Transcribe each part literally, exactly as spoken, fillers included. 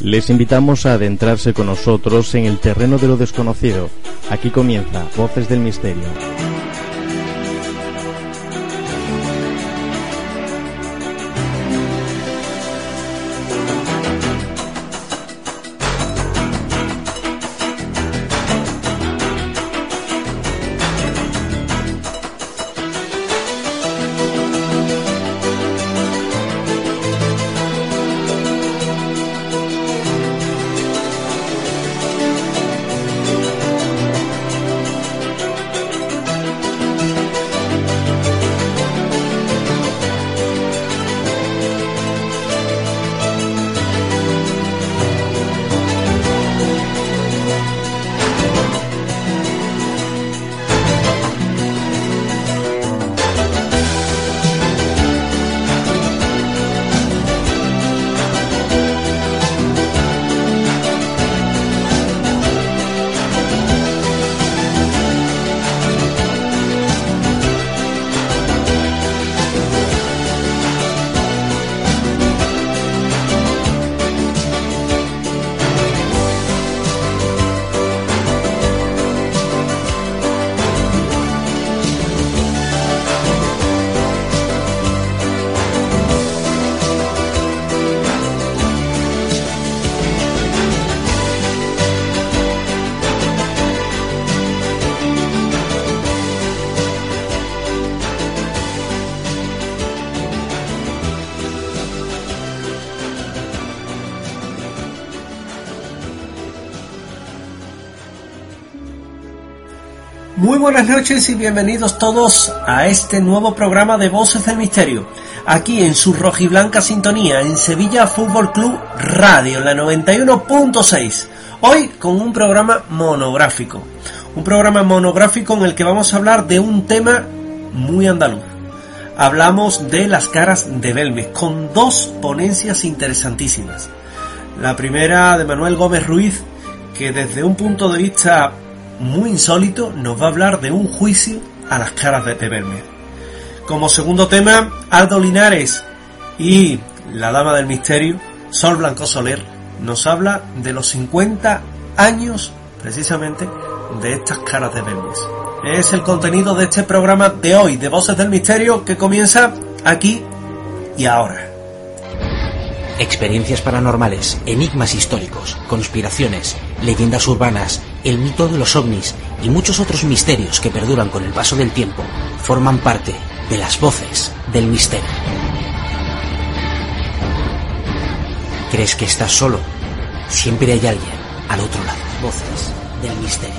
Les invitamos a adentrarse con nosotros en el terreno de lo desconocido. Aquí comienza Voces del Misterio. Muy buenas noches y bienvenidos todos a este nuevo programa de Voces del Misterio, aquí en su rojiblanca sintonía, en Sevilla Fútbol Club Radio, en la noventa y uno punto seis. Hoy con un programa monográfico, un programa monográfico en el que vamos a hablar de un tema muy andaluz. Hablamos de las caras de Belmes, con dos ponencias interesantísimas. La primera de Manuel Gómez Ruiz, que desde un punto de vista muy insólito nos va a hablar de un juicio a las caras de Belmes. Como segundo tema, Aldo Linares y la dama del misterio, Sol Blanco Soler, nos habla de los cincuenta años precisamente de estas caras de Belmes. Es el contenido de este programa de hoy, de Voces del Misterio, que comienza aquí y ahora. Experiencias paranormales, enigmas históricos, conspiraciones, leyendas urbanas, el mito de los ovnis y muchos otros misterios que perduran con el paso del tiempo forman parte de las Voces del Misterio. ¿Crees que estás solo? Siempre hay alguien al otro lado. Voces del Misterio.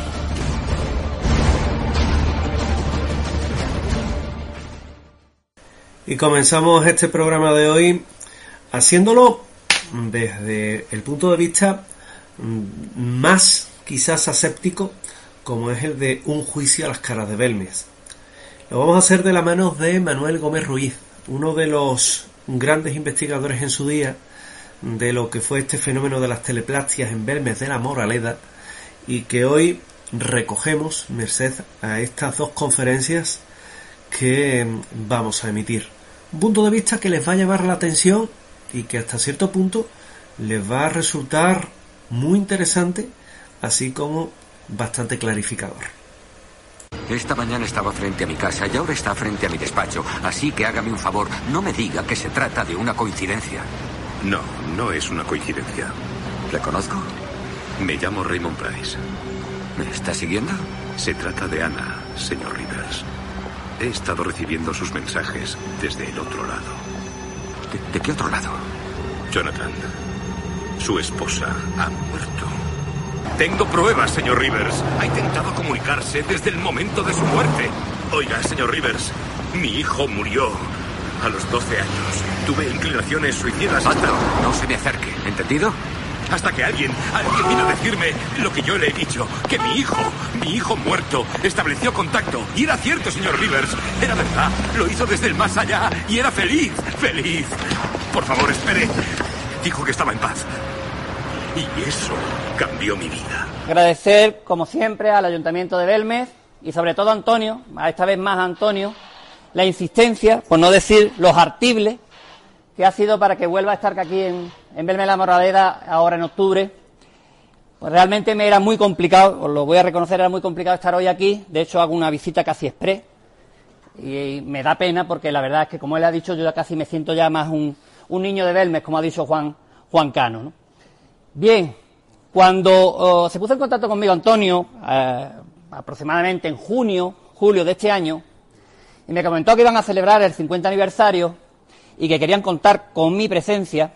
Y comenzamos este programa de hoy haciéndolo desde el punto de vista más quizás aséptico, como es el de un juicio a las caras de Belmes. Lo vamos a hacer de la mano de Manuel Gómez Ruiz, uno de los grandes investigadores en su día de lo que fue este fenómeno de las teleplastias en Belmes de la Moraleda, y que hoy recogemos merced a estas dos conferencias que vamos a emitir. Un punto de vista que les va a llamar la atención y que hasta cierto punto les va a resultar muy interesante, así como bastante clarificador. Esta mañana estaba frente a mi casa y ahora está frente a mi despacho, así que hágame un favor, no me diga que se trata de una coincidencia. No, no es una coincidencia. ¿Le conozco? Me llamo Raymond Price. ¿Me está siguiendo? Se trata de Ana, señor Rivers. He estado recibiendo sus mensajes desde el otro lado. ¿De, de qué otro lado? Jonathan, su esposa ha muerto. Tengo pruebas, señor Rivers. Ha intentado comunicarse desde el momento de su muerte. Oiga, señor Rivers, mi hijo murió a los doce años. Tuve inclinaciones suicidas hasta... No, no se me acerque, ¿entendido? Hasta que alguien, alguien vino a decirme lo que yo le he dicho, que mi hijo, mi hijo muerto, estableció contacto. Y era cierto, señor Rivers, era verdad. Lo hizo desde el más allá y era feliz, feliz. Por favor, espere. Dijo que estaba en paz. Y eso cambió mi vida. Agradecer, como siempre, al Ayuntamiento de Belmes y sobre todo a Antonio, a esta vez más a Antonio, la insistencia, por no decir los artibles, que ha sido para que vuelva a estar aquí en, en Belmez la Moraleda ahora en octubre. Pues realmente me era muy complicado, os lo voy a reconocer, era muy complicado estar hoy aquí. De hecho, hago una visita casi exprés y me da pena porque la verdad es que, como él ha dicho, yo ya casi me siento ya más un, un niño de Belmez, como ha dicho Juan, Juan Cano, ¿no? Bien, cuando oh, se puso en contacto conmigo Antonio, eh, aproximadamente en junio, julio de este año, y me comentó que iban a celebrar el cincuenta aniversario y que querían contar con mi presencia,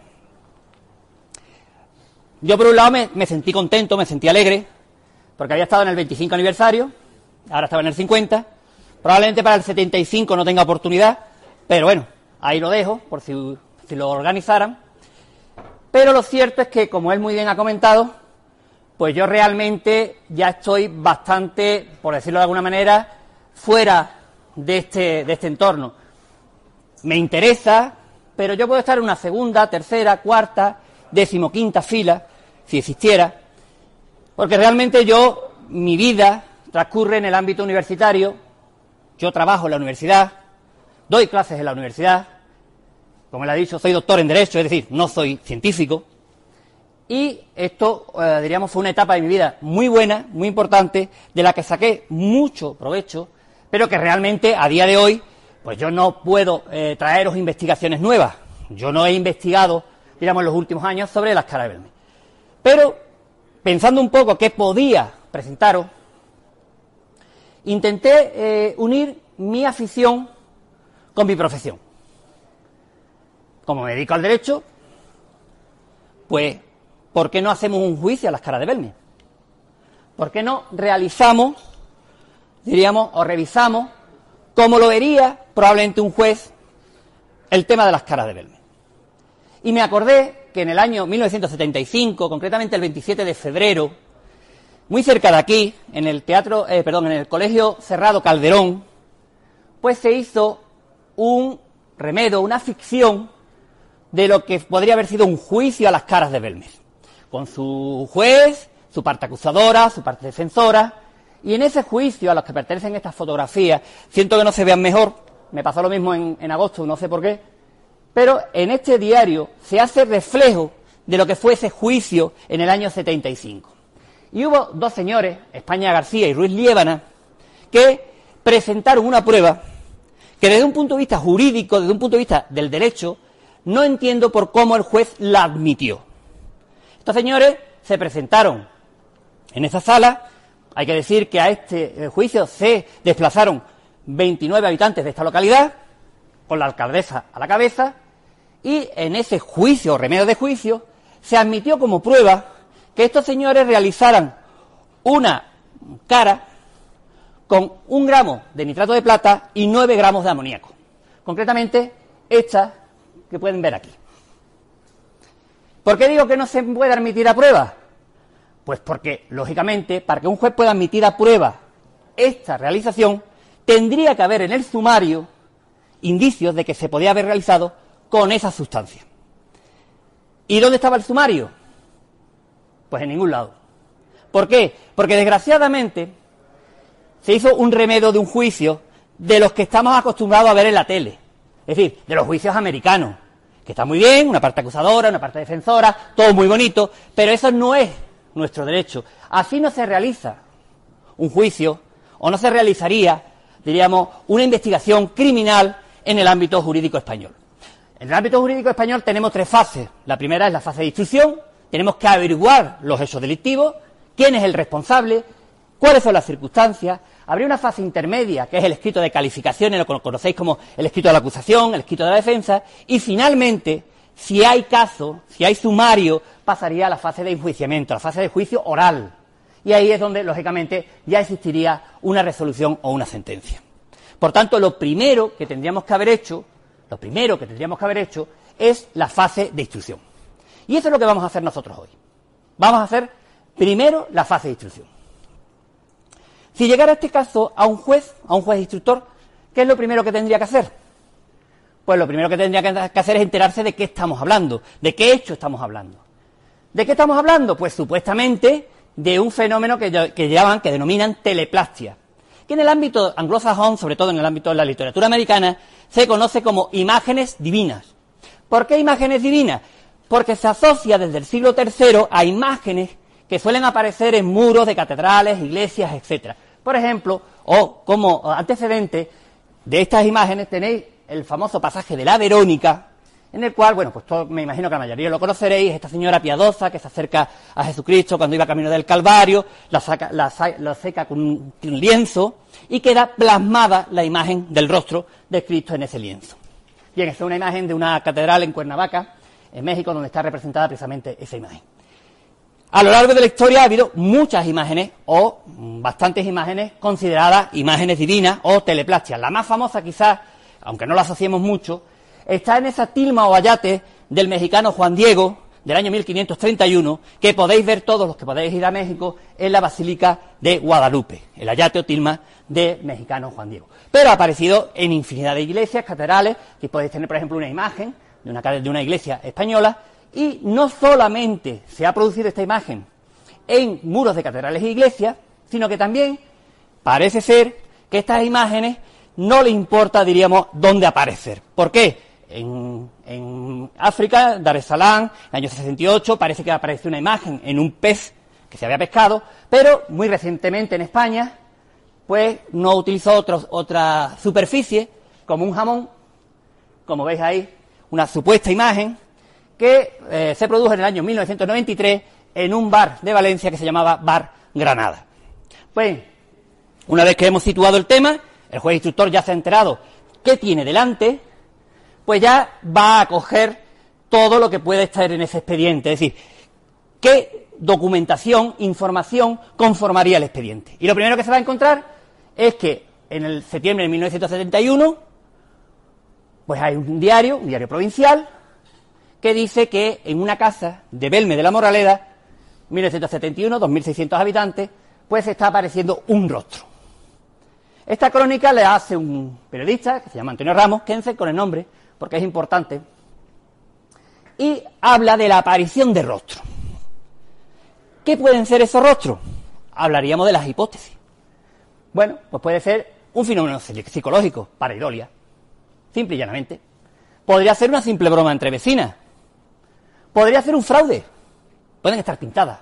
yo por un lado me, me sentí contento, me sentí alegre, porque había estado en el veinticinco aniversario, ahora estaba en el cincuenta, probablemente para el setenta y cinco no tenga oportunidad, pero bueno, ahí lo dejo, por si, si lo organizaran. Pero lo cierto es que, como él muy bien ha comentado, pues yo realmente ya estoy bastante, por decirlo de alguna manera, fuera de este, de este entorno. Me interesa, pero yo puedo estar en una segunda, tercera, cuarta, decimoquinta fila, si existiera, porque realmente yo, mi vida transcurre en el ámbito universitario, yo trabajo en la universidad, doy clases en la universidad, como le ha dicho, soy doctor en Derecho, es decir, no soy científico, y esto, eh, diríamos, fue una etapa de mi vida muy buena, muy importante, de la que saqué mucho provecho, pero que realmente, a día de hoy, pues yo no puedo eh, traeros investigaciones nuevas. Yo no he investigado, digamos, en los últimos años sobre las caras de Belmez. Pero, pensando un poco qué podía presentaros, intenté eh, unir mi afición con mi profesión. Como me dedico al derecho, pues, ¿por qué no hacemos un juicio a las caras de Belmez? ¿Por qué no realizamos, diríamos, o revisamos, como lo vería probablemente un juez, el tema de las caras de Belmez? Y me acordé que en el año mil novecientos setenta y cinco, concretamente el veintisiete de febrero, muy cerca de aquí, en el teatro, eh, perdón, en el Colegio Cerrado Calderón, pues se hizo un remedo, una ficción de lo que podría haber sido un juicio a las caras de Belmez, con su juez, su parte acusadora, su parte defensora, y en ese juicio a los que pertenecen estas fotografías, siento que no se vean mejor, me pasó lo mismo en, en agosto, no sé por qué, pero en este diario se hace reflejo de lo que fue ese juicio en el año setenta y cinco. Y hubo dos señores, España García y Ruiz Liébana, que presentaron una prueba que desde un punto de vista jurídico, desde un punto de vista del derecho, no entiendo por cómo el juez la admitió. Estos señores se presentaron en esa sala. Hay que decir que a este juicio se desplazaron veintinueve habitantes de esta localidad, con la alcaldesa a la cabeza, y en ese juicio, o remedio de juicio, se admitió como prueba que estos señores realizaran una cara con un gramo de nitrato de plata y nueve gramos de amoníaco. Concretamente, esta que pueden ver aquí. ¿Por qué digo que no se puede admitir a prueba? Pues porque, lógicamente, para que un juez pueda admitir a prueba esta realización, tendría que haber en el sumario indicios de que se podía haber realizado con esa sustancia. ¿Y dónde estaba el sumario? Pues en ningún lado. ¿Por qué? Porque, desgraciadamente, se hizo un remedio de un juicio de los que estamos acostumbrados a ver en la tele. Es decir, de los juicios americanos, que está muy bien, una parte acusadora, una parte defensora, todo muy bonito, pero eso no es nuestro derecho. Así no se realiza un juicio, o no se realizaría, diríamos, una investigación criminal en el ámbito jurídico español. En el ámbito jurídico español tenemos tres fases. La primera es la fase de instrucción, tenemos que averiguar los hechos delictivos, quién es el responsable, cuáles son las circunstancias. Habría una fase intermedia, que es el escrito de calificaciones, lo que conocéis como el escrito de la acusación, el escrito de la defensa, y finalmente, si hay caso, si hay sumario, pasaría a la fase de enjuiciamiento, a la fase de juicio oral. Y ahí es donde, lógicamente, ya existiría una resolución o una sentencia. Por tanto, lo primero que tendríamos que haber hecho, lo primero que tendríamos que haber hecho, es la fase de instrucción. Y eso es lo que vamos a hacer nosotros hoy. Vamos a hacer primero la fase de instrucción. Si llegara este caso a un juez, a un juez instructor, ¿qué es lo primero que tendría que hacer? Pues lo primero que tendría que hacer es enterarse de qué estamos hablando, de qué hecho estamos hablando. ¿De qué estamos hablando? Pues supuestamente de un fenómeno que, que llaman, que denominan teleplastia, que en el ámbito anglosajón, sobre todo en el ámbito de la literatura americana, se conoce como imágenes divinas. ¿Por qué imágenes divinas? Porque se asocia desde el siglo tercero a imágenes que suelen aparecer en muros de catedrales, iglesias, etcétera. Por ejemplo, o como antecedente de estas imágenes tenéis el famoso pasaje de la Verónica, en el cual, bueno, pues todo, me imagino que la mayoría lo conoceréis, esta señora piadosa que se acerca a Jesucristo cuando iba camino del Calvario, la, saca, la, la seca con un, un lienzo, y queda plasmada la imagen del rostro de Cristo en ese lienzo. Bien, esta es una imagen de una catedral en Cuernavaca, en México, donde está representada precisamente esa imagen. A lo largo de la historia ha habido muchas imágenes, o bastantes imágenes, consideradas imágenes divinas o teleplastias. La más famosa quizás, aunque no la asociemos mucho, está en esa tilma o ayate del mexicano Juan Diego, del año mil quinientos treinta y uno, que podéis ver todos los que podéis ir a México en la Basílica de Guadalupe, el ayate o tilma del mexicano Juan Diego. Pero ha aparecido en infinidad de iglesias, catedrales, que podéis tener, por ejemplo, una imagen de una, de una iglesia española, y no solamente se ha producido esta imagen en muros de catedrales e iglesias, sino que también parece ser que estas imágenes no le importa, diríamos, dónde aparecer. ¿Por qué? En, en África, Dar es Salaam, en el año sesenta y ocho, parece que apareció una imagen en un pez que se había pescado, pero muy recientemente en España, pues no utilizó otro, otra superficie, como un jamón, como veis ahí, una supuesta imagen que eh, se produjo en el año mil novecientos noventa y tres en un bar de Valencia que se llamaba Bar Granada. Pues, una vez que hemos situado el tema, el juez instructor ya se ha enterado qué tiene delante, pues ya va a coger todo lo que puede estar en ese expediente, es decir, qué documentación, información conformaría el expediente. Y lo primero que se va a encontrar es que en el septiembre de mil novecientos setenta y uno, pues hay un diario, un diario provincial, que dice que en una casa de Belme de la Moraleda, mil novecientos setenta y uno, dos mil seiscientos habitantes, pues está apareciendo un rostro. Esta crónica le hace un periodista que se llama Antonio Ramos, quédense con el nombre, porque es importante, y habla de la aparición de rostros. ¿Qué pueden ser esos rostros? Hablaríamos de las hipótesis. Bueno, pues puede ser un fenómeno psicológico, pareidolia, simple y llanamente. Podría ser una simple broma entre vecinas. Podría ser un fraude. Pueden estar pintadas.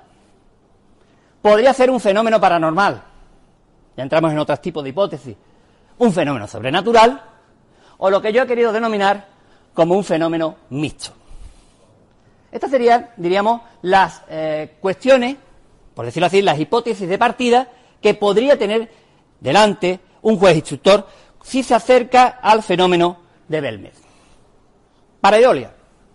Podría ser un fenómeno paranormal. Ya entramos en otros tipos de hipótesis. Un fenómeno sobrenatural, o lo que yo he querido denominar como un fenómeno mixto. Estas serían, diríamos, las eh, cuestiones, por decirlo así, las hipótesis de partida que podría tener delante un juez instructor si se acerca al fenómeno de Belmez. Pareidolia.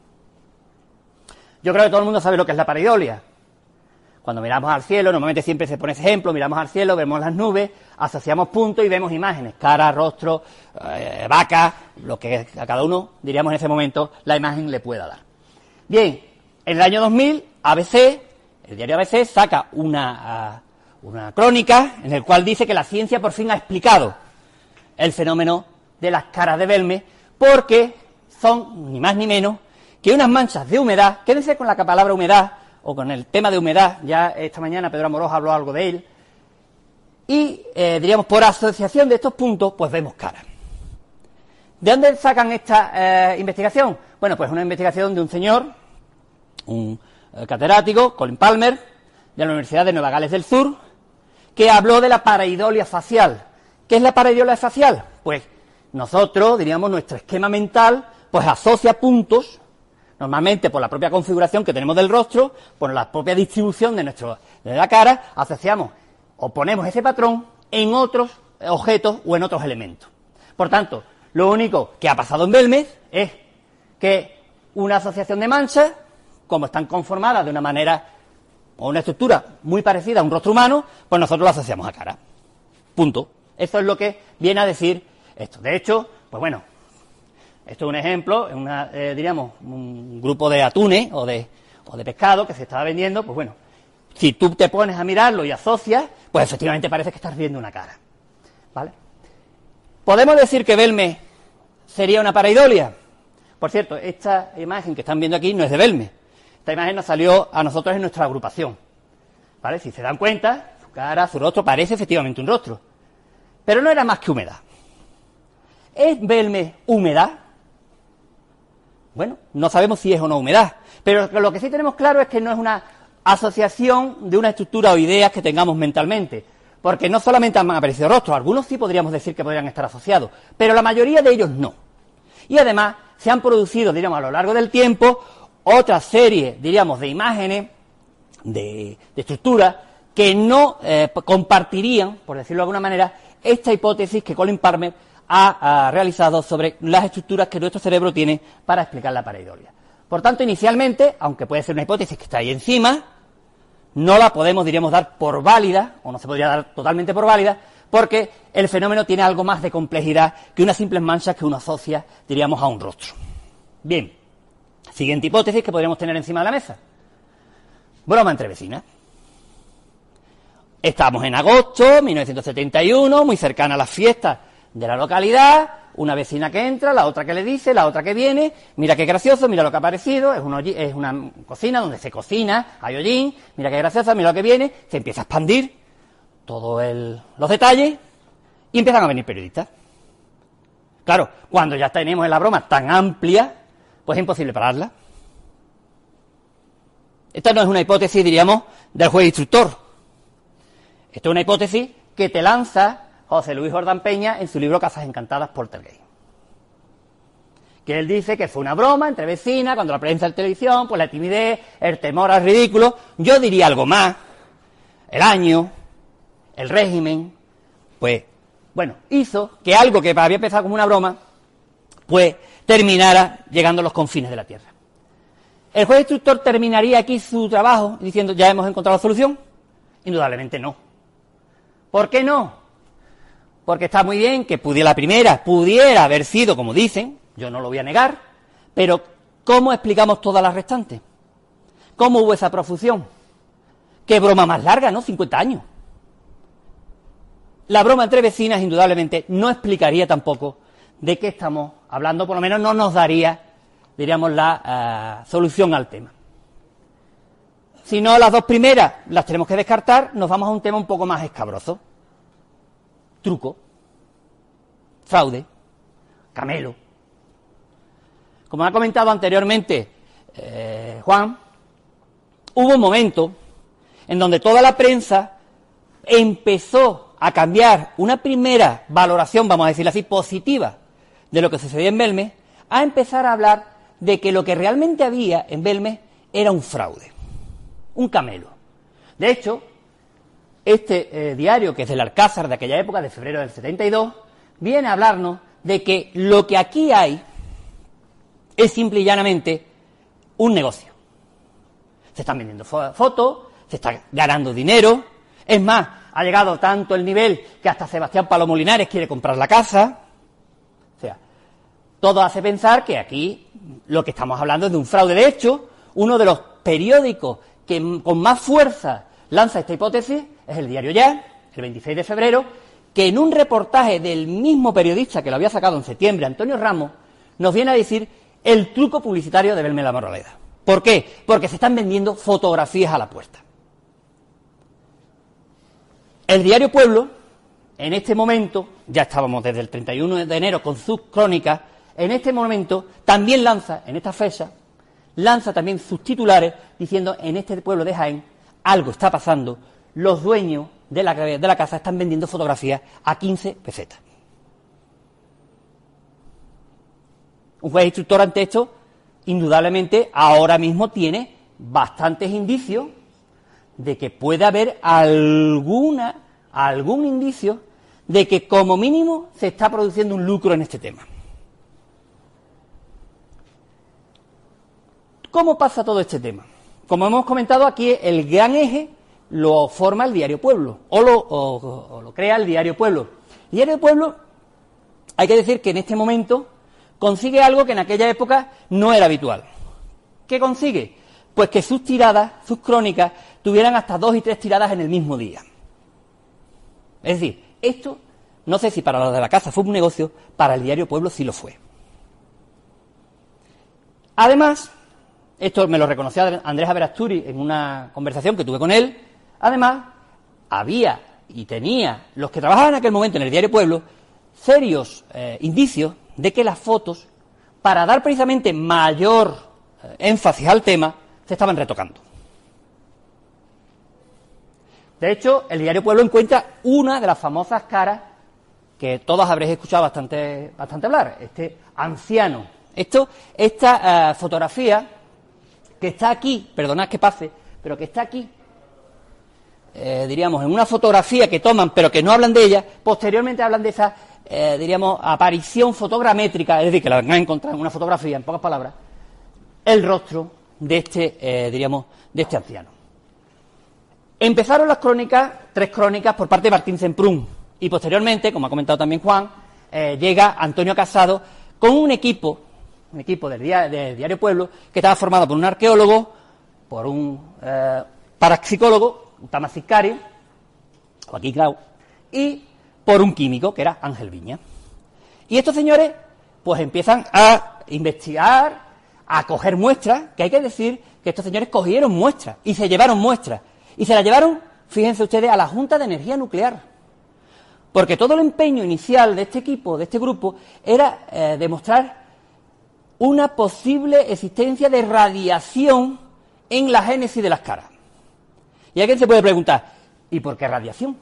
Yo creo que todo el mundo sabe lo que es la pareidolia. Cuando miramos al cielo, normalmente siempre se pone ese ejemplo, miramos al cielo, vemos las nubes, asociamos puntos y vemos imágenes, cara, rostro, eh, vaca, lo que a cada uno, diríamos en ese momento, la imagen le pueda dar. Bien, en el año dos mil, A B C, el diario A B C, saca una, uh, una crónica en el cual dice que la ciencia por fin ha explicado el fenómeno de las caras de Belmez, porque son ni más ni menos que unas manchas de humedad. Quédense con la palabra humedad, o con el tema de humedad, ya esta mañana Pedro Amorós habló algo de él, y eh, diríamos, por asociación de estos puntos, pues vemos caras. ¿De dónde sacan esta eh, investigación? Bueno, pues una investigación de un señor, un eh, catedrático, Colin Palmer, de la Universidad de Nueva Gales del Sur, que habló de la pareidolia facial. ¿Qué es la pareidolia facial? Pues nosotros, diríamos, nuestro esquema mental, pues asocia puntos, normalmente por la propia configuración que tenemos del rostro, por la propia distribución de, nuestro, de la cara, asociamos o ponemos ese patrón en otros objetos o en otros elementos. Por tanto, lo único que ha pasado en Belmez es que una asociación de manchas, como están conformadas de una manera o una estructura muy parecida a un rostro humano, pues nosotros lo asociamos a cara. Punto. Eso es lo que viene a decir esto. De hecho, pues bueno, esto es un ejemplo, una, eh, diríamos, un grupo de atunes o de, o de pescado que se estaba vendiendo. Pues bueno, si tú te pones a mirarlo y asocias, pues efectivamente parece que estás viendo una cara. ¿Vale? ¿Podemos decir que Belmez sería una pareidolia? Por cierto, esta imagen que están viendo aquí no es de Belmez. Esta imagen nos salió a nosotros en nuestra agrupación. ¿Vale? Si se dan cuenta, su cara, su rostro, parece efectivamente un rostro. Pero no era más que humedad. ¿Es Belmez humedad? Bueno, no sabemos si es o no humedad, pero lo que sí tenemos claro es que no es una asociación de una estructura o ideas que tengamos mentalmente, porque no solamente han aparecido rostros, algunos sí podríamos decir que podrían estar asociados, pero la mayoría de ellos no. Y además se han producido, diríamos, a lo largo del tiempo, otra serie, diríamos, de imágenes, de, de estructuras, que no eh, compartirían, por decirlo de alguna manera, esta hipótesis que Colin Palmer ha, ha realizado sobre las estructuras que nuestro cerebro tiene para explicar la pareidolia. Por tanto, inicialmente, aunque puede ser una hipótesis que está ahí encima, no la podemos, diríamos, dar por válida, o no se podría dar totalmente por válida, porque el fenómeno tiene algo más de complejidad que unas simples manchas que uno asocia, diríamos, a un rostro. Bien, siguiente hipótesis que podríamos tener encima de la mesa. Broma entre vecinas. Estamos en agosto, mil novecientos setenta y uno, muy cercana a las fiestas de la localidad, una vecina que entra, la otra que le dice, la otra que viene, mira qué gracioso, mira lo que ha aparecido, es, un hoy- es una cocina donde se cocina, hay hollín, mira qué graciosa, mira lo que viene, se empieza a expandir todos los detalles y empiezan a venir periodistas. Claro, cuando ya tenemos la broma tan amplia, pues es imposible pararla. Esta no es una hipótesis, diríamos, del juez instructor. Esto es una hipótesis que te lanza José Luis Jordán Peña en su libro Casas Encantadas, Poltergeist. Que él dice que fue una broma entre vecinas, cuando la prensa de televisión, pues la timidez, el temor al ridículo. Yo diría algo más. El año, el régimen, pues, bueno, hizo que algo que había empezado como una broma, pues terminara llegando a los confines de la Tierra. ¿El juez instructor terminaría aquí su trabajo diciendo ya hemos encontrado la solución? Indudablemente no. ¿Por qué no? Porque está muy bien que pudiera, la primera pudiera haber sido, como dicen, yo no lo voy a negar, pero ¿cómo explicamos todas las restantes? ¿Cómo hubo esa profusión? ¿Qué broma más larga, no? cincuenta años. La broma entre vecinas, indudablemente, no explicaría tampoco de qué estamos hablando, por lo menos no nos daría, diríamos, la uh, solución al tema. Si no, las dos primeras las tenemos que descartar, nos vamos a un tema un poco más escabroso. Truco, fraude, camelo. Como ha comentado anteriormente eh, Juan, hubo un momento en donde toda la prensa empezó a cambiar una primera valoración, vamos a decirlo así, positiva de lo que sucedía en Belmez, a empezar a hablar de que lo que realmente había en Belmez era un fraude, un camelo. De hecho, este eh, diario, que es del Alcázar de aquella época, de febrero del setenta y dos, viene a hablarnos de que lo que aquí hay es simple y llanamente un negocio. Se están vendiendo fo- fotos, se está ganando dinero, es más, ha llegado tanto el nivel que hasta Sebastián Palomo Linares quiere comprar la casa. O sea, todo hace pensar que aquí lo que estamos hablando es de un fraude. De hecho, uno de los periódicos que m- con más fuerza lanza esta hipótesis es el diario Ya, el veintiséis de febrero, que en un reportaje del mismo periodista que lo había sacado en septiembre, Antonio Ramos, nos viene a decir el truco publicitario de Belmez la Moraleda. ¿Por qué? Porque se están vendiendo fotografías a la puerta. El diario Pueblo, en este momento, ya estábamos desde el treinta y uno de enero con sus crónicas, en este momento también lanza, en esta fecha, lanza también sus titulares diciendo en este pueblo de Jaén algo está pasando, los dueños de la, de la casa están vendiendo fotografías a quince pesetas. Un juez instructor ante esto, indudablemente, ahora mismo tiene bastantes indicios de que puede haber alguna, algún indicio de que como mínimo se está produciendo un lucro en este tema. ¿Cómo pasa todo este tema? Como hemos comentado aquí, el gran eje lo forma el diario Pueblo, o lo, o, o lo crea el diario Pueblo. El diario Pueblo, hay que decir que en este momento consigue algo que en aquella época no era habitual. ¿Qué consigue? Pues que sus tiradas, sus crónicas, tuvieran hasta dos y tres tiradas en el mismo día. Es decir, esto, no sé si para los de la casa fue un negocio, para el diario Pueblo sí lo fue. Además, esto me lo reconoció Andrés Averasturi en una conversación que tuve con él, además, había y tenía los que trabajaban en aquel momento en el diario Pueblo serios eh, indicios de que las fotos para dar precisamente mayor eh, énfasis al tema, se estaban retocando. De hecho, el diario Pueblo encuentra una de las famosas caras que todos habréis escuchado bastante, bastante hablar, este anciano. Esto, esta uh, fotografía que está aquí, perdonad que pase, pero que está aquí, eh, diríamos, en una fotografía que toman, pero que no hablan de ella, posteriormente hablan de esa, eh, diríamos, aparición fotogramétrica, es decir, que la van a encontrar en una fotografía, en pocas palabras, el rostro de este, eh, diríamos, de este anciano. Empezaron las crónicas, tres crónicas por parte de Martín Semprún, y posteriormente, como ha comentado también Juan, eh, llega Antonio Casado con un equipo, un equipo del, dia del diario Pueblo, que estaba formado por un arqueólogo, por un eh, parapsicólogo, un Tamasicari, Joaquín Grau, y por un químico, que era Ángel Viña. Y estos señores, pues empiezan a investigar, a coger muestras, que hay que decir que estos señores cogieron muestras, y se llevaron muestras, y se las llevaron, fíjense ustedes, a la Junta de Energía Nuclear. Porque todo el empeño inicial de este equipo, de este grupo, era eh, demostrar una posible existencia de radiación en la génesis de las caras. Y alguien se puede preguntar, ¿y por qué radiación?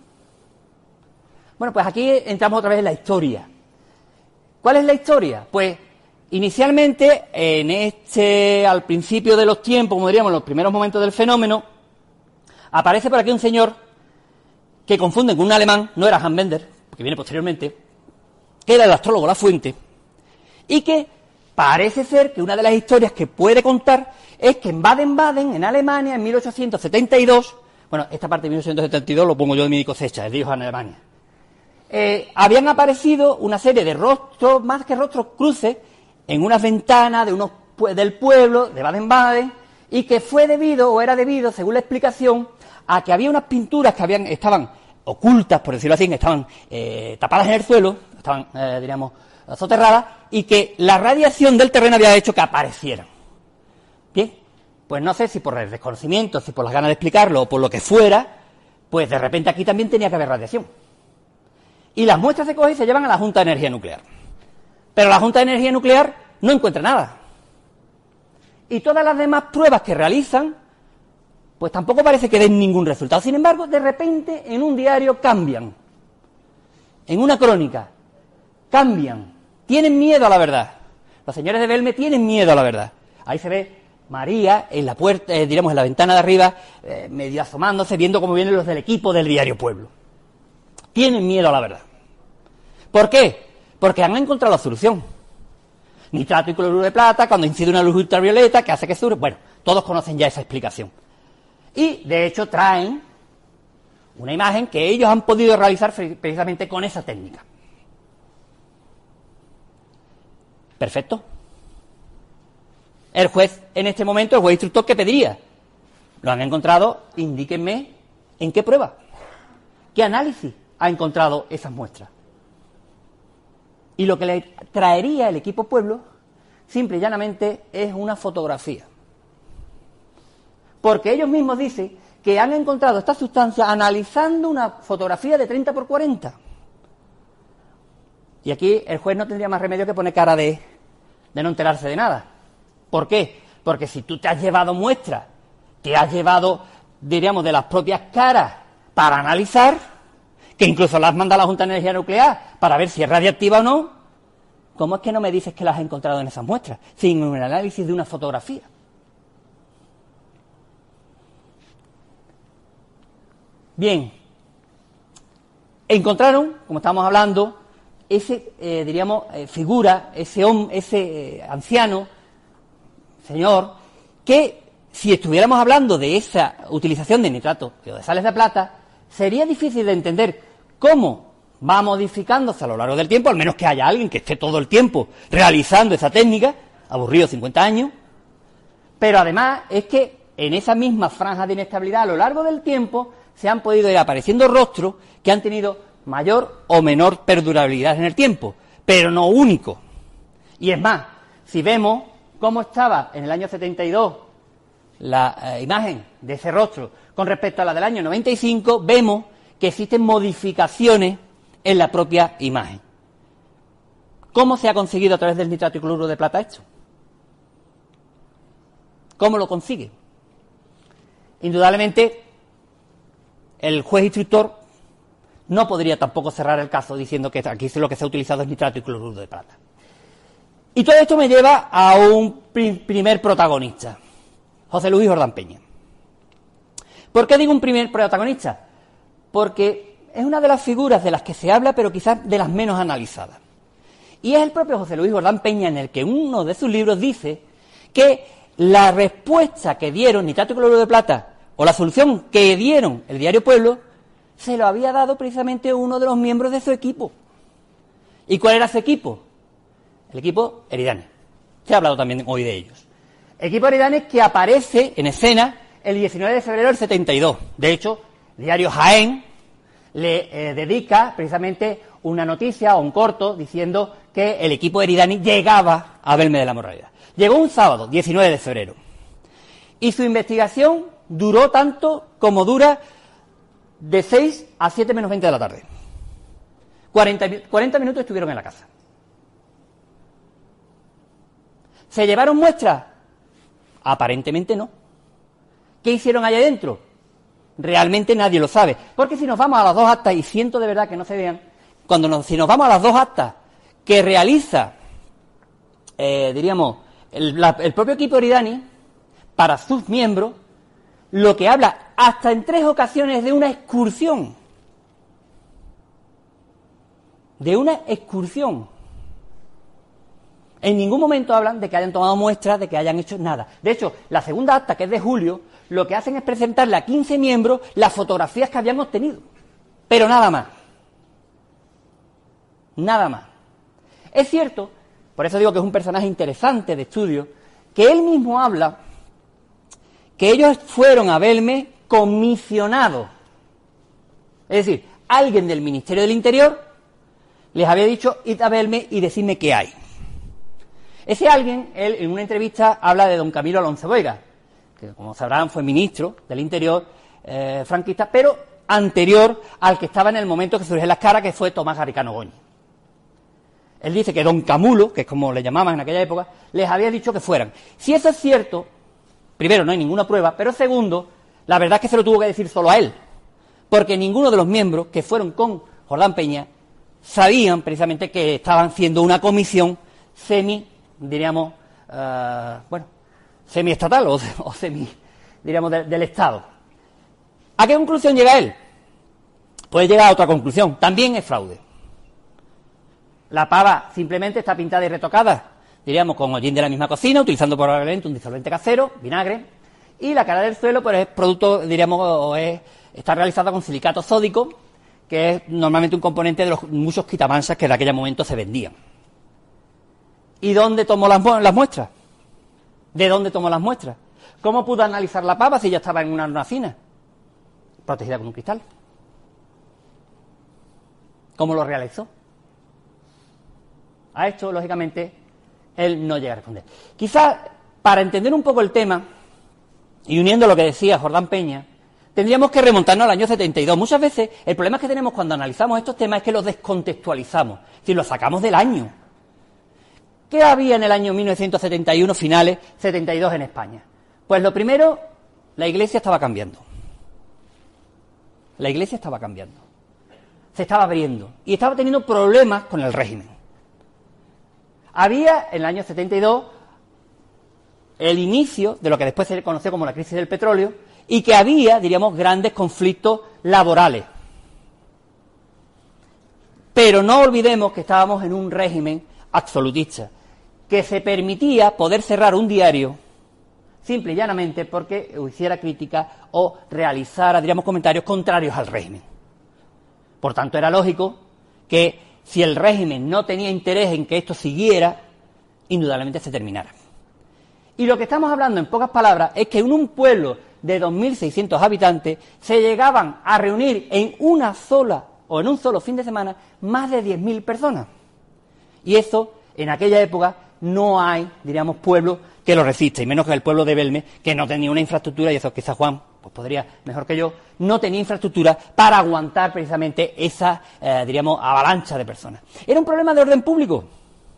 Bueno, pues aquí entramos otra vez en la historia. ¿Cuál es la historia? Pues inicialmente, en este, al principio de los tiempos, como diríamos, en los primeros momentos del fenómeno, aparece por aquí un señor que confunden con un alemán, no era Hans Bender, porque viene posteriormente, que era el astrólogo La Fuente, y que parece ser que una de las historias que puede contar es que en Baden-Baden, en Alemania, en mil ochocientos setenta y dos, bueno, esta parte de mil ochocientos setenta y dos lo pongo yo de mi cosecha, es de hijos en Alemania, eh, habían aparecido una serie de rostros, más que rostros, cruces, en unas ventanas de unos del pueblo de Baden-Baden, y que fue debido, o era debido, según la explicación, a que había unas pinturas que habían estaban ocultas, por decirlo así, que estaban eh, tapadas en el suelo, estaban, eh, diríamos, soterradas, y que la radiación del terreno había hecho que aparecieran. Bien, pues no sé si por el desconocimiento, si por las ganas de explicarlo, o por lo que fuera, pues de repente aquí también tenía que haber radiación. Y las muestras se cogen y se llevan a la Junta de Energía Nuclear. Pero la Junta de Energía Nuclear no encuentra nada. Y todas las demás pruebas que realizan, pues tampoco parece que den ningún resultado. Sin embargo, de repente, en un diario cambian. En una crónica, cambian. Tienen miedo a la verdad. Los señores de Belme tienen miedo a la verdad. Ahí se ve María en la puerta, eh, diremos en la ventana de arriba, eh, medio asomándose, viendo cómo vienen los del equipo del diario Pueblo. Tienen miedo a la verdad. ¿Por qué? Porque han encontrado la solución. Nitrato y cloruro de plata, cuando incide una luz ultravioleta, que hace que sube. Bueno, todos conocen ya esa explicación. Y, de hecho, traen una imagen que ellos han podido realizar precisamente con esa técnica. Perfecto. El juez, en este momento, el juez instructor, ¿qué pediría? Lo han encontrado, indíquenme en qué prueba, qué análisis ha encontrado esas muestras. Y lo que le traería el equipo Pueblo, simple y llanamente, es una fotografía. Porque ellos mismos dicen que han encontrado esta sustancia analizando una fotografía de treinta por cuarenta. Y aquí el juez no tendría más remedio que poner cara de, de no enterarse de nada. ¿Por qué? Porque si tú te has llevado muestras, te has llevado, diríamos, de las propias caras para analizar, que incluso las manda la Junta de Energía Nuclear para ver si es radiactiva o no, ¿cómo es que no me dices que las has encontrado en esas muestras, sin un análisis de una fotografía? Bien, encontraron, como estábamos hablando, ese, eh, diríamos, eh, figura, ese, hombre, ese eh, anciano, señor, que si estuviéramos hablando de esa utilización de nitrato o de sales de plata, sería difícil de entender cómo va modificándose a lo largo del tiempo, al menos que haya alguien que esté todo el tiempo realizando esa técnica, aburrido cincuenta años, pero además es que en esa misma franja de inestabilidad a lo largo del tiempo se han podido ir apareciendo rostros que han tenido mayor o menor perdurabilidad en el tiempo, pero no único. Y es más, si vemos cómo estaba en el año setenta y dos la eh, imagen de ese rostro con respecto a la del año noventa y cinco, vemos que existen modificaciones en la propia imagen. ¿Cómo se ha conseguido a través del nitrato y cloruro de plata esto? ¿Cómo lo consigue? Indudablemente, el juez instructor no podría tampoco cerrar el caso diciendo que aquí lo que se ha utilizado es nitrato y cloruro de plata. Y todo esto me lleva a un primer protagonista, José Luis Jordán Peña. ¿Por qué digo un primer protagonista? Porque es una de las figuras de las que se habla, pero quizás de las menos analizadas. Y es el propio José Luis Jordán Peña en el que uno de sus libros dice que la respuesta que dieron nitrato y cloruro de plata, o la solución que dieron el diario Pueblo, se lo había dado precisamente uno de los miembros de su equipo. ¿Y cuál era su equipo? El equipo Eridanes. Se ha hablado también hoy de ellos. El equipo Eridanes que aparece en escena el diecinueve de febrero del setenta y dos. De hecho, el diario Jaén le eh, dedica precisamente una noticia o un corto diciendo que el equipo Eridani llegaba a Belme de la Morraleda. Llegó un sábado, diecinueve de febrero. Y su investigación duró tanto como dura de seis a siete menos veinte de la tarde. cuarenta, cuarenta minutos estuvieron en la casa. ¿Se llevaron muestras? Aparentemente no. ¿Qué hicieron allá adentro? Realmente nadie lo sabe. Porque si nos vamos a las dos actas, y siento de verdad que no se vean, cuando nos, si nos vamos a las dos actas que realiza, eh, diríamos, el, la, el propio equipo Eridani, para sus miembros, lo que habla hasta en tres ocasiones de una excursión. De una excursión. En ningún momento hablan de que hayan tomado muestras, de que hayan hecho nada. De hecho, la segunda acta, que es de julio, lo que hacen es presentarle a quince miembros las fotografías que habían obtenido. Pero nada más. Nada más. Es cierto, por eso digo que es un personaje interesante de estudio, que él mismo habla que ellos fueron a Belme comisionados. Es decir, alguien del Ministerio del Interior les había dicho, id a Belme y decidme qué hay. Ese alguien, él en una entrevista habla de don Camilo Alonso Vega, que como sabrán fue ministro del Interior eh, franquista, pero anterior al que estaba en el momento que surge las caras, que fue Tomás Garicano Goñi. Él dice que don Camulo, que es como le llamaban en aquella época, les había dicho que fueran. Si eso es cierto, primero, no hay ninguna prueba, pero segundo, la verdad es que se lo tuvo que decir solo a él, porque ninguno de los miembros que fueron con Jordán Peña sabían precisamente que estaban haciendo una comisión semi, diríamos, uh, bueno, semiestatal o, o semi, diríamos, de, del Estado. ¿A qué conclusión llega él? Pues llega a otra conclusión, también es fraude. La pava simplemente está pintada y retocada, diríamos, con hollín de la misma cocina, utilizando probablemente un disolvente casero, vinagre, y la cara del suelo pues es producto, diríamos, o es, está realizada con silicato sódico, que es normalmente un componente de los muchos quitamansas que en aquel momento se vendían. ¿Y dónde tomó las, las muestras? ¿De dónde tomó las muestras? ¿Cómo pudo analizar la pava si ya estaba en una hornacina protegida con un cristal? ¿Cómo lo realizó? A esto, lógicamente, él no llega a responder. Quizás, para entender un poco el tema, y uniendo lo que decía Jordán Peña, tendríamos que remontarnos al año setenta y dos. Muchas veces, el problema que tenemos cuando analizamos estos temas es que los descontextualizamos, es decir, los sacamos del año. ¿Qué había en el año mil novecientos setenta y uno, finales, setenta y dos en España? Pues lo primero, la Iglesia estaba cambiando. La Iglesia estaba cambiando. Se estaba abriendo. Y estaba teniendo problemas con el régimen. Había, en el año setenta y dos, el inicio de lo que después se conoció como la crisis del petróleo, y que había, diríamos, grandes conflictos laborales. Pero no olvidemos que estábamos en un régimen absolutista, que se permitía poder cerrar un diario simple y llanamente porque hiciera crítica o realizara, diríamos, comentarios contrarios al régimen. Por tanto, era lógico que si el régimen no tenía interés en que esto siguiera, indudablemente se terminara. Y lo que estamos hablando, en pocas palabras, es que en un pueblo de dos mil seiscientos habitantes se llegaban a reunir en una sola o en un solo fin de semana más de diez mil personas. Y eso, en aquella época, no hay, diríamos, pueblo que lo resista, y menos que el pueblo de Belme, que no tenía una infraestructura, y eso quizás Juan pues podría mejor que yo, no tenía infraestructura para aguantar precisamente esa, eh, diríamos, avalancha de personas. Era un problema de orden público.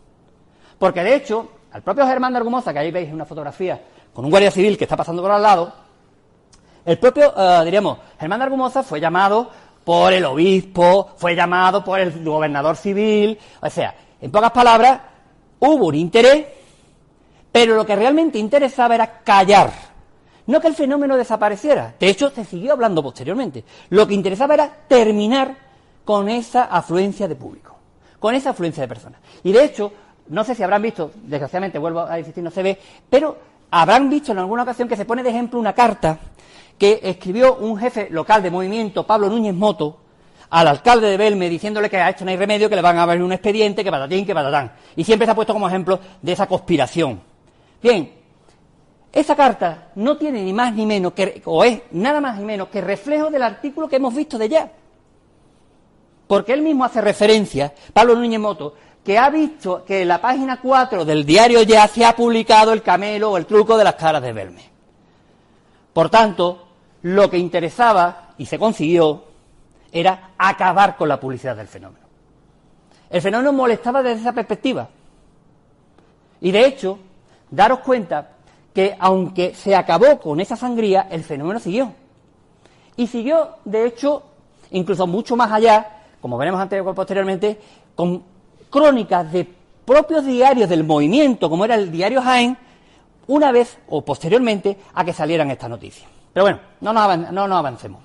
Porque, de hecho, al propio Germán de Argumoza, que ahí veis una fotografía con un guardia civil que está pasando por al lado, el propio, uh, diríamos, Germán de Argumoza fue llamado por el obispo, fue llamado por el gobernador civil, o sea, en pocas palabras, hubo un interés, pero lo que realmente interesaba era callar, no que el fenómeno desapareciera. De hecho, se siguió hablando posteriormente. Lo que interesaba era terminar con esa afluencia de público, con esa afluencia de personas. Y de hecho, no sé si habrán visto, desgraciadamente vuelvo a insistir, no se ve, pero habrán visto en alguna ocasión que se pone de ejemplo una carta que escribió un jefe local de movimiento, Pablo Núñez Moto, al alcalde de Belme, diciéndole que a esto no hay remedio, que le van a abrir un expediente, que patatín, que patatán. Y siempre se ha puesto como ejemplo de esa conspiración. Bien, esa carta no tiene ni más ni menos, que, o es nada más ni menos que reflejo del artículo que hemos visto de ya. Porque él mismo hace referencia, Pablo Núñez Moto, que ha visto que en la página cuatro del diario Ya se ha publicado el camelo o el truco de las caras de Belme. Por tanto, lo que interesaba, y se consiguió, era acabar con la publicidad del fenómeno. El fenómeno molestaba desde esa perspectiva. Y de hecho, daros cuenta que aunque se acabó con esa sangría, el fenómeno siguió. Y siguió, de hecho, incluso mucho más allá, como veremos anterior, posteriormente, con crónicas de propios diarios del movimiento, como era el diario Jaén, una vez o posteriormente a que salieran estas noticias. Pero bueno, no nos, avan- no nos avancemos.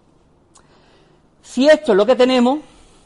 Si esto es lo que tenemos,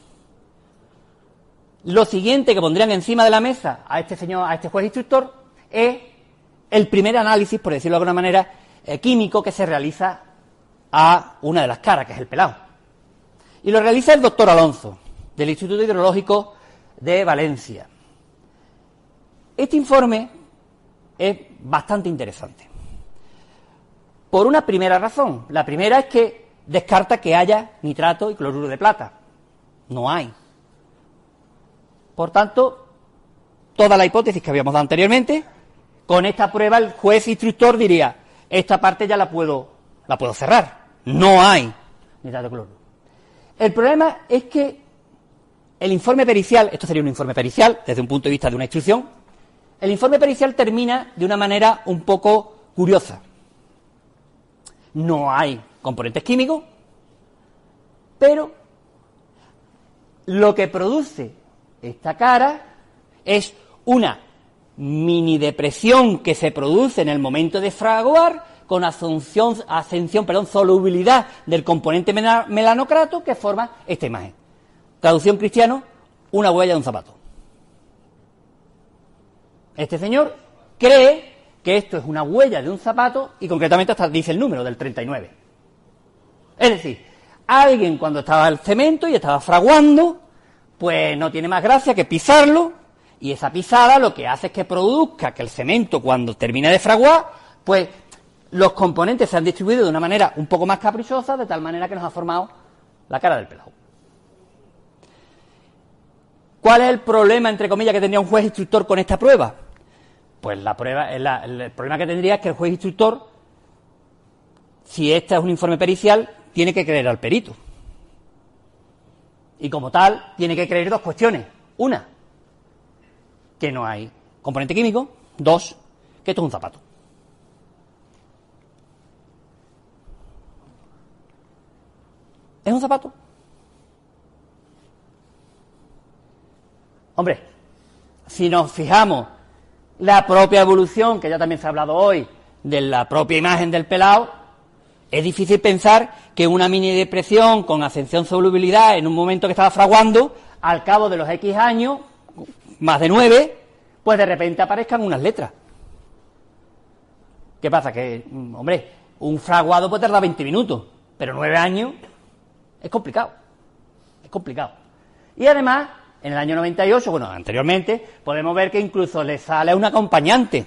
lo siguiente que pondrían encima de la mesa a este señor, a este juez instructor, es el primer análisis, por decirlo de alguna manera, eh, químico que se realiza a una de las caras, que es el pelado. Y lo realiza el doctor Alonso, del Instituto Hidrológico de Valencia. Este informe es bastante interesante. Por una primera razón. La primera es que descarta que haya nitrato y cloruro de plata. No hay. Por tanto, toda la hipótesis que habíamos dado anteriormente, con esta prueba el juez instructor diría, esta parte ya la puedo, la puedo cerrar. No hay nitrato y cloruro. El problema es que el informe pericial, esto sería un informe pericial desde un punto de vista de una instrucción, el informe pericial termina de una manera un poco curiosa. No hay componentes químicos, pero lo que produce esta cara es una mini depresión que se produce en el momento de fraguar con ascensión, ascensión, perdón, solubilidad del componente melanocrato que forma esta imagen. Traducción cristiano, una huella de un zapato. Este señor cree que esto es una huella de un zapato y concretamente hasta dice el número del treinta y nueve. Es decir, alguien cuando estaba el cemento y estaba fraguando, pues no tiene más gracia que pisarlo, y esa pisada lo que hace es que produzca que el cemento, cuando termine de fraguar, pues los componentes se han distribuido de una manera un poco más caprichosa, de tal manera que nos ha formado la cara del pelado. ¿Cuál es el problema, entre comillas, que tendría un juez instructor con esta prueba? Pues la prueba, la, el problema que tendría es que el juez instructor, si este es un informe pericial, tiene que creer al perito. Y como tal, tiene que creer dos cuestiones. Una, que no hay componente químico. Dos, que esto es un zapato. ¿Es un zapato? Hombre, si nos fijamos la propia evolución, que ya también se ha hablado hoy, de la propia imagen del pelado, es difícil pensar que una mini depresión con ascensión solubilidad en un momento que estaba fraguando, al cabo de los X años, más de nueve, pues de repente aparezcan unas letras. ¿Qué pasa? Que, hombre, un fraguado puede tardar veinte minutos, pero nueve años es complicado. Es complicado. Y además, en el año noventa y ocho, bueno, anteriormente, podemos ver que incluso le sale a un acompañante.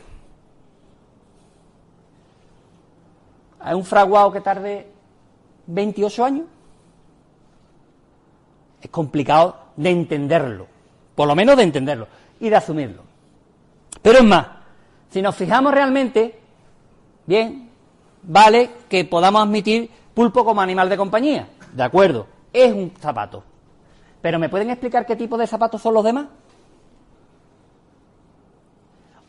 ¿Hay un fraguado que tarde veintiocho años? Es complicado de entenderlo, por lo menos de entenderlo y de asumirlo. Pero es más, si nos fijamos realmente, bien, vale que podamos admitir pulpo como animal de compañía, de acuerdo, es un zapato. Pero ¿me pueden explicar qué tipo de zapatos son los demás?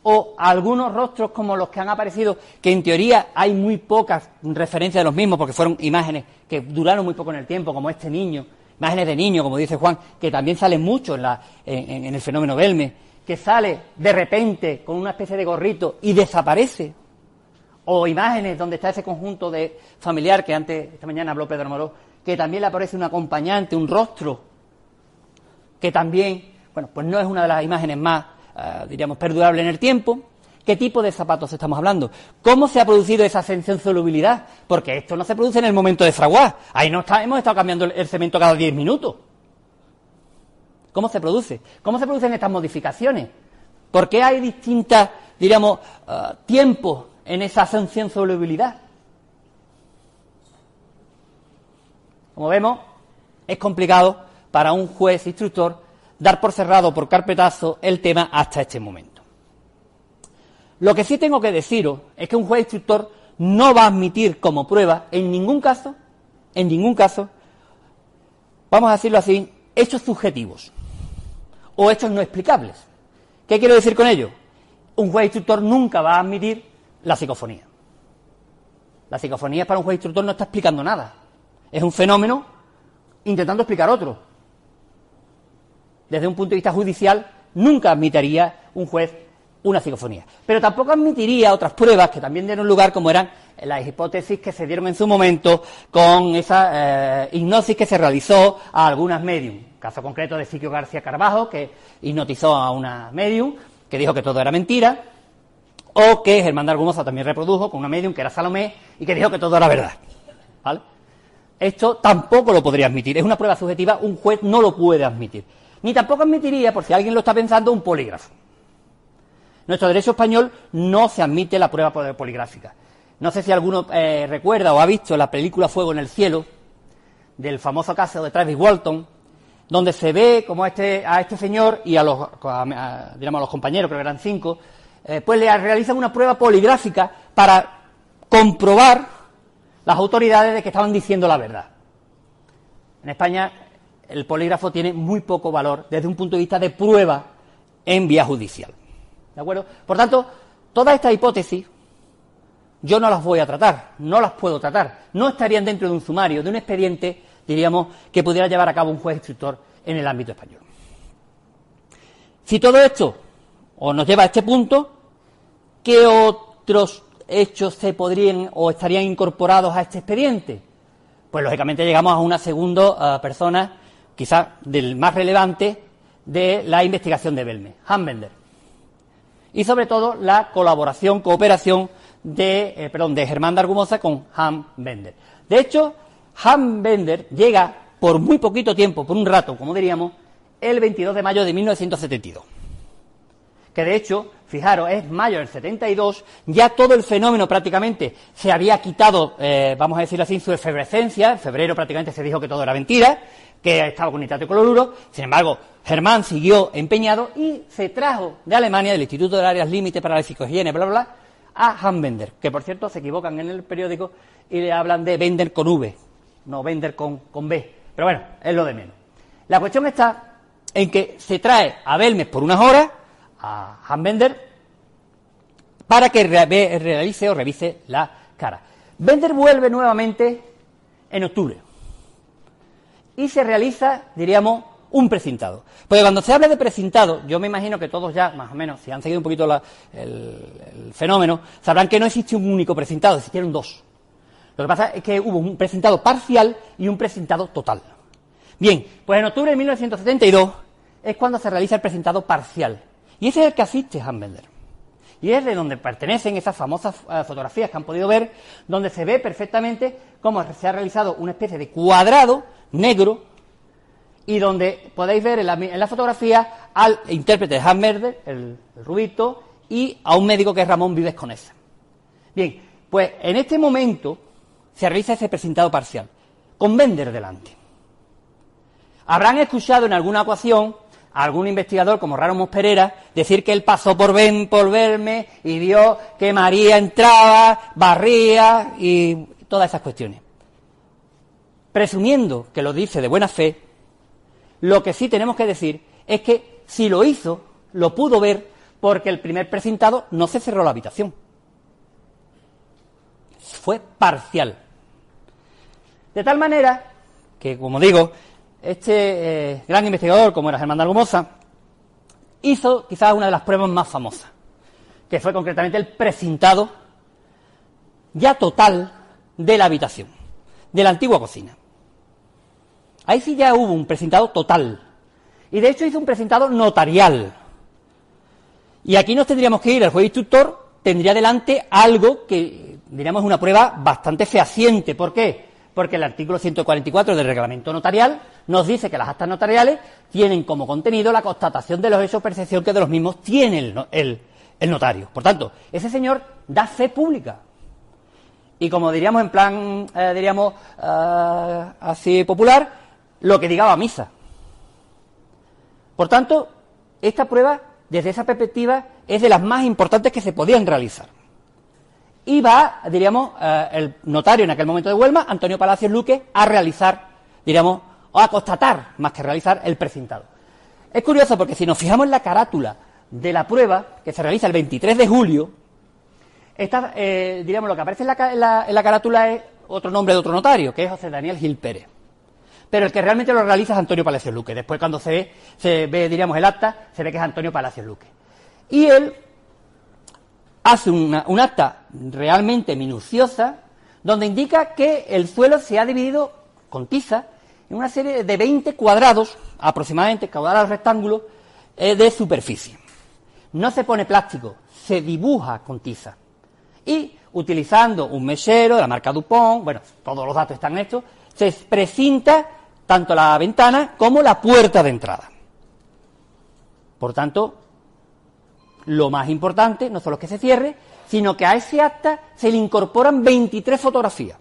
o algunos rostros como los que han aparecido, que en teoría hay muy pocas referencias de los mismos, porque fueron imágenes que duraron muy poco en el tiempo, como este niño, imágenes de niño, como dice Juan, que también salen mucho en, la, en, en el fenómeno Belme, que sale de repente con una especie de gorrito y desaparece, o imágenes donde está ese conjunto de familiar que antes, esta mañana habló Pedro Moró, que también le aparece un acompañante, un rostro, que también, bueno, pues no es una de las imágenes más, uh, diríamos, perdurables en el tiempo. ¿Qué tipo de zapatos estamos hablando? ¿Cómo se ha producido esa ascensión solubilidad? Porque esto no se produce en el momento de fraguar. Ahí no está, hemos estado cambiando el, el cemento cada diez minutos. ¿Cómo se produce? ¿Cómo se producen estas modificaciones? ¿Por qué hay distintas, diríamos, uh, tiempos en esa ascensión solubilidad? Como vemos, es complicado para un juez instructor dar por cerrado, por carpetazo, el tema hasta este momento. Lo que sí tengo que deciros es que un juez instructor no va a admitir como prueba, en ningún caso, en ningún caso, vamos a decirlo así, hechos subjetivos o hechos no explicables. ¿Qué quiero decir con ello? Un juez instructor nunca va a admitir la psicofonía. La psicofonía para un juez instructor no está explicando nada. Es un fenómeno intentando explicar otro. Desde un punto de vista judicial, nunca admitiría un juez una psicofonía. Pero tampoco admitiría otras pruebas que también dieron lugar, como eran las hipótesis que se dieron en su momento con esa eh, hipnosis que se realizó a algunas medium. Caso concreto de Siquio García Carbajo, que hipnotizó a una medium, que dijo que todo era mentira, o que Germán de Argumosa también reprodujo con una medium que era Salomé, y que dijo que todo era verdad. ¿Vale? Esto tampoco lo podría admitir. Es una prueba subjetiva, un juez no lo puede admitir. Ni tampoco admitiría, por si alguien lo está pensando, un polígrafo. Nuestro derecho español no se admite la prueba poligráfica. No sé si alguno eh, recuerda o ha visto la película Fuego en el cielo, del famoso caso de Travis Walton, donde se ve como este, a este señor y a los, a, a, digamos, a los compañeros, creo que eran cinco, eh, pues le realizan una prueba poligráfica para comprobar las autoridades de que estaban diciendo la verdad. En España el polígrafo tiene muy poco valor desde un punto de vista de prueba en vía judicial. ¿De acuerdo? Por tanto, todas estas hipótesis yo no las voy a tratar, no las puedo tratar. No estarían dentro de un sumario, de un expediente, diríamos, que pudiera llevar a cabo un juez instructor en el ámbito español. Si todo esto o nos lleva a este punto, ¿qué otros hechos se podrían o estarían incorporados a este expediente? Pues lógicamente llegamos a una segunda uh, persona, quizás del más relevante de la investigación de Belme, Hans Bender. Y sobre todo la colaboración, cooperación de, eh, perdón, de Germán de Argumosa con Hans Bender. De hecho, Hans Bender llega por muy poquito tiempo, por un rato, como diríamos, el veintidós de mayo de mil novecientos setenta y dos. Que de hecho, fijaros, es mayo del setenta y dos, ya todo el fenómeno prácticamente se había quitado, eh, vamos a decirlo así, su efervescencia. En febrero prácticamente se dijo que todo era mentira, que estaba con nitrato de cloruro. Sin embargo, Germán siguió empeñado y se trajo de Alemania, del Instituto de Áreas Límite para la Psicohigiene, bla, bla, bla, a Hans Bender, que por cierto se equivocan en el periódico y le hablan de Bender con V, no Bender con, con B. Pero bueno, es lo de menos. La cuestión está en que se trae a Belmes por unas horas, a Hans Bender, para que re realice o revise la cara. Bender vuelve nuevamente en octubre y se realiza, diríamos, un precintado. Porque cuando se habla de precintado, yo me imagino que todos ya, más o menos, si han seguido un poquito la, el, el fenómeno, sabrán que no existe un único precintado, existieron dos. Lo que pasa es que hubo un precintado parcial y un precintado total. Bien, pues en octubre de mil novecientos setenta y dos es cuando se realiza el precintado parcial. Y ese es el que asiste Hans Bender. Y es de donde pertenecen esas famosas uh, fotografías que han podido ver, donde se ve perfectamente cómo se ha realizado una especie de cuadrado negro, y donde podéis ver en la, en la fotografía al intérprete de Hans Bender, el, el rubito, y a un médico que es Ramón Vives Conesa. Bien, pues en este momento se realiza ese precintado parcial, con Bender delante. Habrán escuchado en alguna ocasión a algún investigador como Ramos Pereira decir que él pasó por, ben, por verme y vio que María entraba, barría y todas esas cuestiones. Presumiendo que lo dice de buena fe, lo que sí tenemos que decir es que si lo hizo, lo pudo ver porque el primer precintado no se cerró la habitación. Fue parcial. De tal manera que, como digo, este eh, gran investigador, como era Germán de Argumosa, hizo quizás una de las pruebas más famosas, que fue concretamente el precintado ya total de la habitación, de la antigua cocina. Ahí sí ya hubo un precintado total, y de hecho hizo un precintado notarial. Y aquí nos tendríamos que ir, el juez instructor tendría delante algo que, diríamos, es una prueba bastante fehaciente. ¿Por qué? Porque el artículo ciento cuarenta y cuatro del reglamento notarial nos dice que las actas notariales tienen como contenido la constatación de los hechos, percepción que de los mismos tiene el, el, el notario. Por tanto, ese señor da fe pública. Y como diríamos en plan, eh, diríamos, eh, así popular, lo que diga va a misa. Por tanto, esta prueba, desde esa perspectiva, es de las más importantes que se podían realizar. Y va, diríamos, eh, el notario en aquel momento de Huelma, Antonio Palacios Luque, a realizar, diríamos, o a constatar, más que realizar, el precintado. Es curioso porque si nos fijamos en la carátula de la prueba, que se realiza el veintitrés de julio, esta, eh, diríamos, lo que aparece en la, en, la, en la carátula es otro nombre de otro notario, que es José Daniel Gil Pérez. Pero el que realmente lo realiza es Antonio Palacios Luque. Después, cuando se ve, se ve, diríamos, el acta, se ve que es Antonio Palacios Luque. Y él hace una, un acta realmente minuciosa, donde indica que el suelo se ha dividido con tiza en una serie de veinte cuadrados, aproximadamente, cuadrados rectángulos, eh, de superficie. No se pone plástico, se dibuja con tiza. Y, utilizando un mechero de la marca Dupont, bueno, todos los datos están hechos, se precinta tanto la ventana como la puerta de entrada. Por tanto, lo más importante no solo es que se cierre, sino que a ese acta se le incorporan veintitrés fotografías.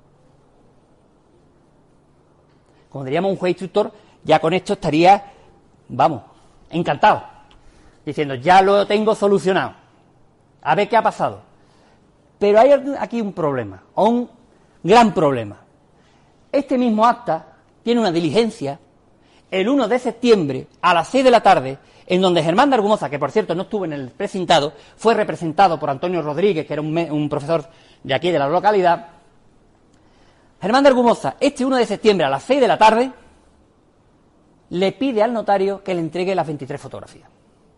Como diríamos un juez instructor, ya con esto estaría, vamos, encantado, diciendo, ya lo tengo solucionado, a ver qué ha pasado. Pero hay aquí un problema, o un gran problema. Este mismo acta tiene una diligencia el uno de septiembre a las seis de la tarde, en donde Germán de Argumosa, que por cierto no estuvo en el precintado, fue representado por Antonio Rodríguez, que era un, un profesor de aquí de la localidad. Germán de Argumosa, este uno de septiembre a las seis de la tarde, le pide al notario que le entregue las veintitrés fotografías.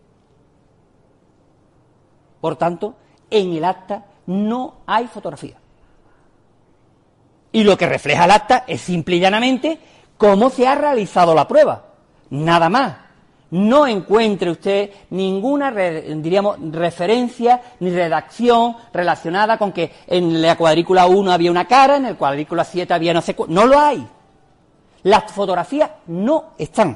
Por tanto, en el acta no hay fotografía. Y lo que refleja el acta es simple y llanamente cómo se ha realizado la prueba. Nada más. No encuentre usted ninguna, diríamos, referencia ni redacción relacionada con que en la cuadrícula uno había una cara, en el cuadrícula siete había no sé cuál. No lo hay. Las fotografías no están.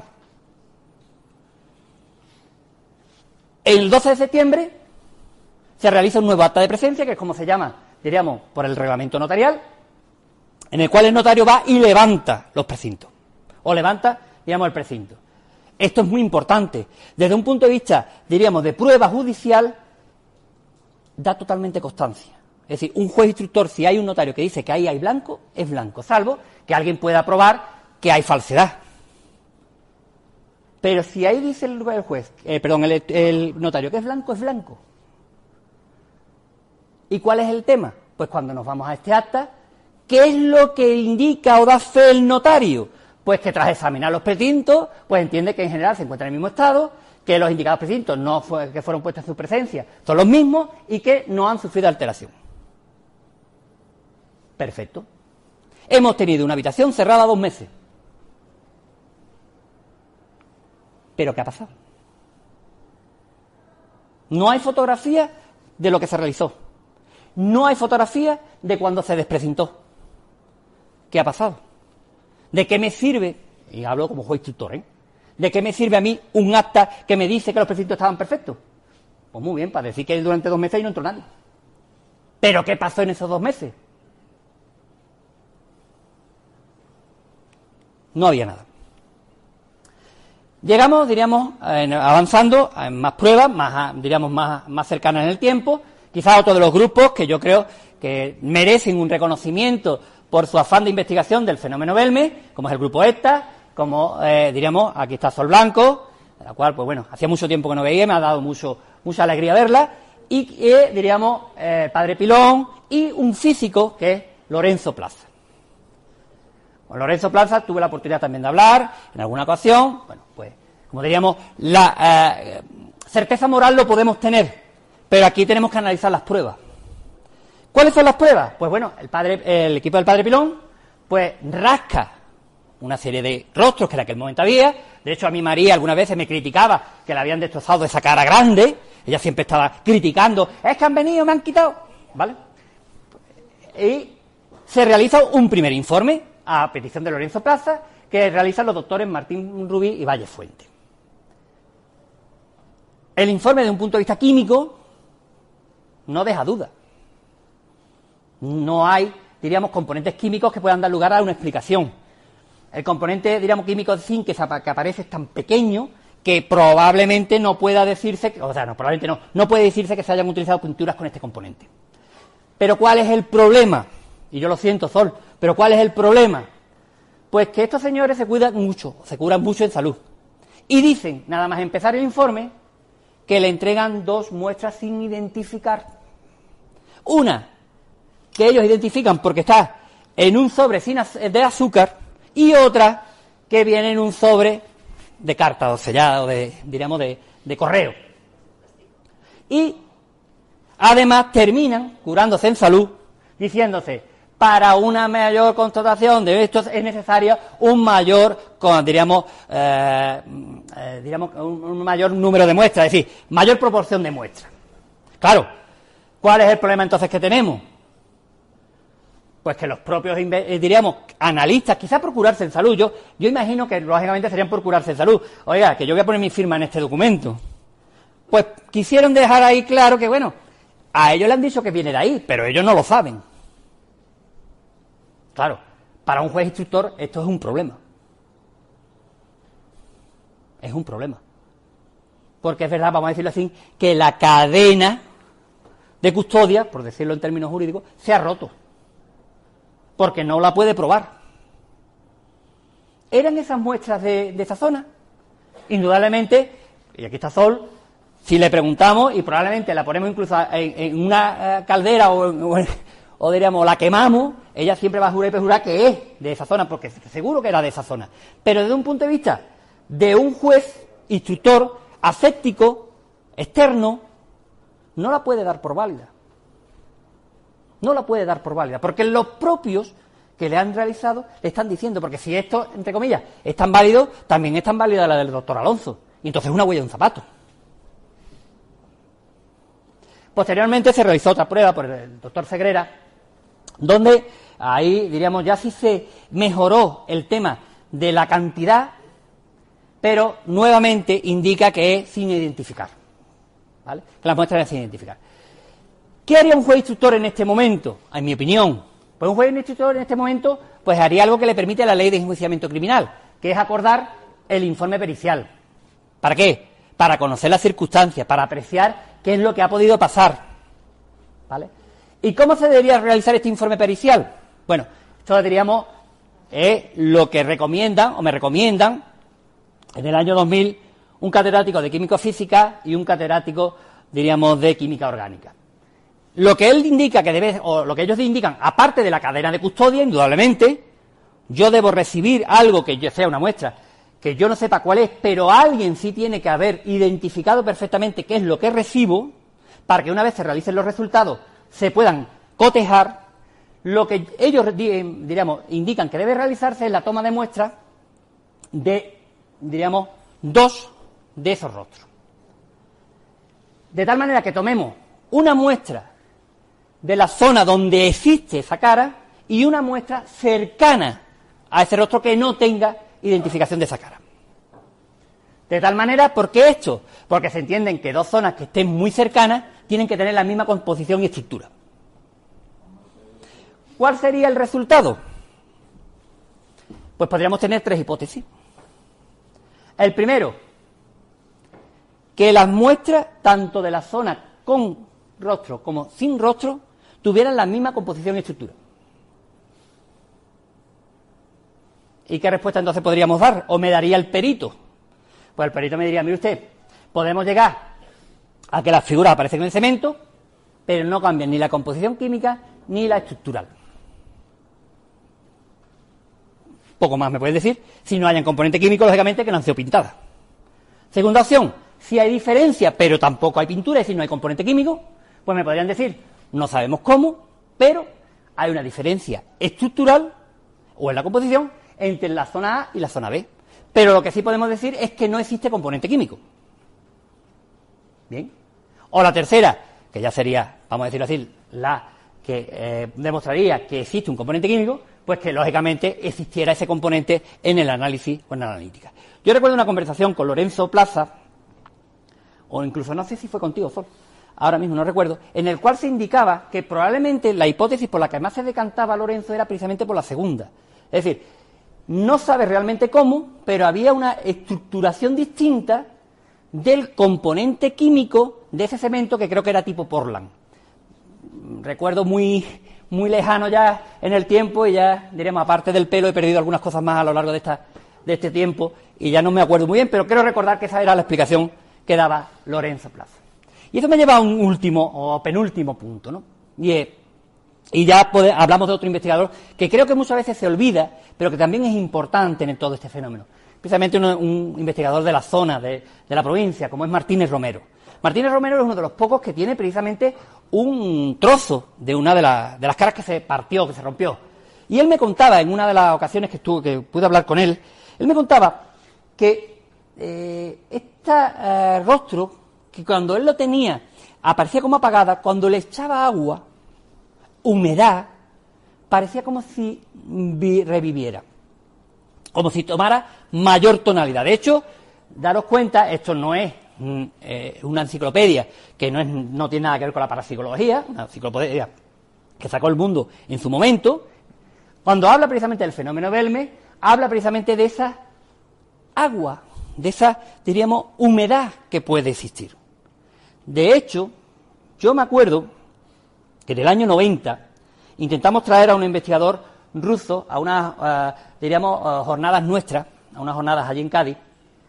El doce de septiembre se realiza un nuevo acta de presencia, que es como se llama, diríamos, por el reglamento notarial, en el cual el notario va y levanta los precintos, o levanta, digamos, el precinto. Esto es muy importante. Desde un punto de vista, diríamos, de prueba judicial, da totalmente constancia. Es decir, un juez instructor, si hay un notario que dice que ahí hay blanco, es blanco, salvo que alguien pueda probar que hay falsedad. Pero si ahí dice el juez, eh, perdón, el, el notario que es blanco, es blanco. ¿Y cuál es el tema? Pues cuando nos vamos a este acta, ¿qué es lo que indica o da fe el notario? Pues que tras examinar los precintos, pues entiende que en general se encuentran en el mismo estado, que los indicados precintos no fue, que fueron puestos en su presencia son los mismos y que no han sufrido alteración. Perfecto. Hemos tenido una habitación cerrada dos meses. ¿Pero qué ha pasado? No hay fotografía de lo que se realizó. No hay fotografía de cuando se desprecintó. ¿Qué ha pasado? ¿De qué me sirve? Y hablo como juez instructor, ¿eh? ¿De qué me sirve a mí un acta que me dice que los precintos estaban perfectos? Pues muy bien, para decir que durante dos meses ahí no entró nadie. ¿Pero qué pasó en esos dos meses? No había nada. Llegamos, diríamos, eh, avanzando en más pruebas, más, diríamos, más, más cercanas en el tiempo. Quizás otro de los grupos que yo creo que merecen un reconocimiento por su afán de investigación del fenómeno Belmes, como es el grupo ESTA, como, eh, diríamos, aquí está Sol Blanco, la cual, pues bueno, hacía mucho tiempo que no veía, me ha dado mucho, mucha alegría verla, y eh, diríamos eh, el padre Pilón y un físico que es Lorenzo Plaza. Con Lorenzo Plaza tuve la oportunidad también de hablar en alguna ocasión. Bueno, pues, como diríamos, la eh, certeza moral lo podemos tener, pero aquí tenemos que analizar las pruebas. ¿Cuáles son las pruebas? Pues bueno, el padre, el equipo del padre Pilón, pues rasca una serie de rostros que en aquel momento había. De hecho, a mí María algunas veces me criticaba que le habían destrozado esa cara grande. Ella siempre estaba criticando, es que han venido, me han quitado, ¿vale? Y se realiza un primer informe a petición de Lorenzo Plaza, que realizan los doctores Martín Rubí y Valle Fuente. El informe, de un punto de vista químico, no deja duda. No hay, diríamos, componentes químicos que puedan dar lugar a una explicación. El componente, diríamos, químico de zinc que, que aparece es tan pequeño que probablemente no pueda decirse, o sea, no, probablemente no, no puede decirse que se hayan utilizado pinturas con este componente. Pero ¿cuál es el problema? Y yo lo siento, Sol, pero ¿cuál es el problema? Pues que estos señores se cuidan mucho, se curan mucho en salud. Y dicen, nada más empezar el informe, que le entregan dos muestras sin identificar. Una, que ellos identifican porque está en un sobre sin az- de azúcar, y otra, que viene en un sobre de carta o sellada, o de, diríamos, de, de correo. Y además terminan curándose en salud, diciéndose, para una mayor constatación de esto es necesario un mayor, diríamos, eh, eh, diríamos un, un mayor número de muestras, es decir, mayor proporción de muestras. Claro, ¿cuál es el problema entonces que tenemos? Pues que los propios, eh, diríamos, analistas, quizás por curarse en salud, yo, yo imagino que lógicamente serían por curarse en salud. Oiga, que yo voy a poner mi firma en este documento. Pues quisieron dejar ahí claro que, bueno, a ellos le han dicho que viene de ahí, pero ellos no lo saben. Claro, para un juez instructor esto es un problema. Es un problema. Porque es verdad, vamos a decirlo así, que la cadena de custodia, por decirlo en términos jurídicos, se ha roto. Porque no la puede probar. ¿Eran esas muestras de, de esa zona? Indudablemente, y aquí está Sol, si le preguntamos, y probablemente la ponemos incluso en, en una caldera o, o, o diríamos, la quemamos, ella siempre va a jurar y perjurar que es de esa zona, porque seguro que era de esa zona. Pero desde un punto de vista de un juez, instructor, aséptico, externo, no la puede dar por válida. No la puede dar por válida, porque los propios que le han realizado le están diciendo, porque si esto, entre comillas, es tan válido, también es tan válida la del doctor Alonso, y entonces es una huella de un zapato. Posteriormente se realizó otra prueba por el doctor Segrera, donde ahí, diríamos, ya sí se mejoró el tema de la cantidad, pero nuevamente indica que es sin identificar, ¿vale? Que las muestras eran sin identificar. ¿Qué haría un juez instructor en este momento? En mi opinión, pues un juez instructor en este momento pues haría algo que le permite la ley de enjuiciamiento criminal, que es acordar el informe pericial. ¿Para qué? Para conocer las circunstancias, para apreciar qué es lo que ha podido pasar, ¿vale? ¿Y cómo se debería realizar este informe pericial? Bueno, esto diríamos es lo que recomiendan, o me recomiendan, en el año dos mil, un catedrático de químico-física y un catedrático, diríamos, de química orgánica. Lo que él indica que debe, o lo que ellos indican, aparte de la cadena de custodia, indudablemente, yo debo recibir algo que yo sea una muestra, que yo no sepa cuál es, pero alguien sí tiene que haber identificado perfectamente qué es lo que recibo, para que una vez se realicen los resultados, se puedan cotejar. Lo que ellos, diríamos, indican que debe realizarse es la toma de muestras de, diríamos, dos de esos rostros. De tal manera que tomemos una muestra de la zona donde existe esa cara y una muestra cercana a ese rostro que no tenga identificación de esa cara. De tal manera, ¿por qué esto? Porque se entienden que dos zonas que estén muy cercanas tienen que tener la misma composición y estructura. ¿Cuál sería el resultado? Pues podríamos tener tres hipótesis. El primero, que las muestras, tanto de la zona con rostro como sin rostro, tuvieran la misma composición y estructura. ¿Y qué respuesta entonces podríamos dar? ¿O me daría el perito? Pues el perito me diría, mire usted, podemos llegar a que las figuras aparecen en el cemento, pero no cambian ni la composición química ni la estructural. Poco más me puedes decir si no hay un componente químico, lógicamente, que no han sido pintadas. Segunda opción, si hay diferencia, pero tampoco hay pintura, es decir, no hay componente químico, pues me podrían decir, no sabemos cómo, pero hay una diferencia estructural o en la composición entre la zona A y la zona B. Pero lo que sí podemos decir es que no existe componente químico. Bien. O la tercera, que ya sería, vamos a decirlo así, la que eh, demostraría que existe un componente químico, pues que lógicamente existiera ese componente en el análisis o en la analítica. Yo recuerdo una conversación con Lorenzo Plaza, o incluso no sé si fue contigo, Sol, ahora mismo no recuerdo, en el cual se indicaba que probablemente la hipótesis por la que más se decantaba Lorenzo era precisamente por la segunda. Es decir, no sabe realmente cómo, pero había una estructuración distinta del componente químico de ese cemento que creo que era tipo Portland. Recuerdo muy, muy lejano ya en el tiempo y ya, diríamos, aparte del pelo, he perdido algunas cosas más a lo largo de, esta, de este tiempo y ya no me acuerdo muy bien, pero quiero recordar que esa era la explicación que daba Lorenzo Plaza. Y eso me lleva a un último o penúltimo punto, ¿no? Y, eh, y ya pode, hablamos de otro investigador que creo que muchas veces se olvida, pero que también es importante en todo este fenómeno. Precisamente un, un investigador de la zona, de, de la provincia, como es Martínez Romero. Martínez Romero es uno de los pocos que tiene precisamente un trozo de una de, la, de las caras que se partió, que se rompió. Y él me contaba, en una de las ocasiones que, estuve, que pude hablar con él, él me contaba que eh, este eh, rostro, que cuando él lo tenía, aparecía como apagada, cuando le echaba agua, humedad, parecía como si vi, reviviera, como si tomara mayor tonalidad. De hecho, daros cuenta, esto no es mm, eh, una enciclopedia, que no, es, no tiene nada que ver con la parapsicología, una enciclopedia que sacó el mundo en su momento. Cuando habla precisamente del fenómeno Belmes, habla precisamente de esa agua, de esa, diríamos, humedad que puede existir. De hecho, yo me acuerdo que en el año noventa intentamos traer a un investigador ruso a unas, uh, diríamos, uh, jornadas nuestras, a unas jornadas allí en Cádiz,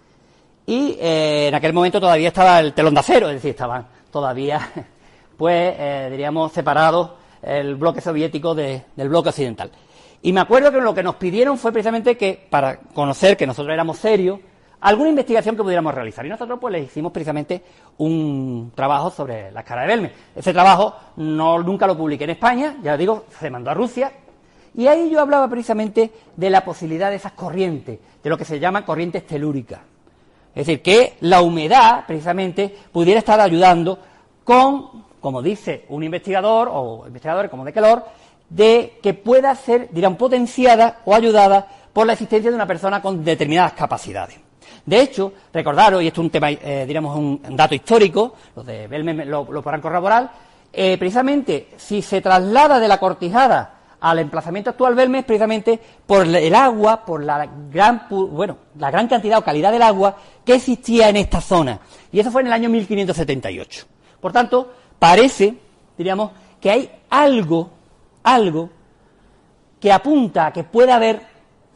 y eh, en aquel momento todavía estaba el telón de acero, es decir, estaban todavía, pues, eh, diríamos, separados el bloque soviético de, del bloque occidental. Y me acuerdo que lo que nos pidieron fue precisamente que, para conocer que nosotros éramos serios, alguna investigación que pudiéramos realizar. Y nosotros pues les hicimos precisamente un trabajo sobre la escala de Belmes. Ese trabajo no nunca lo publiqué en España, ya digo, se mandó a Rusia. Y ahí yo hablaba precisamente de la posibilidad de esas corrientes, de lo que se llama corrientes telúricas. Es decir, que la humedad precisamente pudiera estar ayudando con, como dice un investigador o investigadores como de calor, de que pueda ser, dirán, potenciada o ayudada por la existencia de una persona con determinadas capacidades. De hecho, recordaros, y esto es un tema, eh, diríamos, un, un dato histórico, los de Belmes lo, lo podrán corroborar, eh, precisamente, si se traslada de la Cortijada al emplazamiento actual Belmes, precisamente por el agua, por la gran, bueno, la gran cantidad o calidad del agua que existía en esta zona. Y eso fue en el año mil quinientos setenta y ocho. Por tanto, parece, diríamos, que hay algo, algo que apunta a que pueda haber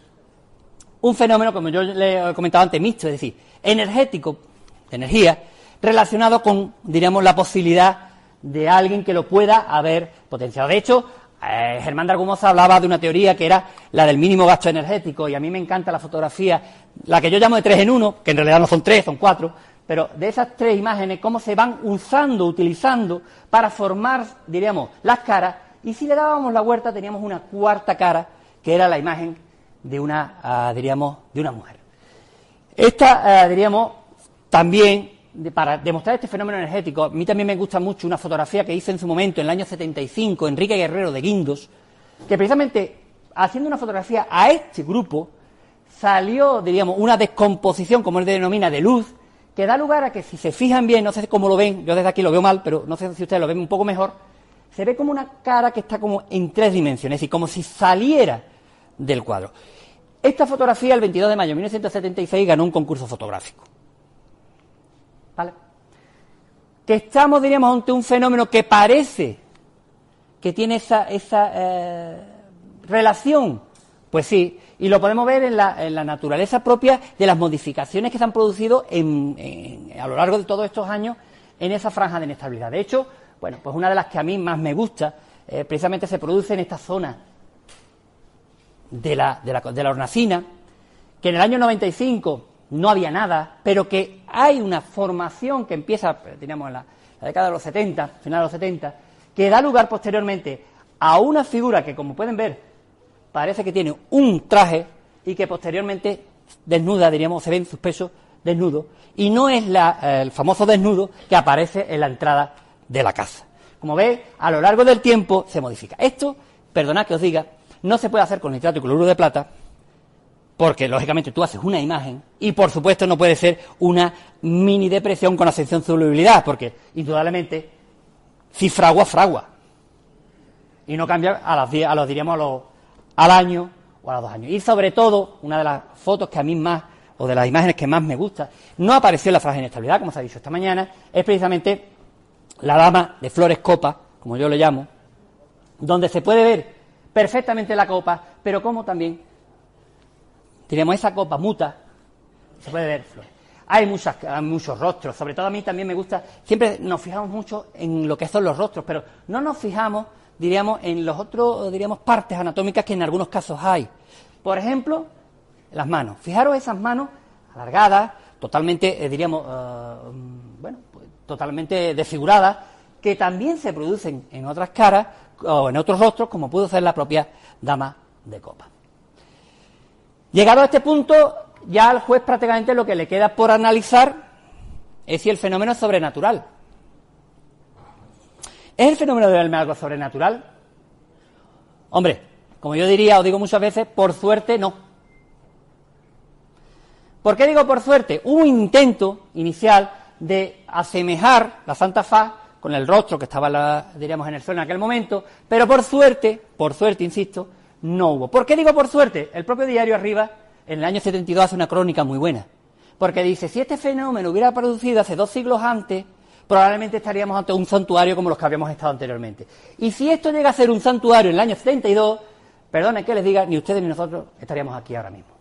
un fenómeno, como yo le he comentado antes, mixto, es decir, energético, de energía, relacionado con, diríamos, la posibilidad de alguien que lo pueda haber potenciado. De hecho, eh, Germán de Argumosa hablaba de una teoría que era la del mínimo gasto energético, y a mí me encanta la fotografía, la que yo llamo de tres en uno, que en realidad no son tres, son cuatro, pero de esas tres imágenes, cómo se van usando, utilizando, para formar, diríamos, las caras, y si le dábamos la vuelta teníamos una cuarta cara, que era la imagen de una, uh, diríamos, de una mujer. Esta, uh, diríamos, también, de, para demostrar este fenómeno energético, a mí también me gusta mucho una fotografía que hice en su momento, en el año setenta y cinco, Enrique Guerrero de Guindos, que precisamente, haciendo una fotografía a este grupo, salió, diríamos, una descomposición, como él denomina, de luz, que da lugar a que, si se fijan bien, no sé cómo lo ven, yo desde aquí lo veo mal, pero no sé si ustedes lo ven un poco mejor, se ve como una cara que está como en tres dimensiones, es decir, como si saliera del cuadro. Esta fotografía, el veintidós de mayo de mil novecientos setenta y seis, ganó un concurso fotográfico. ¿Vale? Que estamos, diríamos, ante un fenómeno que parece que tiene esa, esa eh, relación. Pues sí, y lo podemos ver en la, en la naturaleza propia de las modificaciones que se han producido en, en, a lo largo de todos estos años en esa franja de inestabilidad. De hecho, bueno, pues una de las que a mí más me gusta, eh, precisamente se produce en esta zona de la, de, la, de la hornacina, que en el año noventa y cinco no había nada, pero que hay una formación que empieza, diríamos, en la, la década de los setenta, final de los setenta, que da lugar posteriormente a una figura que, como pueden ver, parece que tiene un traje y que posteriormente desnuda, diríamos, se ven sus pesos desnudos, y no es la, eh, el famoso desnudo que aparece en la entrada de la casa. Como veis, a lo largo del tiempo se modifica. Esto, perdonad que os diga, no se puede hacer con nitrato y cloruro de plata, porque lógicamente tú haces una imagen y por supuesto no puede ser una mini depresión con ascensión solubilidad, porque indudablemente si fragua, fragua. Y no cambia a las a los diríamos a los, al año o a los dos años. Y sobre todo, una de las fotos que a mí más, o de las imágenes que más me gusta, no apareció en la franja de inestabilidad, como se ha dicho esta mañana, es precisamente la dama de flores copa, como yo le llamo, donde se puede ver perfectamente la copa, pero como también, diríamos, esa copa muta, se puede ver flores. Hay, muchas, hay muchos rostros, sobre todo a mí también me gusta, siempre nos fijamos mucho en lo que son los rostros, pero no nos fijamos, diríamos, en los otros, diríamos, partes anatómicas que en algunos casos hay. Por ejemplo, las manos. Fijaros esas manos alargadas, totalmente, eh, diríamos, uh, bueno, pues, totalmente desfiguradas, que también se producen en otras caras o en otros rostros, como pudo ser la propia dama de copa. Llegado a este punto, ya al juez prácticamente lo que le queda por analizar es si el fenómeno es sobrenatural. ¿Es el fenómeno de verme algo sobrenatural? Hombre, como yo diría o digo muchas veces, por suerte no. ¿Por qué digo por suerte? Hubo un intento inicial de asemejar la Santa Faz con el rostro que estaba, la, diríamos, en el suelo en aquel momento, pero por suerte, por suerte, insisto, no hubo. ¿Por qué digo por suerte? El propio diario Arriba, en el año setenta y dos, hace una crónica muy buena, porque dice, si este fenómeno hubiera producido hace dos siglos antes, probablemente estaríamos ante un santuario como los que habíamos estado anteriormente. Y si esto llega a ser un santuario en el año setenta y dos, perdonen que les diga, ni ustedes ni nosotros estaríamos aquí ahora mismo.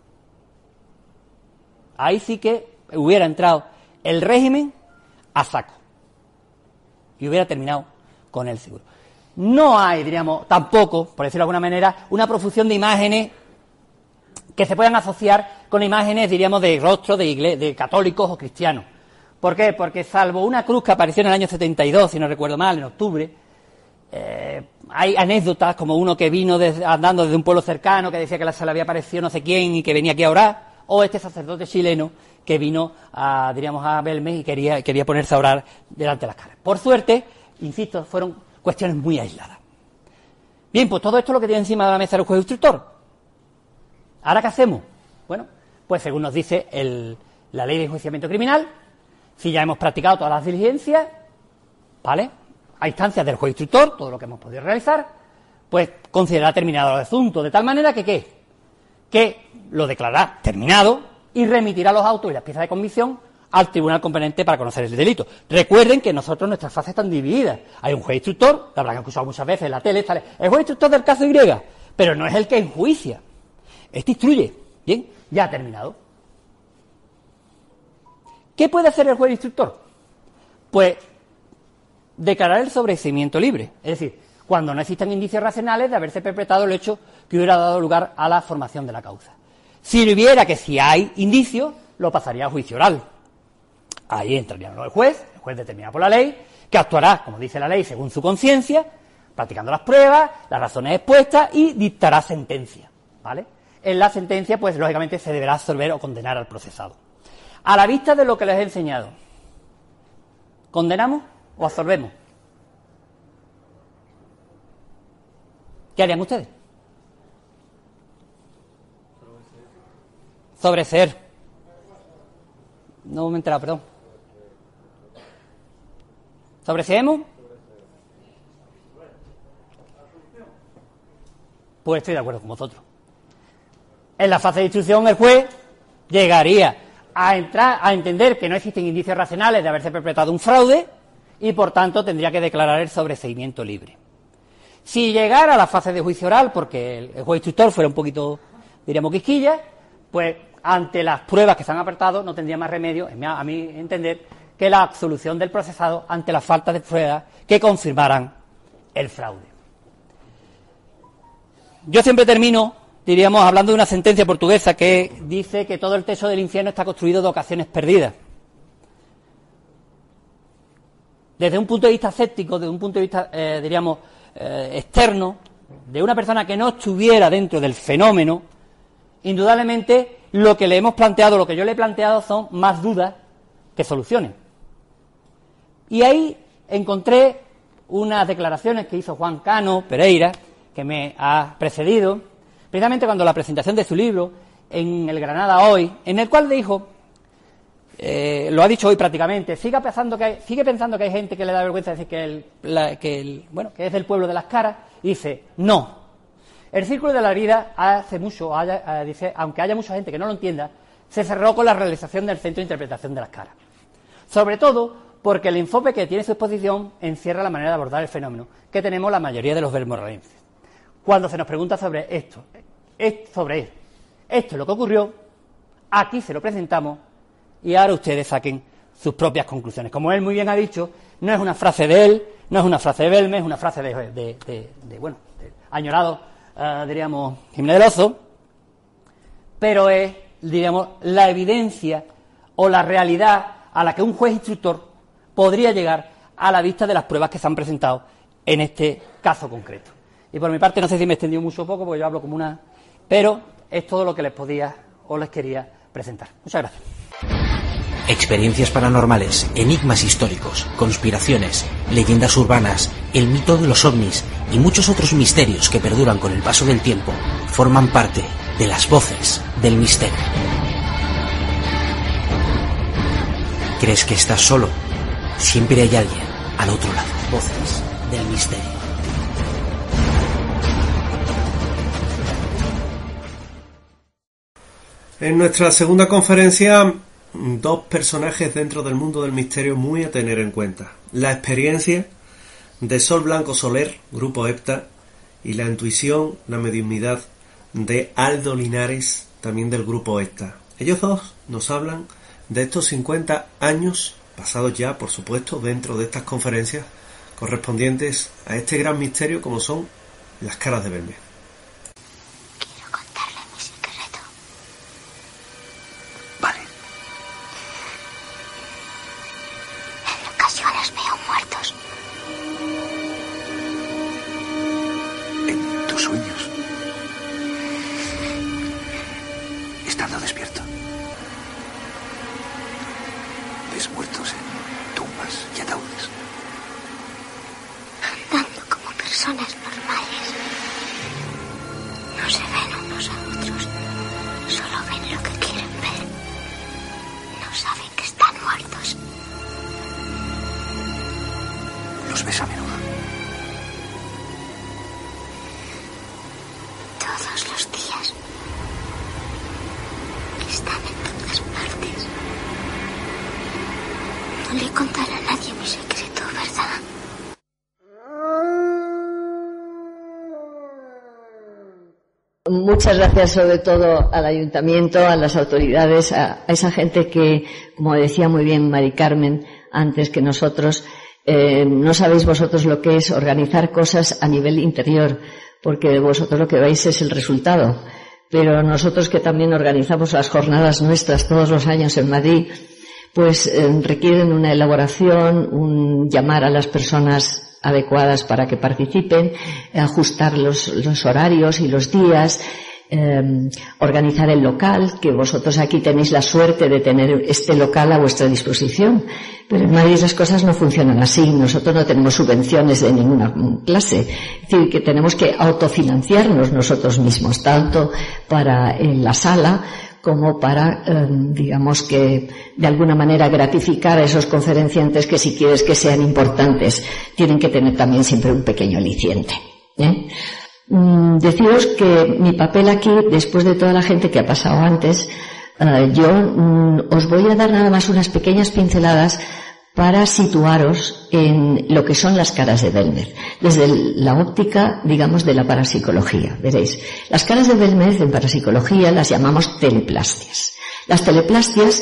Ahí sí que hubiera entrado el régimen a saco y hubiera terminado con él seguro. No hay, diríamos, tampoco, por decirlo de alguna manera, una profusión de imágenes que se puedan asociar con imágenes, diríamos, de rostros de, igle- de católicos o cristianos. ¿Por qué? Porque salvo una cruz que apareció en el año setenta y dos, si no recuerdo mal, en octubre, eh, hay anécdotas como uno que vino desde, andando desde un pueblo cercano, que decía que se le había aparecido no sé quién y que venía aquí a orar, o este sacerdote chileno que vino a, diríamos, a Belmez y quería, quería ponerse a orar delante de las caras. Por suerte, insisto, fueron cuestiones muy aisladas. Bien, pues todo esto es lo que tiene encima de la mesa el juez instructor. ¿Ahora qué hacemos? Bueno, pues según nos dice el, la ley de enjuiciamiento criminal, si ya hemos practicado todas las diligencias, ¿vale?, a instancias del juez instructor, todo lo que hemos podido realizar, pues considerará terminado el asunto, de tal manera que, ¿qué?, que lo declarará terminado y remitirá los autos y las piezas de convicción al tribunal competente para conocer el delito. Recuerden que nosotros nuestras fases están divididas. Hay un juez instructor, lo habrán escuchado muchas veces en la tele, sale, el juez instructor del caso Y, pero no es el que enjuicia. Este instruye. Bien, ya ha terminado. ¿Qué puede hacer el juez instructor? Pues declarar el sobreseimiento libre. Es decir, cuando no existan indicios racionales de haberse perpetrado el hecho que hubiera dado lugar a la formación de la causa. Si hubiera que si hay indicios, lo pasaría a juicio oral. Ahí entraría el juez, el juez determinado por la ley, que actuará, como dice la ley, según su conciencia, practicando las pruebas, las razones expuestas y dictará sentencia, ¿vale? En la sentencia, pues, lógicamente, se deberá absolver o condenar al procesado. A la vista de lo que les he enseñado, ¿condenamos o absolvemos? ¿Qué harían ustedes? Sobreseer. No me he enterado, perdón. ¿Sobreseemos? Pues estoy de acuerdo con vosotros. En la fase de instrucción el juez llegaría a entrar a entender que no existen indicios racionales de haberse perpetrado un fraude y por tanto tendría que declarar el sobreseimiento libre. Si llegara a la fase de juicio oral, porque el juez instructor fuera un poquito, diríamos, quisquilla, pues ante las pruebas que se han apartado no tendría más remedio, a mi entender, que la absolución del procesado ante la falta de pruebas que confirmaran el fraude. Yo siempre termino, diríamos, hablando de una sentencia portuguesa que dice que todo el techo del infierno está construido de ocasiones perdidas. Desde un punto de vista escéptico, desde un punto de vista, eh, diríamos, eh, externo, de una persona que no estuviera dentro del fenómeno, indudablemente lo que le hemos planteado, lo que yo le he planteado son más dudas que soluciones. Y ahí encontré unas declaraciones que hizo Juan Cano Pereira, que me ha precedido, precisamente cuando la presentación de su libro en el Granada Hoy, en el cual dijo, eh, lo ha dicho hoy prácticamente, siga pensando que hay, sigue pensando que hay gente que le da vergüenza decir que, el, la, que, el, bueno, que es del pueblo de las caras, y dice, no, el Círculo de la Herida hace mucho, haya, eh, dice, aunque haya mucha gente que no lo entienda, se cerró con la realización del Centro de Interpretación de las Caras. Sobre todo porque el enfoque que tiene su exposición encierra la manera de abordar el fenómeno que tenemos la mayoría de los bermoralenses. Cuando se nos pregunta sobre esto, sobre esto, esto es lo que ocurrió, aquí se lo presentamos y ahora ustedes saquen sus propias conclusiones. Como él muy bien ha dicho, no es una frase de él, no es una frase de Belme, es una frase de, de, de, de bueno, de añorado, uh, diríamos, Jiménez del Oso, pero es, diríamos, la evidencia o la realidad a la que un juez instructor podría llegar a la vista de las pruebas que se han presentado en este caso concreto. Y por mi parte, no sé si me he extendido mucho o poco, porque yo hablo como una... Pero es todo lo que les podía o les quería presentar. Muchas gracias. Experiencias paranormales, enigmas históricos, conspiraciones, leyendas urbanas, el mito de los ovnis y muchos otros misterios que perduran con el paso del tiempo forman parte de las voces del misterio. ¿Crees que estás solo? Siempre hay alguien al otro lado. Voces del misterio. En nuestra segunda conferencia, dos personajes dentro del mundo del misterio muy a tener en cuenta. La experiencia de Sol Blanco Soler, Grupo EPTA, y la intuición, la mediunidad de Aldo Linares, también del Grupo EPTA. Ellos dos nos hablan de estos cincuenta años, pasados ya, por supuesto, dentro de estas conferencias, correspondientes a este gran misterio como son las caras de Belmez. Quiero contarle mi secreto. Vale. En ocasiones veo muertos. En tus sueños. Estando despierto. Ves muertos en tumbas y ataúdes. Andando como personas normales. No se ven unos a otros. Solo ven lo que quieren ver. No saben que están muertos. Los ves a menudo. Todos los días. Están en todas partes. No le contaré a nadie mi secreto, ¿verdad? Muchas gracias sobre todo al ayuntamiento, a las autoridades, a, a esa gente que, como decía muy bien Mari Carmen antes que nosotros, eh, no sabéis vosotros lo que es organizar cosas a nivel interior, porque vosotros lo que veis es el resultado. Pero nosotros que también organizamos las jornadas nuestras todos los años en Madrid, pues eh, requieren una elaboración, un llamar a las personas adecuadas para que participen, ajustar los, los horarios y los días, eh, organizar el local, que vosotros aquí tenéis la suerte de tener este local a vuestra disposición. Pero en Madrid las cosas no funcionan así. Nosotros no tenemos subvenciones de ninguna clase. Es decir, que tenemos que autofinanciarnos nosotros mismos, tanto para en la sala como para, eh, digamos que, de alguna manera gratificar a esos conferenciantes que, si quieres que sean importantes, tienen que tener también siempre un pequeño aliciente. ¿eh? Mm, deciros que mi papel aquí, después de toda la gente que ha pasado antes, eh, yo mm, os voy a dar nada más unas pequeñas pinceladas para situaros en lo que son las caras de Belmez, desde la óptica, digamos, de la parapsicología. Veréis, las caras de Belmez en parapsicología las llamamos teleplastias. Las teleplastias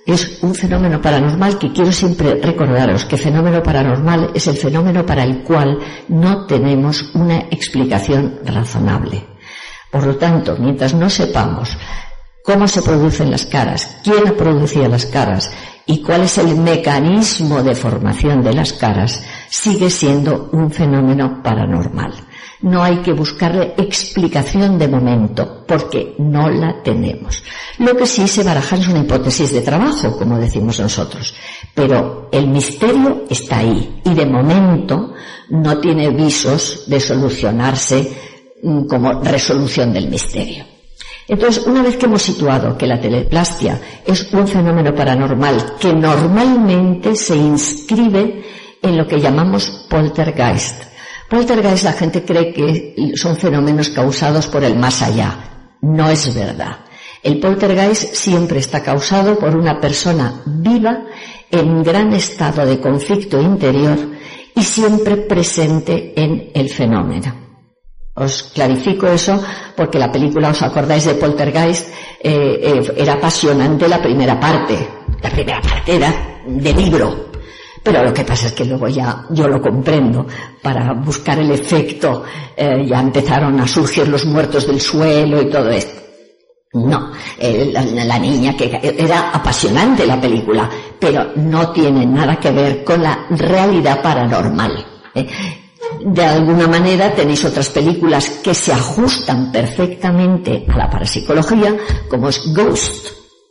es un fenómeno paranormal que quiero siempre recordaros que fenómeno paranormal es el fenómeno para el cual no tenemos una explicación razonable. Por lo tanto, mientras no sepamos cómo se producen las caras, quién producía las caras y cuál es el mecanismo de formación de las caras, sigue siendo un fenómeno paranormal. No hay que buscarle explicación de momento, porque no la tenemos. Lo que sí se baraja es una hipótesis de trabajo, como decimos nosotros. Pero el misterio está ahí, y de momento no tiene visos de solucionarse como resolución del misterio. Entonces, una vez que hemos situado que la teleplastia es un fenómeno paranormal que normalmente se inscribe en lo que llamamos poltergeist. Poltergeist, la gente cree que son fenómenos causados por el más allá. No es verdad. El poltergeist siempre está causado por una persona viva en gran estado de conflicto interior y siempre presente en el fenómeno. Os clarifico eso porque la película, ¿os acordáis de Poltergeist? Eh, eh, era apasionante la primera parte. La primera parte era de libro. Pero lo que pasa es que luego ya yo lo comprendo. Para buscar el efecto eh, ya empezaron a surgir los muertos del suelo y todo esto. No, eh, la, la niña que era apasionante la película, pero no tiene nada que ver con la realidad paranormal. ¿eh? De alguna manera tenéis otras películas que se ajustan perfectamente a la parapsicología, como es Ghost,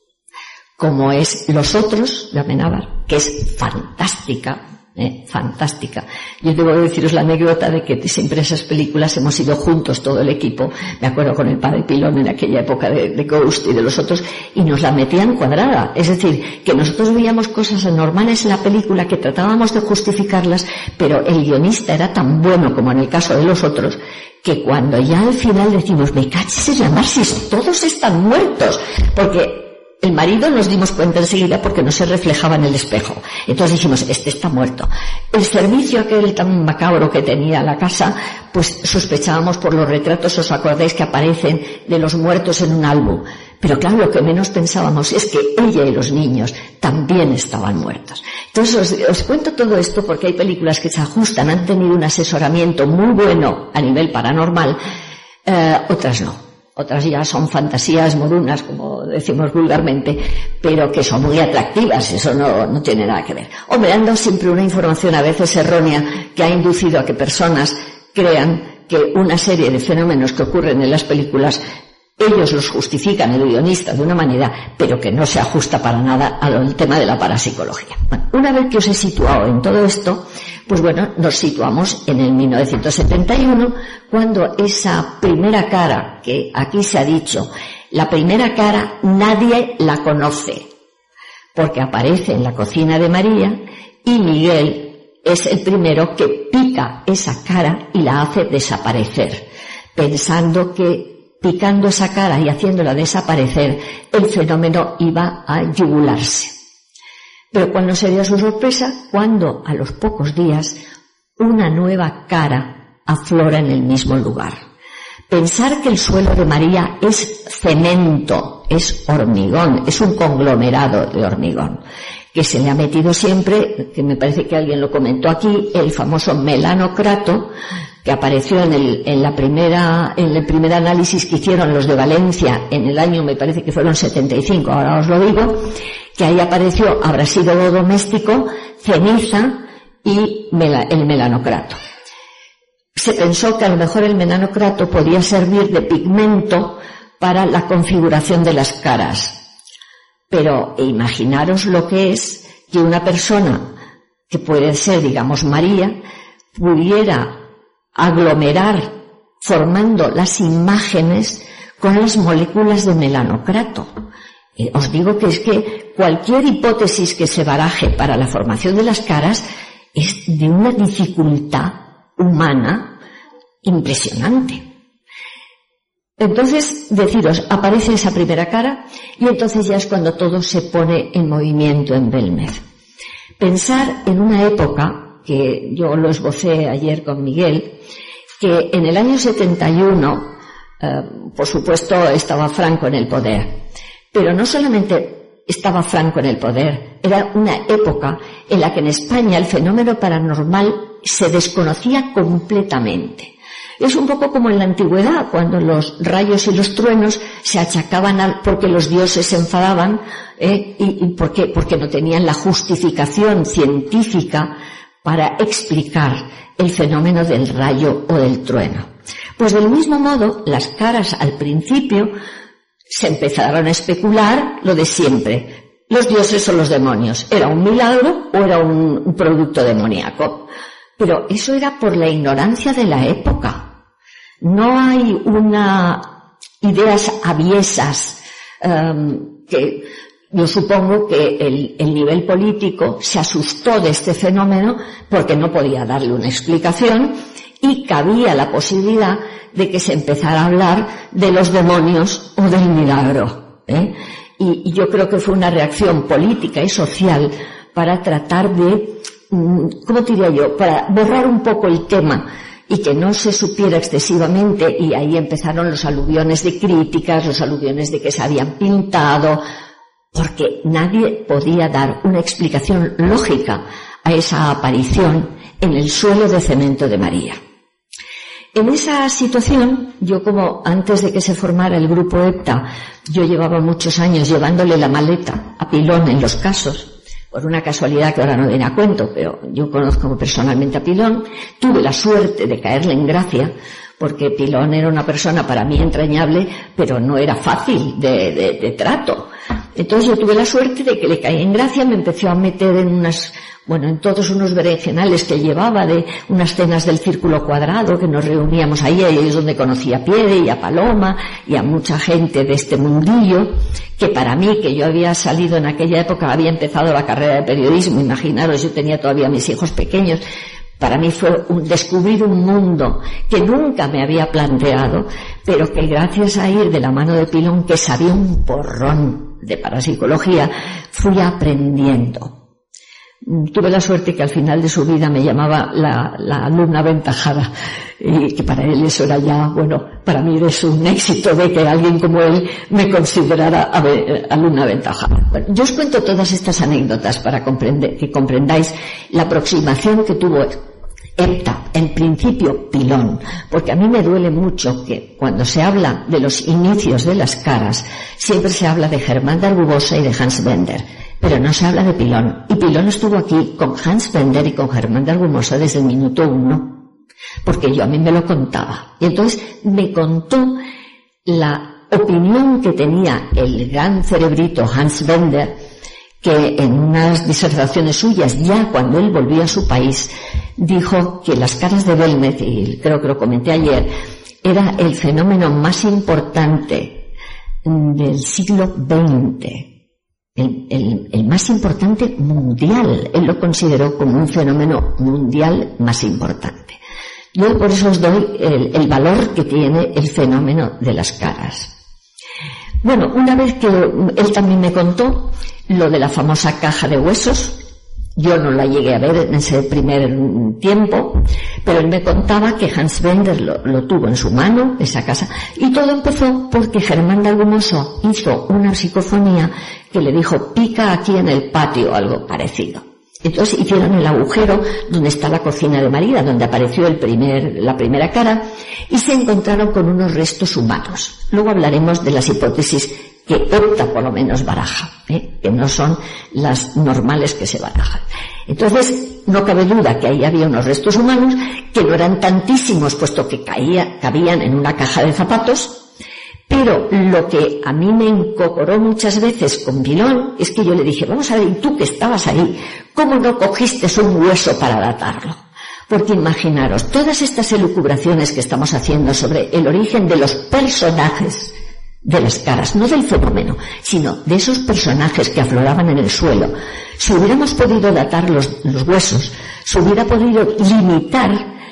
como es Los Otros, de Amenábar, que es fantástica, eh, fantástica. Yo debo deciros la anécdota de que siempre esas películas hemos ido juntos, todo el equipo, me acuerdo con el padre Pilón en aquella época de, de Ghost y de Los Otros, y nos la metían cuadrada. Es decir, que nosotros veíamos cosas anormales en la película que tratábamos de justificarlas, pero el guionista era tan bueno como en el caso de Los Otros, que cuando ya al final decimos, me caches en la mar si todos están muertos, porque el marido nos dimos cuenta enseguida porque no se reflejaba en el espejo. Entonces dijimos, este está muerto. El servicio aquel tan macabro que tenía la casa, pues sospechábamos por los retratos, os acordáis que aparecen de los muertos en un álbum. Pero claro, lo que menos pensábamos es que ella y los niños también estaban muertos. Entonces os, os cuento todo esto porque hay películas que se ajustan, han tenido un asesoramiento muy bueno a nivel paranormal, eh, otras no. Otras ya son fantasías morunas, como decimos vulgarmente, pero que son muy atractivas, eso no, no tiene nada que ver. Hombre, han dado siempre una información a veces errónea que ha inducido a que personas crean que una serie de fenómenos que ocurren en las películas, ellos los justifican, el guionista, de una manera, pero que no se ajusta para nada al tema de la parapsicología. Bueno, una vez que os he situado en todo esto, pues bueno, nos situamos en el mil novecientos setenta y uno, cuando esa primera cara, que aquí se ha dicho, la primera cara nadie la conoce, porque aparece en la cocina de María y Miguel es el primero que pica esa cara y la hace desaparecer, pensando que picando esa cara y haciéndola desaparecer, el fenómeno iba a yugularse. Pero cuando sería su sorpresa, cuando a los pocos días una nueva cara aflora en el mismo lugar. Pensar que el suelo de María es cemento, es hormigón, es un conglomerado de hormigón, que se le ha metido siempre, que me parece que alguien lo comentó aquí, el famoso melanocrato, que apareció en el, en la primera, en el primer análisis que hicieron los de Valencia en el año, me parece que fueron setenta y cinco, ahora os lo digo, que ahí apareció abrasivo doméstico, ceniza y mela, el melanocrato. Se pensó que a lo mejor el melanocrato podía servir de pigmento para la configuración de las caras. Pero imaginaros lo que es que una persona, que puede ser, digamos, María, pudiera aglomerar formando las imágenes con las moléculas de melanocrato. Eh, os digo que es que cualquier hipótesis que se baraje para la formación de las caras es de una dificultad humana impresionante. Entonces, deciros, aparece esa primera cara y entonces ya es cuando todo se pone en movimiento en Belmez. Pensar en una época, que yo lo esbocé ayer con Miguel, que en el año setenta y uno, eh, por supuesto, estaba Franco en el poder, pero no solamente estaba Franco en el poder. Era una época en la que en España el fenómeno paranormal se desconocía completamente. Es un poco como en la antigüedad, cuando los rayos y los truenos se achacaban a, porque los dioses se enfadaban eh, y, y porque, porque no tenían la justificación científica para explicar el fenómeno del rayo o del trueno. Pues del mismo modo, las caras al principio se empezaron a especular lo de siempre. Los dioses o los demonios. ¿Era un milagro o era un, un producto demoníaco? Pero eso era por la ignorancia de la época. No hay una ideas aviesas um, que yo supongo que el, el nivel político se asustó de este fenómeno porque no podía darle una explicación y cabía la posibilidad de que se empezara a hablar de los demonios o del milagro, ¿eh? Y, y yo creo que fue una reacción política y social para tratar de, ¿cómo diría yo?, para borrar un poco el tema y que no se supiera excesivamente, y ahí empezaron los aluviones de críticas, los aluviones de que se habían pintado, porque nadie podía dar una explicación lógica a esa aparición en el suelo de cemento de María. En esa situación, yo como antes de que se formara el grupo EPTA, yo llevaba muchos años llevándole la maleta a Pilón en los casos, por una casualidad que ahora no viene a cuento, pero yo conozco personalmente a Pilón, tuve la suerte de caerle en gracia, porque Pilón era una persona para mí entrañable, pero no era fácil de, de, de trato. Entonces yo tuve la suerte de que le caí en gracia, me empezó a meter en unas, bueno, en todos unos berenjenales que llevaba, de unas cenas del Círculo Cuadrado, que nos reuníamos ahí, ahí es donde conocí a Piede y a Paloma y a mucha gente de este mundillo, que para mí, que yo había salido en aquella época, había empezado la carrera de periodismo, imaginaros, yo tenía todavía mis hijos pequeños, para mí fue un, descubrir un mundo que nunca me había planteado, pero que gracias a ir de la mano de Pilón, que sabía un porrón de parapsicología, fui aprendiendo. Tuve la suerte que al final de su vida me llamaba la, la alumna aventajada, y que para él eso era ya, bueno, para mí es un éxito de que alguien como él me considerara alumna aventajada. Bueno, yo os cuento todas estas anécdotas para comprender, que comprendáis la aproximación que tuvo EPTA, en principio Pilón, porque a mí me duele mucho que cuando se habla de los inicios de las caras, siempre se habla de Germán de Argubosa y de Hans Bender, pero no se habla de Pilón. Y Pilón estuvo aquí con Hans Bender y con Germán de Argumosa desde el minuto uno, porque yo a mí me lo contaba. Y entonces me contó la opinión que tenía el gran cerebrito Hans Bender, que en unas disertaciones suyas, ya cuando él volvió a su país, dijo que las caras de Belmez, y creo que lo comenté ayer, era el fenómeno más importante del siglo veinte. El, el, el más importante mundial. Él lo consideró como un fenómeno mundial más importante. Yo por eso os doy el, el valor que tiene el fenómeno de las caras. Bueno, una vez que él también me contó lo de la famosa caja de huesos, yo no la llegué a ver en ese primer tiempo, pero él me contaba que Hans Bender lo, lo tuvo en su mano, esa casa, y todo empezó porque Germán de Argumosa hizo una psicofonía que le dijo, pica aquí en el patio, algo parecido. Entonces hicieron el agujero donde está la cocina de María, donde apareció el primer, la primera cara, y se encontraron con unos restos humanos. Luego hablaremos de las hipótesis que EPTA por lo menos baraja, ¿eh? que no son las normales que se barajan. Entonces, no cabe duda que ahí había unos restos humanos, que no eran tantísimos, puesto que caía, cabían en una caja de zapatos, pero lo que a mí me encocoró muchas veces con Pilón es que yo le dije, vamos a ver, ¿y tú que estabas ahí, cómo no cogiste un hueso para datarlo? Porque imaginaros, todas estas elucubraciones que estamos haciendo sobre el origen de los personajes de las caras, no del fenómeno, sino de esos personajes que afloraban en el suelo, si hubiéramos podido datar los, los huesos, se hubiera podido limitar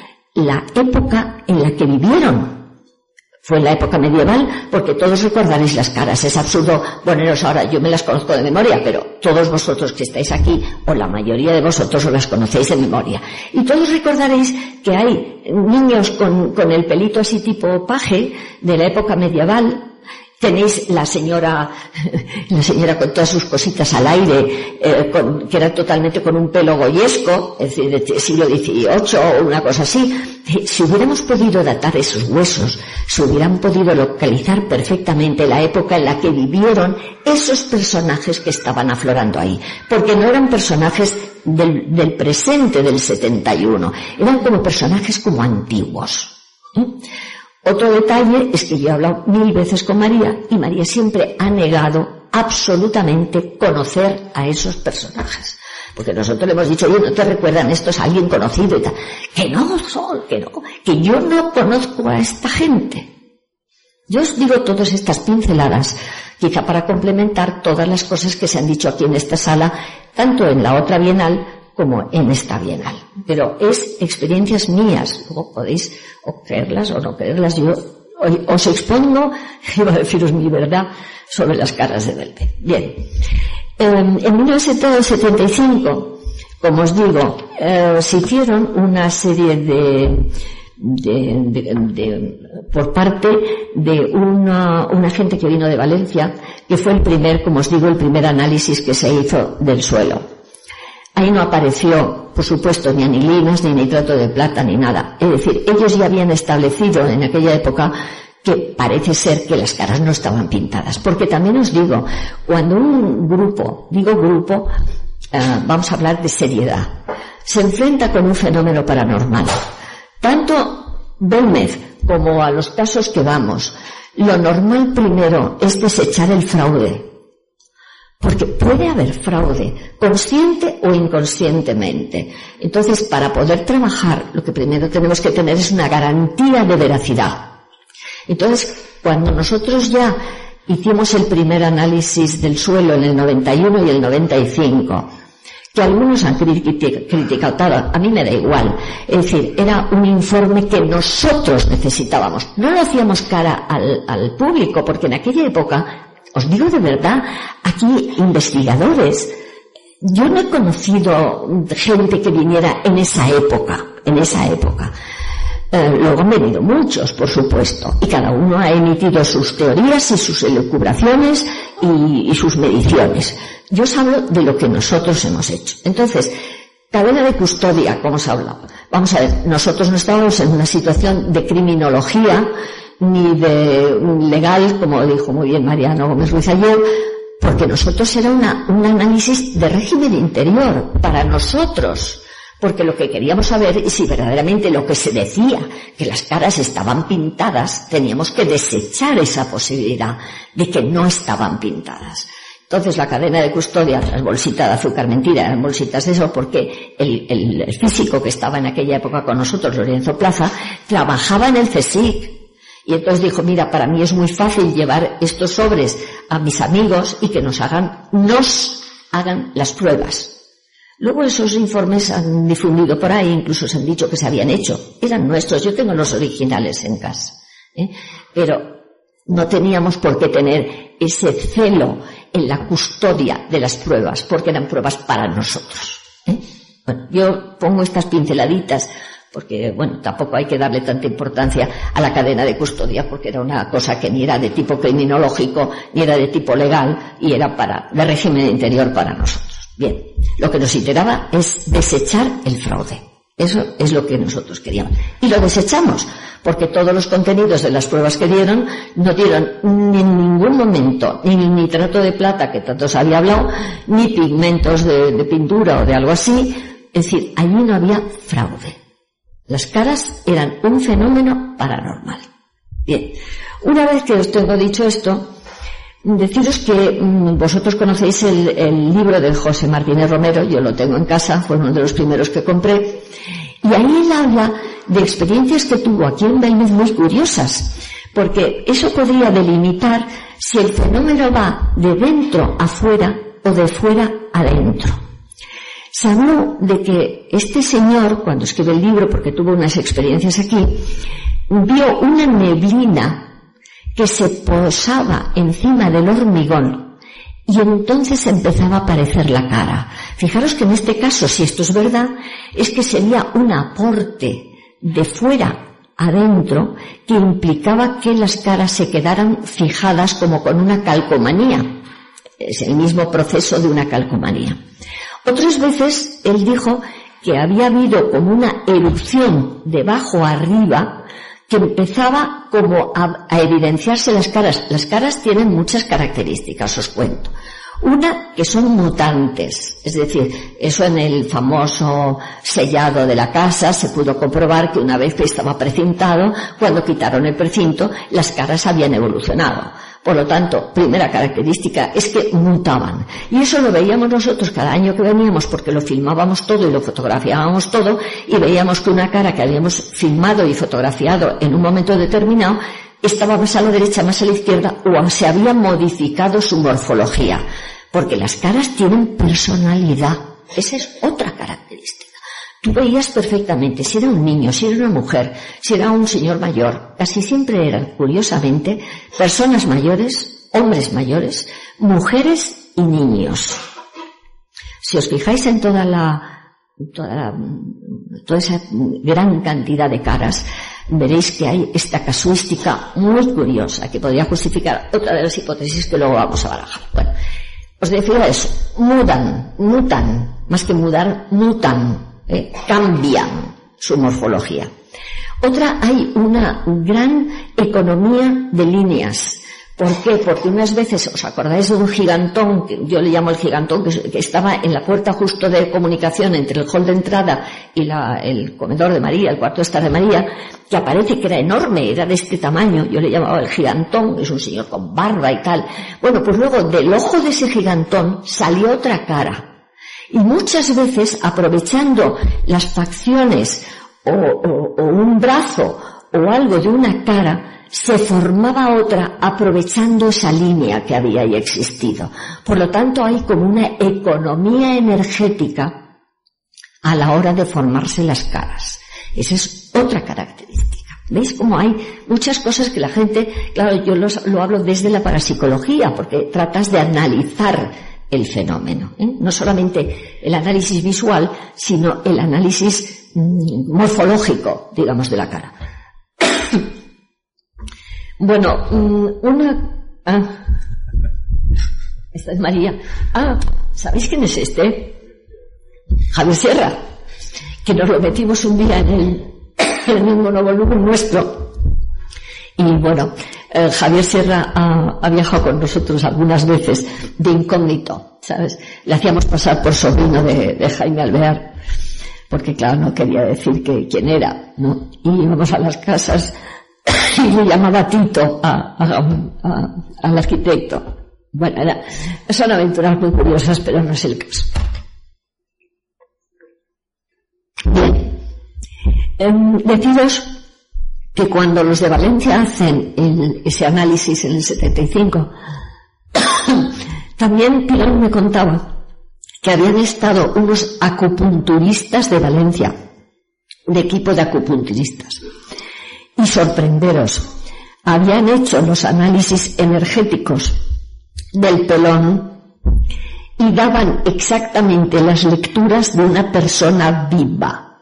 la época en la que vivieron. Fue la época medieval, porque todos recordaréis las caras. Es absurdo poneros ahora, yo me las conozco de memoria, pero todos vosotros que estáis aquí, o la mayoría de vosotros, os las conocéis de memoria. Y todos recordaréis que hay niños con, con el pelito así tipo paje, de la época medieval, Tenéis la señora, la señora con todas sus cositas al aire, eh, con, que era totalmente con un pelo goyesco, es decir, del siglo dieciocho o una cosa así. Si hubiéramos podido datar esos huesos, se hubieran podido localizar perfectamente la época en la que vivieron esos personajes que estaban aflorando ahí. Porque no eran personajes del, del presente del setenta y uno, eran como personajes como antiguos. ¿Eh? Otro detalle es que yo he hablado mil veces con María y María siempre ha negado absolutamente conocer a esos personajes. Porque nosotros le hemos dicho, oye, ¿no te recuerdan estos a alguien conocido y tal? Que no, Sol, que no, que yo no conozco a esta gente. Yo os digo todas estas pinceladas, quizá para complementar todas las cosas que se han dicho aquí en esta sala, tanto en la otra Bienal como en esta Bienal. Pero es experiencias mías, luego podéis o creerlas o no creerlas. Yo os expongo, iba a deciros mi verdad, sobre las caras de Velvet. Bien, eh, en mil novecientos setenta y cinco, como os digo, eh, se hicieron una serie de, de, de, de por parte de una, una gente que vino de Valencia, que fue el primer, como os digo, el primer análisis que se hizo del suelo. Ahí no apareció, por supuesto, ni anilinas, ni nitrato de plata, ni nada. Es decir, ellos ya habían establecido en aquella época que parece ser que las caras no estaban pintadas. Porque también os digo, cuando un grupo, digo grupo, eh, vamos a hablar de seriedad, se enfrenta con un fenómeno paranormal, tanto Belmez como a los casos que vamos, lo normal primero es desechar el fraude. Porque puede haber fraude, consciente o inconscientemente. Entonces, para poder trabajar, lo que primero tenemos que tener es una garantía de veracidad. Entonces, cuando nosotros ya hicimos el primer análisis del suelo en el noventa y uno y el noventa y cinco, que algunos han criticado, a mí me da igual. Es decir, era un informe que nosotros necesitábamos. No lo hacíamos cara al, al público, porque en aquella época, os digo de verdad, aquí investigadores, yo no he conocido gente que viniera en esa época, en esa época. Eh, luego han venido muchos, por supuesto, y cada uno ha emitido sus teorías y sus elucubraciones y, y sus mediciones. Yo os hablo de lo que nosotros hemos hecho. Entonces, cadena de custodia, como os hablaba. Vamos a ver, nosotros no estábamos en una situación de criminología, ni de legal, como dijo muy bien Mariano Gómez Ruiz ayer, porque nosotros era una, un análisis de régimen interior para nosotros, porque lo que queríamos saber es si verdaderamente lo que se decía, que las caras estaban pintadas, teníamos que desechar esa posibilidad de que no estaban pintadas. Entonces la cadena de custodia, las bolsitas de azúcar, mentira, eran bolsitas de eso, porque el, el, el físico que estaba en aquella época con nosotros, Lorenzo Plaza, trabajaba en el CSIC. Y entonces dijo, mira, para mí es muy fácil llevar estos sobres a mis amigos y que nos hagan, nos hagan las pruebas. Luego esos informes han difundido por ahí, incluso se han dicho que se habían hecho. Eran nuestros, yo tengo los originales en casa. ¿eh? Pero no teníamos por qué tener ese celo en la custodia de las pruebas, porque eran pruebas para nosotros. ¿eh? Bueno, yo pongo estas pinceladitas porque, bueno, tampoco hay que darle tanta importancia a la cadena de custodia, porque era una cosa que ni era de tipo criminológico, ni era de tipo legal, y era para, de régimen interior para nosotros. Bien, lo que nos interesaba es desechar el fraude. Eso es lo que nosotros queríamos. Y lo desechamos, porque todos los contenidos de las pruebas que dieron no dieron ni en ningún momento ni nitrato de plata, que tanto se había hablado, ni pigmentos de, de pintura o de algo así. Es decir, allí no había fraude. Las caras eran un fenómeno paranormal. Bien, una vez que os tengo dicho esto, deciros que mmm, vosotros conocéis el, el libro de José Martínez Romero, yo lo tengo en casa, fue uno de los primeros que compré, y ahí él habla de experiencias que tuvo aquí en Belmez muy curiosas, porque eso podría delimitar si el fenómeno va de dentro a fuera o de fuera adentro. Se habló de que este señor, cuando escribe el libro, porque tuvo unas experiencias aquí, vio una neblina que se posaba encima del hormigón y entonces empezaba a aparecer la cara. Fijaros que en este caso, si esto es verdad, es que sería un aporte de fuera adentro que implicaba que las caras se quedaran fijadas como con una calcomanía. Es el mismo proceso de una calcomanía. Otras veces él dijo que había habido como una erupción de abajo arriba que empezaba como a, a evidenciarse las caras. Las caras tienen muchas características, os cuento. Una, que son mutantes, es decir, eso en el famoso sellado de la casa se pudo comprobar que una vez que estaba precintado, cuando quitaron el precinto, las caras habían evolucionado. Por lo tanto, primera característica es que mutaban. Y eso lo veíamos nosotros cada año que veníamos porque lo filmábamos todo y lo fotografiábamos todo y veíamos que una cara que habíamos filmado y fotografiado en un momento determinado estaba más a la derecha, más a la izquierda o se había modificado su morfología. Porque las caras tienen personalidad. Esa es otra característica. Tú veías perfectamente si era un niño, si era una mujer, si era un señor mayor. Casi siempre eran, curiosamente, personas mayores, hombres mayores, mujeres y niños. Si os fijáis en toda la, toda la, toda esa gran cantidad de caras, veréis que hay esta casuística muy curiosa que podría justificar otra de las hipótesis que luego vamos a barajar. Bueno, os decía eso, mudan, mutan, más que mudar, mutan. Eh, cambian su morfología. Otra, hay una gran economía de líneas. ¿Por qué? Porque unas veces, ¿os acordáis de un gigantón, que yo le llamo el gigantón, que, que estaba en la puerta justo de comunicación entre el hall de entrada y la, el comedor de María, el cuarto de estar de María, que aparece que era enorme, era de este tamaño, yo le llamaba el gigantón, es un señor con barba y tal. Bueno, pues luego del ojo de ese gigantón salió otra cara. Y muchas veces, aprovechando las facciones o, o, o un brazo o algo de una cara, se formaba otra aprovechando esa línea que había ya existido. Por lo tanto, hay como una economía energética a la hora de formarse las caras. Esa es otra característica. ¿Veis cómo hay muchas cosas que la gente, claro, yo los, lo hablo desde la parapsicología, porque tratas de analizar el fenómeno, ¿eh? No solamente el análisis visual, sino el análisis mm, morfológico, digamos, de la cara. Bueno, mm, una... Ah, esta es María. Ah, ¿sabéis quién es este? Javier Sierra, que nos lo metimos un día en el, en el monovolumen nuestro. Y bueno, eh, Javier Sierra ha, ha viajado con nosotros algunas veces de incógnito, ¿sabes? Le hacíamos pasar por sobrino de, de Jaime Alvear, porque claro, no quería decir que quién era, ¿no? Y íbamos a las casas y le llamaba Tito a, a, a, al arquitecto. Bueno, era, son aventuras muy curiosas, pero no es el caso. Bien, eh, deciros que cuando los de Valencia hacen el, ese análisis en el setenta y cinco, también Pilar me contaba que habían estado unos acupunturistas de Valencia, un equipo de acupunturistas, y sorprenderos, habían hecho los análisis energéticos del pelón y daban exactamente las lecturas de una persona viva.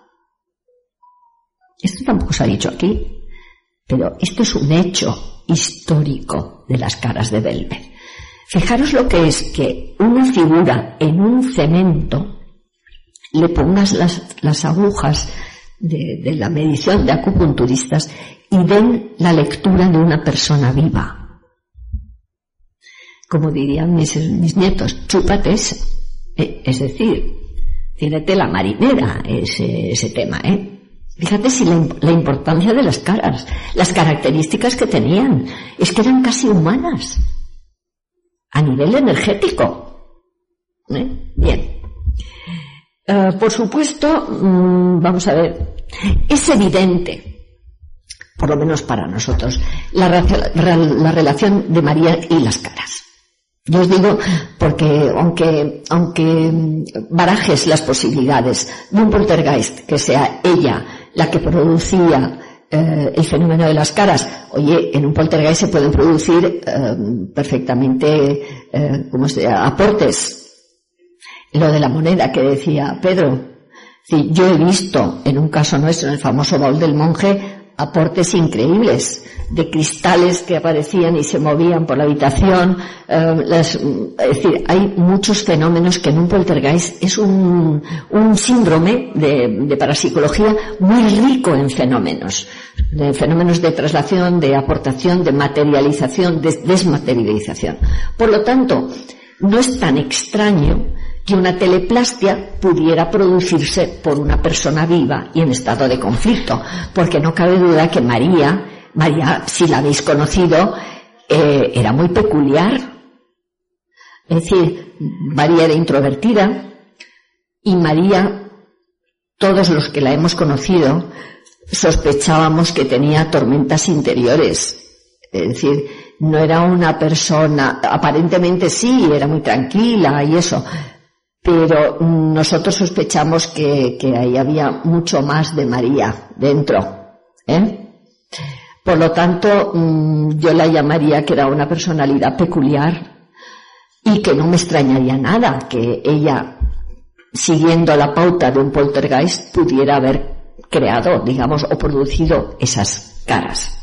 Esto tampoco se ha dicho aquí, pero esto es un hecho histórico de las caras de Velvet. Fijaros lo que es que una figura en un cemento le pongas las, las agujas de, de la medición de acupunturistas y den la lectura de una persona viva. Como dirían mis, mis nietos, chúpate ese. Eh, es decir, tiene tela marinera ese, ese tema, ¿eh? Fíjate si la, la importancia de las caras, las características que tenían, es que eran casi humanas, a nivel energético. ¿Eh? Bien. Uh, por supuesto, mmm, vamos a ver, es evidente, por lo menos para nosotros, la, la relación de María y las caras. Yo os digo porque aunque, aunque barajes las posibilidades de un poltergeist que sea ella la que producía eh, el fenómeno de las caras, oye, en un poltergeist se pueden producir eh, perfectamente eh, ¿cómo se llama? Aportes. Lo de la moneda que decía Pedro, sí, yo he visto en un caso nuestro, en el famoso baúl del monje, aportes increíbles de cristales que aparecían y se movían por la habitación. Eh, las, es decir, hay muchos fenómenos que en un poltergeist es un, un síndrome de, de parapsicología muy rico en fenómenos, de fenómenos de traslación, de aportación, de materialización, de desmaterialización. Por lo tanto, no es tan extraño que una teleplastia pudiera producirse por una persona viva y en estado de conflicto, porque no cabe duda que María, María, si la habéis conocido, eh, era muy peculiar. Es decir, María era introvertida y María, todos los que la hemos conocido, sospechábamos que tenía tormentas interiores. Es decir, no era una persona, aparentemente sí, era muy tranquila y eso, pero nosotros sospechamos que, que ahí había mucho más de María dentro, ¿eh? Por lo tanto, yo la llamaría que era una personalidad peculiar y que no me extrañaría nada que ella, siguiendo la pauta de un poltergeist, pudiera haber creado, digamos, o producido esas caras.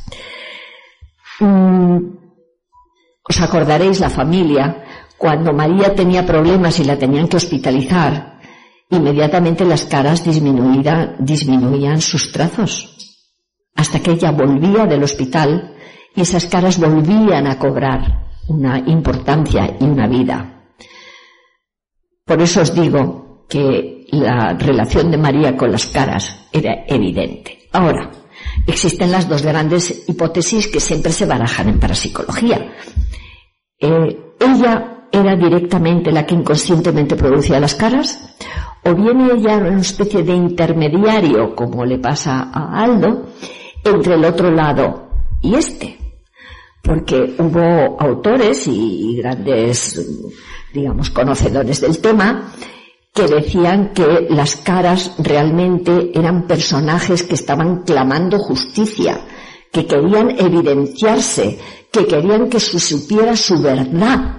Os acordaréis, la familia, cuando María tenía problemas y la tenían que hospitalizar, inmediatamente las caras disminuían, disminuían sus trazos, hasta que ella volvía del hospital y esas caras volvían a cobrar una importancia y una vida. Por eso os digo que la relación de María con las caras era evidente. Ahora, existen las dos grandes hipótesis que siempre se barajan en parapsicología. Eh, ella era directamente la que inconscientemente producía las caras, o bien ella era una especie de intermediario, como le pasa a Aldo, entre el otro lado y este, porque hubo autores y grandes, digamos, conocedores del tema que decían que las caras realmente eran personajes que estaban clamando justicia, que querían evidenciarse, que querían que se supiera su verdad.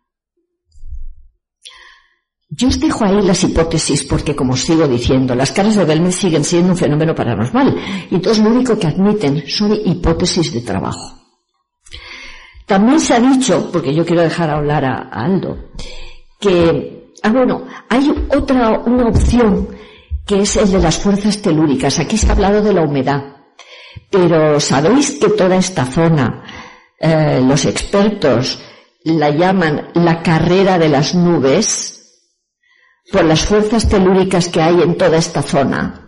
Yo os dejo ahí las hipótesis porque, como os sigo diciendo, las caras de Belmez siguen siendo un fenómeno paranormal y entonces lo único que admiten son hipótesis de trabajo. También se ha dicho, porque yo quiero dejar hablar a Aldo, que, ah bueno, hay otra, una opción que es el de las fuerzas telúricas. Aquí se ha hablado de la humedad, pero ¿sabéis que toda esta zona, eh, los expertos la llaman la carrera de las nubes? Por las fuerzas telúricas que hay en toda esta zona.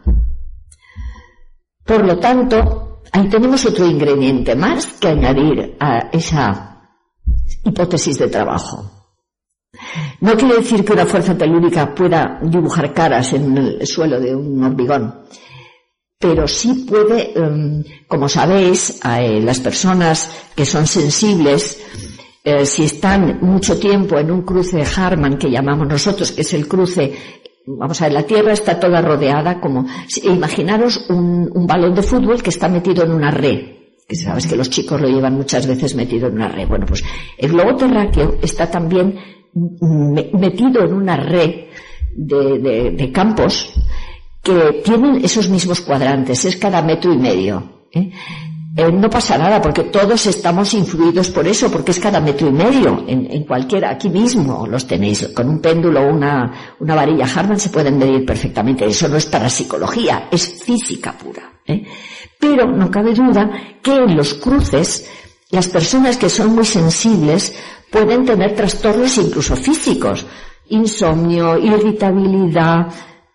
Por lo tanto, ahí tenemos otro ingrediente más que añadir a esa hipótesis de trabajo. No quiere decir que una fuerza telúrica pueda dibujar caras en el suelo de un hormigón, pero sí puede, como sabéis, las personas que son sensibles, Eh, si están mucho tiempo en un cruce de Harman, que llamamos nosotros, que es el cruce, vamos a ver, la Tierra está toda rodeada como, imaginaros un, un balón de fútbol que está metido en una red, que sabes que los chicos lo llevan muchas veces metido en una red. Bueno, pues el globo terráqueo está también me, metido en una red de, de, de campos que tienen esos mismos cuadrantes, es cada metro y medio, ¿eh? Eh, no pasa nada porque todos estamos influidos por eso, porque es cada metro y medio, en, en cualquiera, aquí mismo los tenéis, con un péndulo o una, una varilla Harman se pueden medir perfectamente. Eso no es parapsicología, es física pura, ¿eh? Pero no cabe duda que en los cruces las personas que son muy sensibles pueden tener trastornos incluso físicos, insomnio, irritabilidad,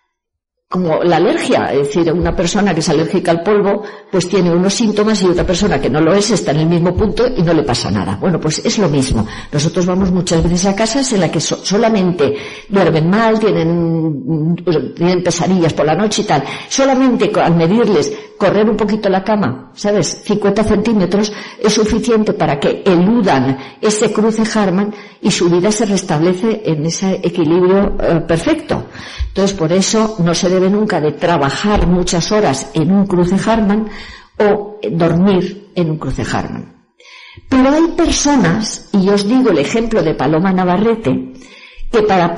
como la alergia, es decir, una persona que es alérgica al polvo pues tiene unos síntomas y otra persona que no lo es está en el mismo punto y no le pasa nada. Bueno, pues es lo mismo. Nosotros vamos muchas veces a casas en las que so solamente duermen mal, tienen, tienen pesadillas por la noche y tal. Solamente al medirles correr un poquito la cama, ¿sabes? cincuenta centímetros es suficiente para que eludan ese cruce Harman y su vida se restablece en ese equilibrio eh, perfecto. Entonces, por eso no se debe nunca de trabajar muchas horas en un cruce Harman o dormir en un cruce Harman. Pero hay personas, y os digo el ejemplo de Paloma Navarrete, que para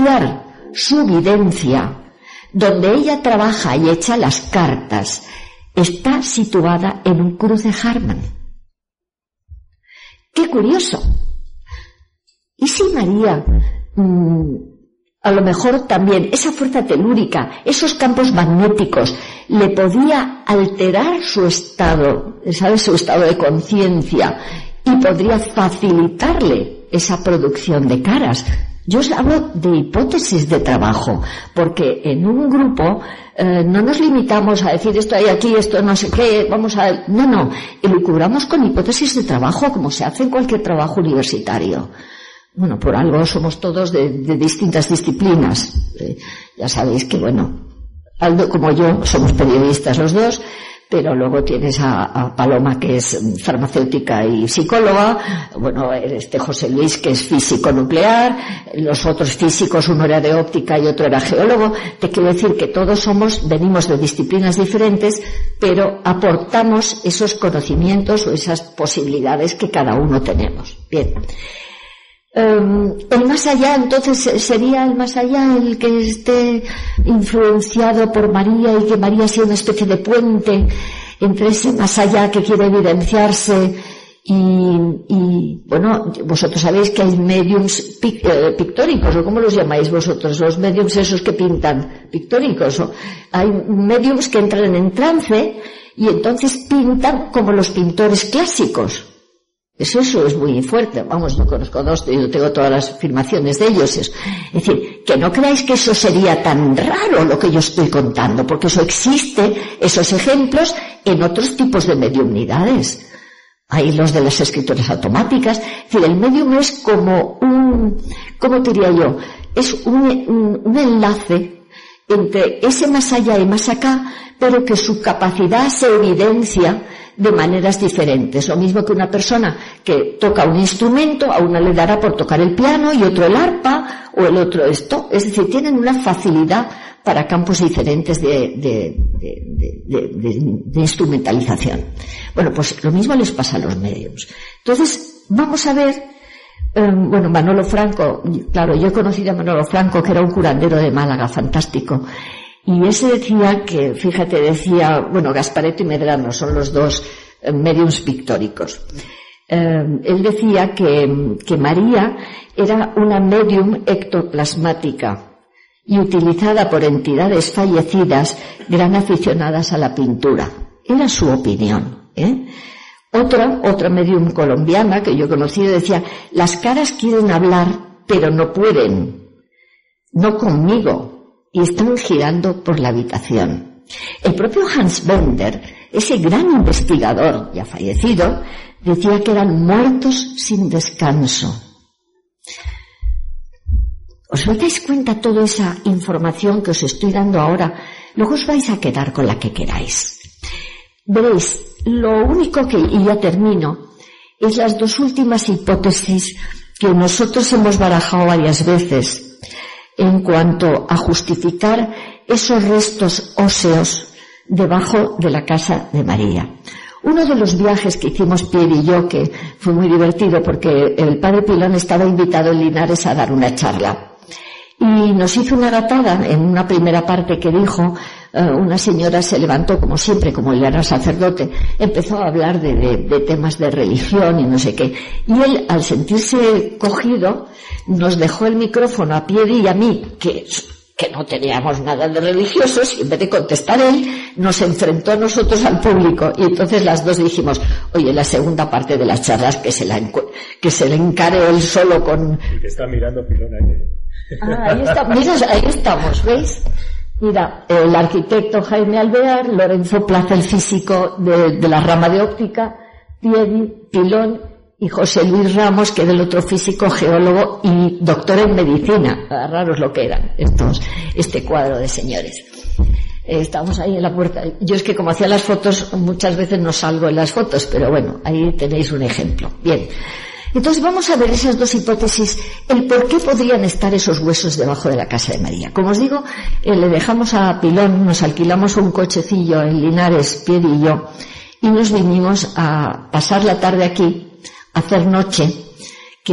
potenciar su videncia, donde ella trabaja y echa las cartas está situada en un cruce Harman. ¡Qué curioso! ¿Y si María, mmm, a lo mejor también esa fuerza telúrica, esos campos magnéticos, le podía alterar su estado, ¿sabes? Su estado de conciencia, y podría facilitarle esa producción de caras? Yo os hablo de hipótesis de trabajo, porque en un grupo eh, no nos limitamos a decir esto hay aquí, esto no sé qué, vamos a... No, no, elucubramos con hipótesis de trabajo, como se hace en cualquier trabajo universitario. Bueno, por algo somos todos de, de distintas disciplinas. Eh, ya sabéis que, bueno, Aldo como yo somos periodistas los dos, pero luego tienes a, a Paloma, que es farmacéutica y psicóloga, bueno, este José Luis, que es físico nuclear, los otros físicos, uno era de óptica y otro era geólogo. Te quiero decir que todos somos, venimos de disciplinas diferentes, pero aportamos esos conocimientos o esas posibilidades que cada uno tenemos. Bien. Um, el más allá, entonces, ¿sería el más allá el que esté influenciado por María y que María sea una especie de puente entre ese más allá que quiere evidenciarse y, y bueno, vosotros sabéis que hay mediums pic, eh, pictóricos, o cómo los llamáis vosotros, los mediums esos que pintan, pictóricos, o hay mediums que entran en trance y entonces pintan como los pintores clásicos. Eso, eso es muy fuerte. Vamos, yo conozco dos, yo tengo todas las afirmaciones de ellos. Es decir, que no creáis que eso sería tan raro lo que yo estoy contando, porque eso existe, esos ejemplos, en otros tipos de mediumnidades. Hay los de las escrituras automáticas. Es decir, el medium es como un, ¿cómo diría yo? Es un, un, un enlace entre ese más allá y más acá, pero que su capacidad se evidencia de maneras diferentes. Lo mismo que una persona que toca un instrumento, a una le dará por tocar el piano y otro el arpa o el otro esto. Es decir, tienen una facilidad para campos diferentes de, de, de, de, de, de, de instrumentalización. Bueno, pues lo mismo les pasa a los mediums. Entonces, vamos a ver, eh, bueno, Manolo Franco, claro, yo he conocido a Manolo Franco, que era un curandero de Málaga, fantástico. Y ese decía que, fíjate, decía, bueno, Gasparetto y Medrano son los dos eh, mediums pictóricos. Eh, él decía que, que María era una medium ectoplasmática y utilizada por entidades fallecidas, gran aficionadas a la pintura. Era su opinión, ¿eh? Otra, otra medium colombiana que yo he conocido decía, las caras quieren hablar, pero no pueden, no conmigo, y están girando por la habitación. El propio Hans Bender, ese gran investigador ya fallecido, decía que eran muertos sin descanso. ¿Os dais cuenta toda esa información que os estoy dando ahora? Luego os vais a quedar con la que queráis. Veréis, lo único que, y ya termino, es las dos últimas hipótesis que nosotros hemos barajado varias veces en cuanto a justificar esos restos óseos debajo de la casa de María. Uno de los viajes que hicimos Pierre y yo, que fue muy divertido porque el padre Pilón estaba invitado en Linares a dar una charla. Y nos hizo una gatada en una primera parte que dijo, uh, una señora se levantó, como siempre, como él era sacerdote, empezó a hablar de, de, de temas de religión y no sé qué. Y él, al sentirse cogido, nos dejó el micrófono a Pierre y a mí, que, que no teníamos nada de religiosos, y en vez de contestar él, nos enfrentó a nosotros al público. Y entonces las dos dijimos, oye, la segunda parte de las charlas que se la, que se la encare él solo con... El que está mirando Pilón ahí. Ah, ahí está, mira, ahí estamos, ¿veis? Mira, el arquitecto Jaime Alvear, Lorenzo Plaza, el físico de, de la rama de óptica, Pierre Pilón y José Luis Ramos, que era el otro físico, geólogo y doctor en medicina. Raros lo que eran estos, este cuadro de señores. Eh, estamos ahí en la puerta. Yo es que como hacía las fotos, muchas veces no salgo en las fotos, pero bueno, ahí tenéis un ejemplo. Bien. Entonces vamos a ver esas dos hipótesis, el por qué podrían estar esos huesos debajo de la casa de María. Como os digo, eh, le dejamos a Pilón, nos alquilamos un cochecillo en Linares, Pierre y yo, y nos vinimos a pasar la tarde aquí, a hacer noche,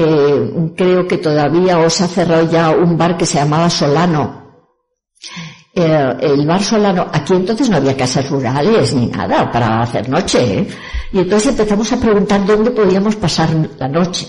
que creo que todavía os ha cerrado ya un bar que se llamaba Solano. eh, el bar Solano, aquí entonces no había casas rurales ni nada para hacer noche, ¿eh? Y entonces empezamos a preguntar dónde podíamos pasar la noche.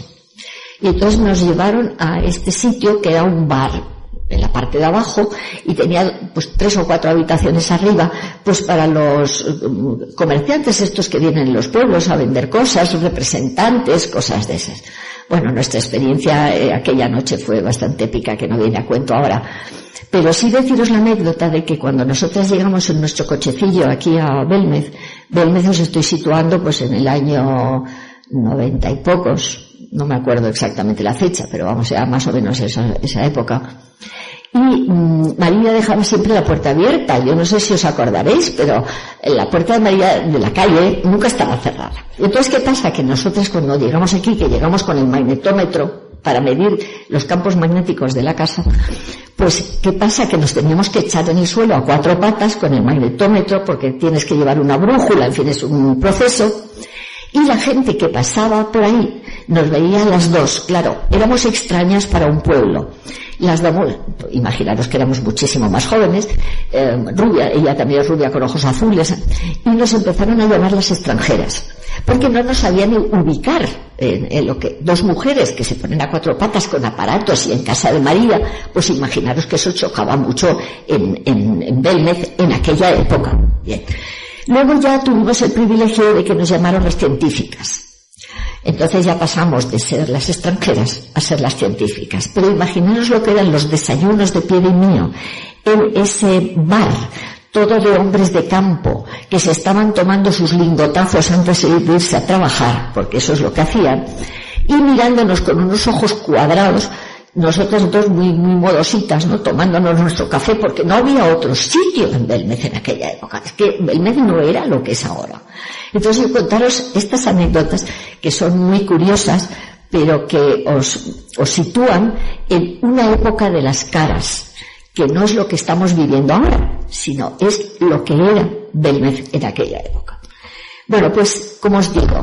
Y entonces nos llevaron a este sitio que era un bar en la parte de abajo y tenía pues tres o cuatro habitaciones arriba, pues para los comerciantes estos que vienen en los pueblos a vender cosas, representantes, cosas de esas. Bueno, nuestra experiencia eh, aquella noche fue bastante épica, que no viene a cuento ahora. Pero sí deciros la anécdota de que cuando nosotras llegamos en nuestro cochecillo aquí a Belmez, Belmez os estoy situando pues en el año noventa y pocos, no me acuerdo exactamente la fecha, pero vamos, era más o menos esa, esa época. Y mmm, María dejaba siempre la puerta abierta. Yo no sé si os acordaréis, pero la puerta de María de la calle nunca estaba cerrada. Y entonces, ¿qué pasa? Que nosotros cuando llegamos aquí, que llegamos con el magnetómetro para medir los campos magnéticos de la casa, pues, ¿qué pasa? Que nos teníamos que echar en el suelo a cuatro patas con el magnetómetro, porque tienes que llevar una brújula, en fin, es un proceso. Y la gente que pasaba por ahí nos veía a las dos. Claro, éramos extrañas para un pueblo. Las damos, imaginaros que éramos muchísimo más jóvenes, eh, rubia, ella también es rubia con ojos azules, y nos empezaron a llamar las extranjeras, porque no nos sabían ubicar en, en lo que dos mujeres que se ponen a cuatro patas con aparatos y en casa de María, pues imaginaros que eso chocaba mucho en, en, en Belmez en aquella época. Bien. Luego ya tuvimos el privilegio de que nos llamaron las científicas. Entonces ya pasamos de ser las extranjeras a ser las científicas. Pero imaginaros lo que eran los desayunos de pie de mío en ese bar, todo de hombres de campo, que se estaban tomando sus lingotazos antes de irse a trabajar, porque eso es lo que hacían, y mirándonos con unos ojos cuadrados, nosotros dos muy, muy modositas, ¿no? Tomándonos nuestro café, porque no había otro sitio en Belmez en aquella época. Es que Belmez no era lo que es ahora. Entonces, yo contaros estas anécdotas que son muy curiosas, pero que os, os sitúan en una época de las caras, que no es lo que estamos viviendo ahora, sino es lo que era Belmez en aquella época. Bueno, pues, como os digo,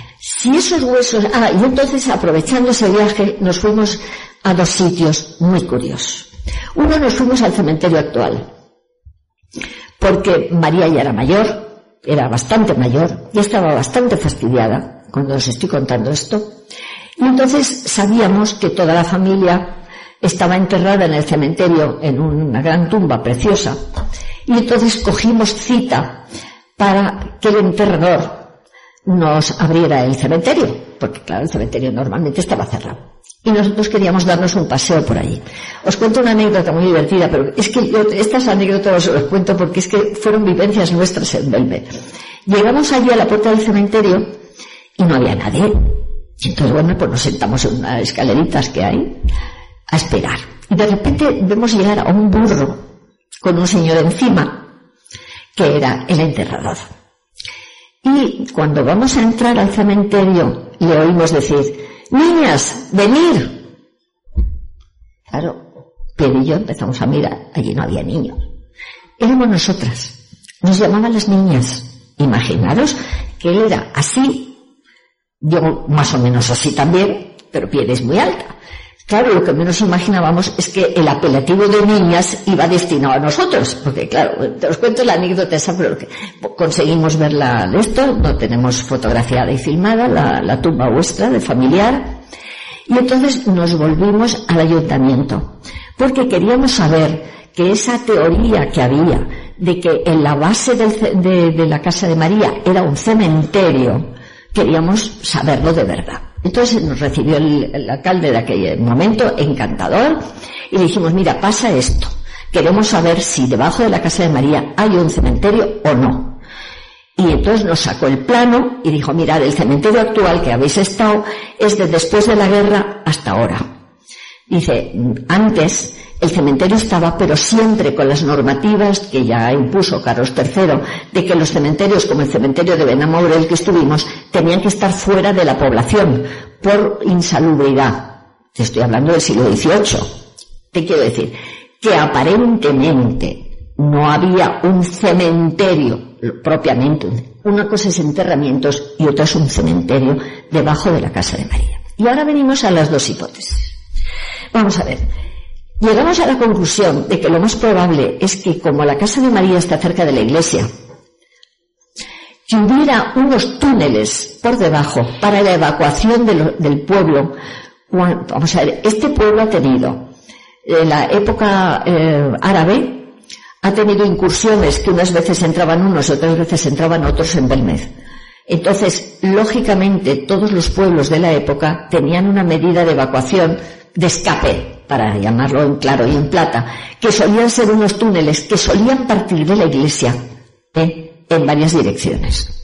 si esos huesos... Ah, y entonces, aprovechando ese viaje, nos fuimos a dos sitios muy curiosos. Uno, nos fuimos al cementerio actual, porque María ya era mayor, era bastante mayor, y estaba bastante fastidiada cuando os estoy contando esto, y entonces sabíamos que toda la familia estaba enterrada en el cementerio en una gran tumba preciosa, y entonces cogimos cita para que el enterrador nos abriera el cementerio, porque claro, el cementerio normalmente estaba cerrado. Y nosotros queríamos darnos un paseo por allí. Os cuento una anécdota muy divertida, pero es que yo estas anécdotas os las cuento porque es que fueron vivencias nuestras en Belmez. Llegamos allí a la puerta del cementerio y no había nadie. Y entonces, bueno, pues nos sentamos en unas escaleritas que hay a esperar. Y de repente vemos llegar a un burro con un señor encima, que era el enterrador. Y cuando vamos a entrar al cementerio, le oímos decir: «Niñas, venir». Claro, Pedro y yo empezamos a mirar, allí no había niños. Éramos nosotras, nos llamaban las niñas. Imaginaros que él era así, yo más o menos así también, pero piel es muy alta. Claro, lo que menos imaginábamos es que el apelativo de niñas iba destinado a nosotros, porque claro, te os cuento la anécdota esa, pero que conseguimos verla de esto, no tenemos fotografiada y filmada, la, la tumba vuestra de familiar, y entonces nos volvimos al ayuntamiento, porque queríamos saber que esa teoría que había de que en la base del, de, de la casa de María era un cementerio, queríamos saberlo de verdad. Entonces nos recibió el, el alcalde de aquel momento, encantador, y le dijimos: mira, pasa esto, queremos saber si debajo de la casa de María hay un cementerio o no. Y entonces nos sacó el plano y dijo: mirad, el cementerio actual que habéis estado es de después de la guerra hasta ahora. Dice, antes el cementerio estaba, pero siempre con las normativas que ya impuso Carlos tercero, de que los cementerios, como el cementerio de Benamor, el que estuvimos, tenían que estar fuera de la población por insalubridad. Te estoy hablando del siglo dieciocho. Te quiero decir que aparentemente no había un cementerio propiamente. Una cosa es enterramientos y otra es un cementerio debajo de la casa de María. Y ahora venimos a las dos hipótesis. Vamos a ver. llegamos a la conclusión de que lo más probable es que, como la casa de María está cerca de la iglesia, que hubiera unos túneles por debajo para la evacuación de lo, del pueblo. Vamos a ver, este pueblo ha tenido, en la época eh, árabe, ha tenido incursiones que unas veces entraban unos, otras veces entraban otros en Belmez. Entonces, lógicamente, todos los pueblos de la época tenían una medida de evacuación, de escape, para llamarlo en claro y en plata, que solían ser unos túneles que solían partir de la iglesia, ¿eh? en varias direcciones.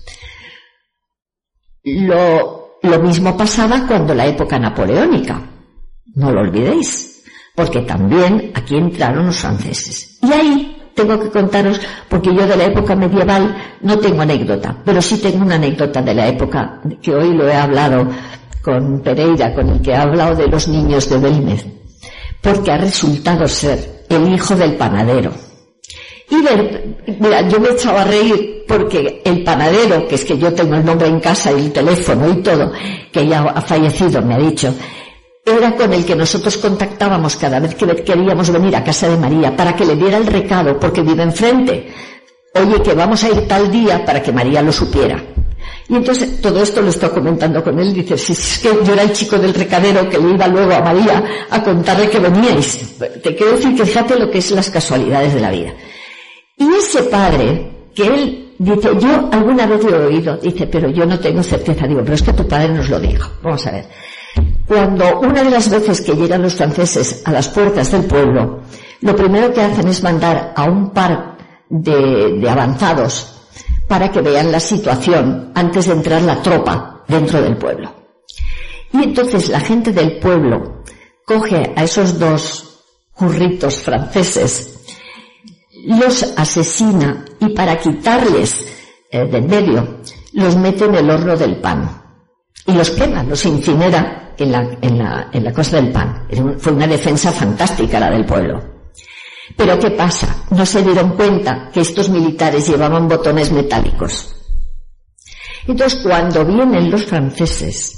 Lo, lo mismo pasaba cuando la época napoleónica, no lo olvidéis, porque también aquí entraron los franceses. Y ahí tengo que contaros, porque yo de la época medieval no tengo anécdota, pero sí tengo una anécdota de la época, que hoy lo he hablado con Pereira, con el que he hablado de los niños de Belmez, porque ha resultado ser el hijo del panadero. Y ver, mira, yo me echaba a reír porque el panadero, que es que yo tengo el nombre en casa y el teléfono y todo, que ya ha fallecido, me ha dicho, era con el que nosotros contactábamos cada vez que queríamos venir a casa de María para que le diera el recado, porque vive enfrente. Oye, que vamos a ir tal día, para que María lo supiera. Y entonces todo esto lo estoy comentando con él, dice, si es que yo era el chico del recadero que le iba luego a María a contarle que veníais. Te quiero decir que fíjate lo que es las casualidades de la vida. Y ese padre, que él dice, yo alguna vez lo he oído, dice, pero yo no tengo certeza, digo, pero es que tu padre nos lo dijo. Vamos a ver. Cuando una de las veces que llegan los franceses a las puertas del pueblo, lo primero que hacen es mandar a un par de, de avanzados para que vean la situación antes de entrar la tropa dentro del pueblo. Y entonces la gente del pueblo coge a esos dos curritos franceses, los asesina y para quitarles eh, de en medio los mete en el horno del pan y los quema, los incinera en la, en la, en la cosa del pan. Fue una defensa fantástica la del pueblo. Pero ¿qué pasa? No se dieron cuenta que estos militares llevaban botones metálicos. Entonces, cuando vienen los franceses,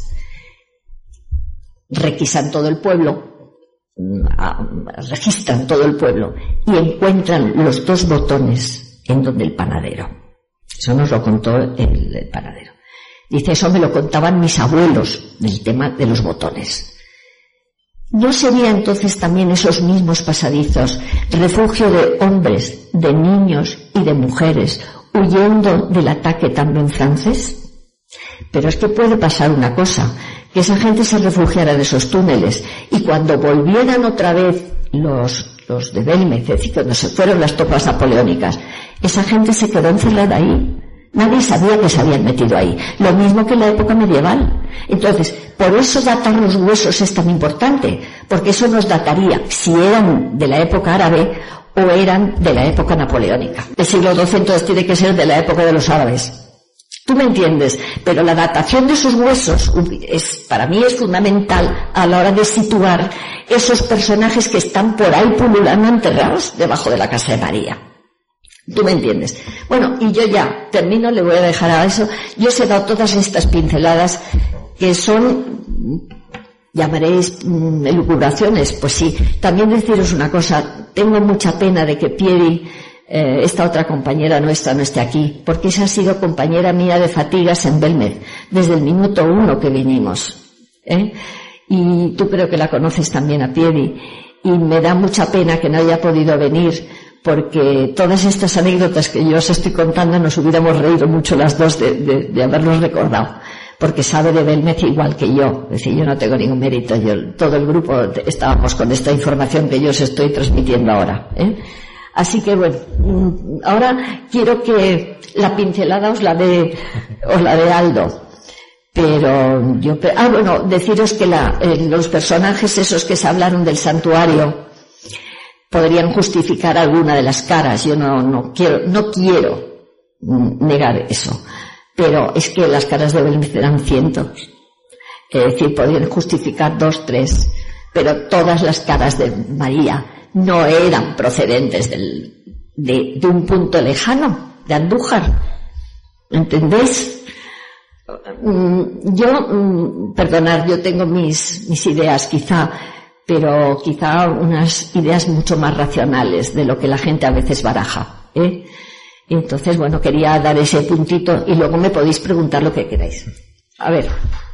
requisan todo el pueblo, registran todo el pueblo y encuentran los dos botones en donde el panadero. Eso nos lo contó el, el panadero. Dice, eso me lo contaban mis abuelos, del tema de los botones. ¿No sería entonces también esos mismos pasadizos refugio de hombres, de niños y de mujeres huyendo del ataque también francés? Pero es que puede pasar una cosa, que esa gente se refugiara en esos túneles y cuando volvieran otra vez los, los de Belmez, es decir, cuando se fueron las tropas napoleónicas, esa gente se quedó encerrada ahí. Nadie sabía que se habían metido ahí. Lo mismo que en la época medieval. Entonces, por eso datar los huesos es tan importante, porque eso nos dataría si eran de la época árabe o eran de la época napoleónica. El siglo doce entonces tiene que ser de la época de los árabes. ¿Tú me entiendes? Pero la datación de esos huesos es, para mí es fundamental a la hora de situar esos personajes que están por ahí pululando enterrados debajo de la casa de María. ¿Tú me entiendes? Bueno, y yo ya termino, le voy a dejar a eso. Yo os he dado todas estas pinceladas que son, llamaréis mm, elucubraciones, pues sí. También deciros una cosa, tengo mucha pena de que Pieri, eh, esta otra compañera nuestra, no esté aquí, porque esa ha sido compañera mía de fatigas en Belmez, desde el minuto uno que vinimos, ¿eh? Y tú creo que la conoces también a Pieri, y me da mucha pena que no haya podido venir, porque todas estas anécdotas que yo os estoy contando nos hubiéramos reído mucho las dos de, de, de haberlos recordado, porque sabe de Belmez igual que yo, es decir, yo no tengo ningún mérito, yo, todo el grupo estábamos con esta información que yo os estoy transmitiendo ahora, ¿eh? Así que bueno, ahora quiero que la pincelada os la dé, os la dé Aldo. Pero yo, ah bueno, deciros que la, eh, los personajes esos que se hablaron del santuario podrían justificar alguna de las caras. Yo no, no quiero, no quiero negar eso. Pero es que las caras de Belmez eran cientos. Es decir, podrían justificar dos, tres. Pero todas las caras de María no eran procedentes del, de, de un punto lejano, de Andújar. ¿Entendéis? Yo, perdonad, yo tengo mis, mis ideas quizá, pero quizá unas ideas mucho más racionales de lo que la gente a veces baraja, ¿eh? Entonces, bueno, quería dar ese puntito y luego me podéis preguntar lo que queráis. A ver.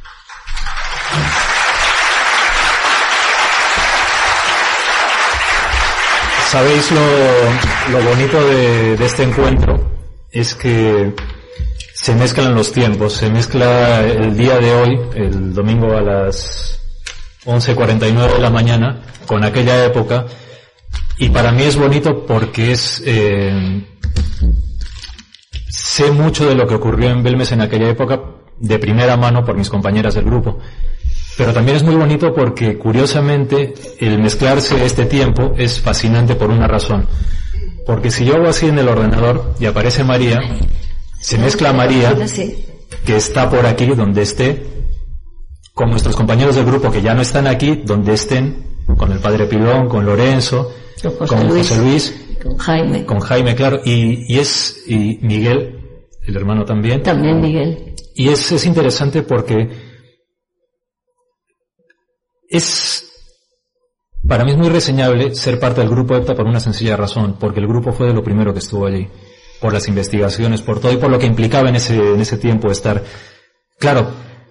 Sabéis lo, lo bonito de, de este encuentro es que se mezclan los tiempos, se mezcla el día de hoy, el domingo a las once cuarenta y nueve de la mañana, con aquella época, y para mí es bonito porque es, eh, sé mucho de lo que ocurrió en Belmes en aquella época de primera mano por mis compañeras del grupo. Pero también es muy bonito porque, curiosamente, el mezclarse este tiempo es fascinante por una razón. Porque si yo hago así en el ordenador y aparece María, se mezcla María, que está por aquí, donde esté, con nuestros compañeros del grupo que ya no están aquí, donde estén, con el Padre Pilón, con Lorenzo, con José, con José Luis, con Jaime. Con Jaime, claro. Y, y es, y Miguel, el hermano también. También Miguel. Y es, es interesante porque es, para mí es muy reseñable ser parte del grupo EPTA por una sencilla razón, porque el grupo fue de lo primero que estuvo allí, por las investigaciones, por todo y por lo que implicaba en ese, en ese tiempo estar. Claro,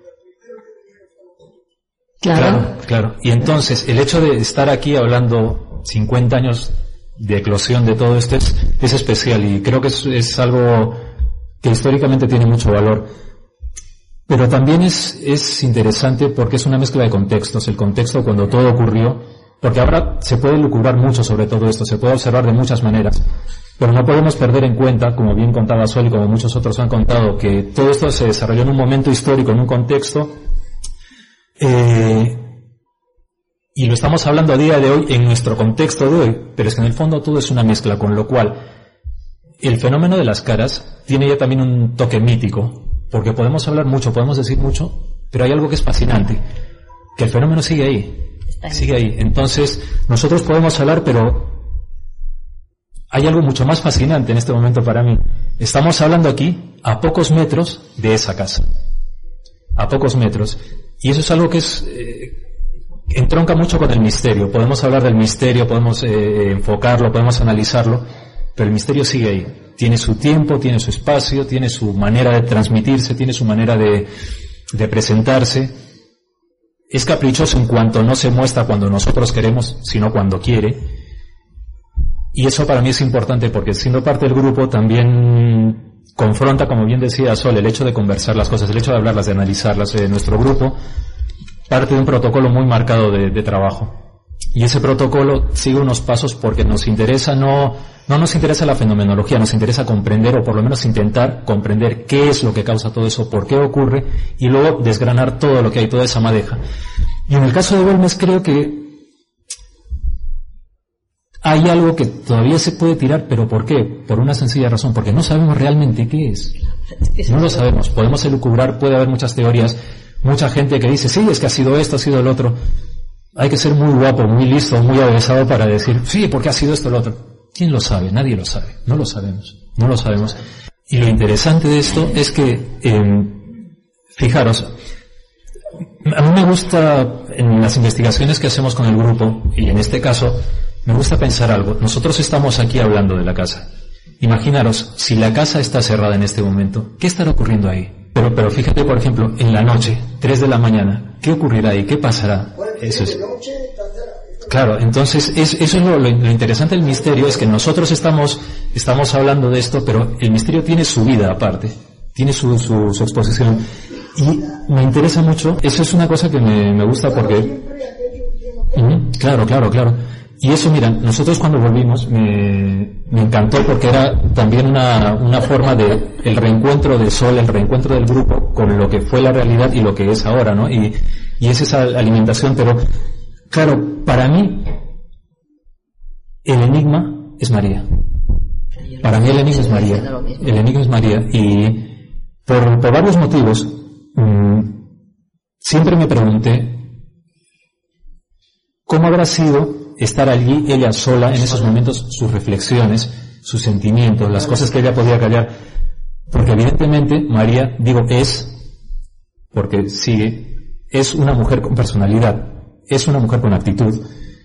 claro, claro, claro. Y entonces, el hecho de estar aquí hablando cincuenta años de eclosión de todo esto es, es especial y creo que es, es algo que históricamente tiene mucho valor. Pero también es, es interesante porque es una mezcla de contextos. El contexto cuando todo ocurrió, porque ahora se puede lucubrar mucho sobre todo esto, se puede observar de muchas maneras, pero no podemos perder en cuenta, como bien contaba Sol y como muchos otros han contado, que todo esto se desarrolló en un momento histórico, en un contexto, eh, y lo estamos hablando a día de hoy en nuestro contexto de hoy, pero es que en el fondo todo es una mezcla, con lo cual el fenómeno de las caras tiene ya también un toque mítico. Porque podemos hablar mucho, podemos decir mucho, pero hay algo que es fascinante, que el fenómeno sigue ahí, sigue ahí. Entonces, nosotros podemos hablar, pero hay algo mucho más fascinante en este momento para mí. Estamos hablando aquí a pocos metros de esa casa, a pocos metros. Y eso es algo que es, eh, entronca mucho con el misterio. Podemos hablar del misterio, podemos eh, enfocarlo, podemos analizarlo, pero el misterio sigue ahí. Tiene su tiempo, tiene su espacio, tiene su manera de transmitirse, tiene su manera de, de presentarse. Es caprichoso en cuanto no se muestra cuando nosotros queremos, sino cuando quiere. Y eso para mí es importante porque siendo parte del grupo también confronta, como bien decía Sol, el hecho de conversar las cosas, el hecho de hablarlas, de analizarlas. Eh, nuestro grupo parte de un protocolo muy marcado de, de trabajo. Y ese protocolo sigue unos pasos porque nos interesa, no, no nos interesa la fenomenología, nos interesa comprender o por lo menos intentar comprender qué es lo que causa todo eso, por qué ocurre y luego desgranar todo lo que hay, toda esa madeja. Y en el caso de Belmes creo que hay algo que todavía se puede tirar, pero ¿por qué? Por una sencilla razón, porque no sabemos realmente qué es. No lo sabemos, podemos elucubrar, puede haber muchas teorías, mucha gente que dice, sí, es que ha sido esto, ha sido el otro. Hay que ser muy guapo, muy listo, muy avesado para decir, sí, porque ha sido esto o lo otro. ¿Quién lo sabe? Nadie lo sabe. No lo sabemos. No lo sabemos. Y lo interesante de esto es que, eh, fijaros, a mí me gusta, en las investigaciones que hacemos con el grupo, y en este caso, me gusta pensar algo. Nosotros estamos aquí hablando de la casa. Imaginaros, si la casa está cerrada en este momento, ¿qué estará ocurriendo ahí? Pero, pero fíjate, por ejemplo, en la noche, tres de la mañana, ¿qué ocurrirá ahí? ¿Qué pasará? Eso es. Claro, entonces, es, eso es lo, lo interesante del misterio, es que nosotros estamos, estamos hablando de esto, pero el misterio tiene su vida aparte, tiene su, su, su exposición. Y me interesa mucho, eso es una cosa que me, me gusta porque... Uh-huh, claro, claro, claro. Y eso, mira, nosotros cuando volvimos me, me encantó porque era también una, una forma de el reencuentro de Sol, el reencuentro del grupo con lo que fue la realidad y lo que es ahora, ¿no? Y, y es esa alimentación, pero claro, para mí el enigma es María. Para mí el enigma es María. El enigma es María. Y por, por varios motivos, mmm, siempre me pregunté cómo habrá sido estar allí ella sola en esos momentos, sus reflexiones, sus sentimientos, las cosas que ella podía callar, porque evidentemente María, digo es, porque sigue, es una mujer con personalidad, es una mujer con actitud.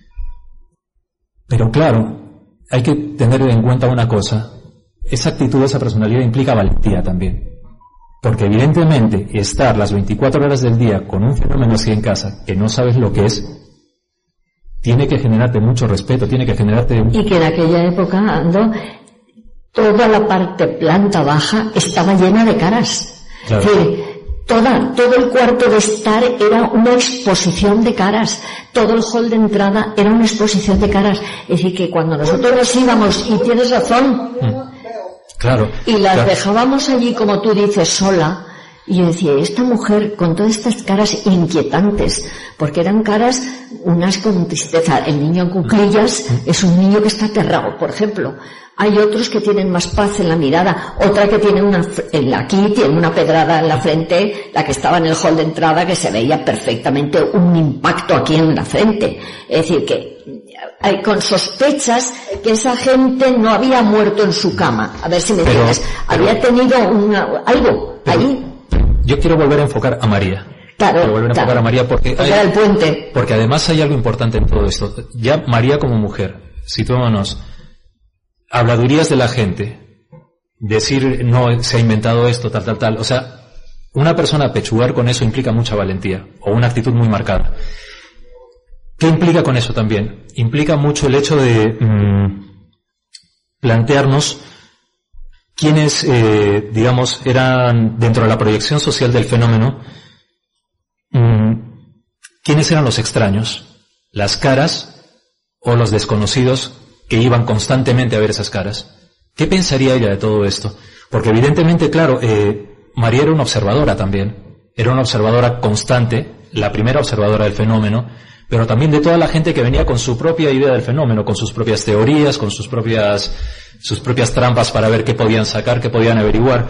Pero claro, hay que tener en cuenta una cosa. Esa actitud, esa personalidad implica valentía también. Porque evidentemente estar las veinticuatro horas del día con un fenómeno así en casa, que no sabes lo que es, tiene que generarte mucho respeto, tiene que generarte... Y que en aquella época, Ando, toda la parte planta baja estaba llena de caras. Claro. Es decir, toda, todo el cuarto de estar era una exposición de caras. Todo el hall de entrada era una exposición de caras. Es decir, que cuando nosotros nos íbamos, y tienes razón, Mm. Claro. y las claro. dejábamos allí, como tú dices, sola, y yo decía, esta mujer con todas estas caras inquietantes, porque eran caras, unas con tristeza. El niño en cuclillas es un niño que está aterrado, por ejemplo. Hay otros que tienen más paz en la mirada, otra que tiene una, aquí tiene una pedrada en la frente, la que estaba en el hall de entrada, que se veía perfectamente un impacto aquí en la frente. Es decir, que hay con sospechas que esa gente no había muerto en su cama. A ver si me Pero- entiendes. pero- Había tenido una, algo Pero- allí. Yo quiero volver a enfocar a María. Claro, Quiero volver a claro. enfocar a María porque, Porque hay- era el puente. porque además hay algo importante en todo esto. Ya María como mujer, situémonos, habladurías de la gente, decir no se ha inventado esto, tal, tal, tal. O sea, una persona pechugar con eso implica mucha valentía o una actitud muy marcada. ¿Qué implica con eso también? Implica mucho el hecho de mm, plantearnos quiénes, eh, digamos, eran dentro de la proyección social del fenómeno, mm, quiénes eran los extraños, las caras o los desconocidos que iban constantemente a ver esas caras. ¿Qué pensaría ella de todo esto? Porque evidentemente, claro, eh, María era una observadora también, era una observadora constante, la primera observadora del fenómeno, pero también de toda la gente que venía con su propia idea del fenómeno, con sus propias teorías, con sus propias, sus propias trampas para ver qué podían sacar, qué podían averiguar.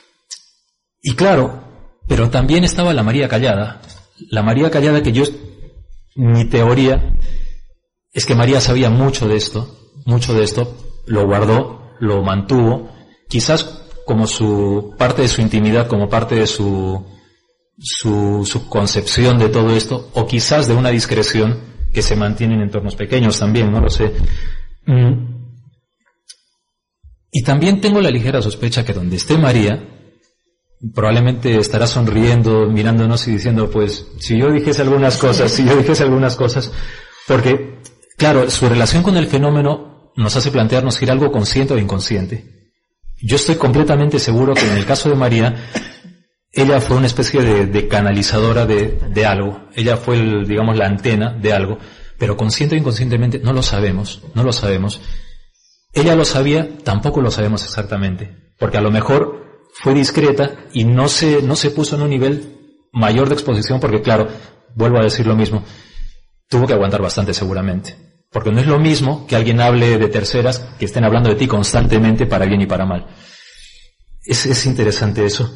Y claro, pero también estaba la María callada, la María callada que yo, mi teoría es que María sabía mucho de esto, mucho de esto, lo guardó, lo mantuvo, quizás como su parte de su intimidad, como parte de su su, su concepción de todo esto, o quizás de una discreción que se mantiene en entornos pequeños también, no lo sé. Mm. Y también tengo la ligera sospecha que donde esté María, probablemente estará sonriendo, mirándonos y diciendo, pues, si yo dijese algunas cosas, si yo dijese algunas cosas, porque, claro, su relación con el fenómeno nos hace plantearnos si era algo consciente o inconsciente. Yo estoy completamente seguro que en el caso de María, ella fue una especie de, de canalizadora de, de algo. Ella fue, el, digamos, la antena de algo. Pero consciente o inconscientemente no lo sabemos, no lo sabemos. Ella lo sabía, tampoco lo sabemos exactamente. Porque a lo mejor fue discreta y no se, no se puso en un nivel mayor de exposición porque, claro, vuelvo a decir lo mismo, tuvo que aguantar bastante seguramente. Porque no es lo mismo que alguien hable de terceras que estén hablando de ti constantemente para bien y para mal. Es, es interesante eso.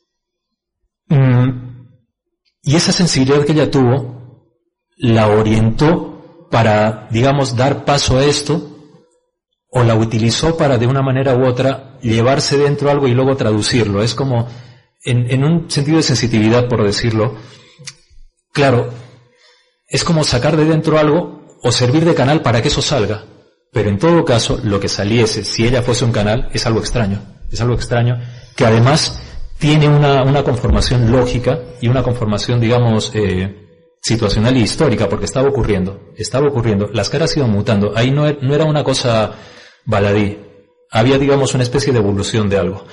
Mm, y esa sensibilidad que ella tuvo la orientó para, digamos, dar paso a esto, o la utilizó para de una manera u otra llevarse dentro algo y luego traducirlo. Es como, en, en un sentido de sensitividad, por decirlo, claro, es como sacar de dentro algo o servir de canal para que eso salga. Pero en todo caso, lo que saliese, si ella fuese un canal, es algo extraño. Es algo extraño que además tiene una, una conformación lógica y una conformación, digamos, eh, situacional y histórica, porque estaba ocurriendo, estaba ocurriendo. Las caras iban mutando. Ahí no, no era una cosa baladí. Había, digamos, una especie de evolución de algo.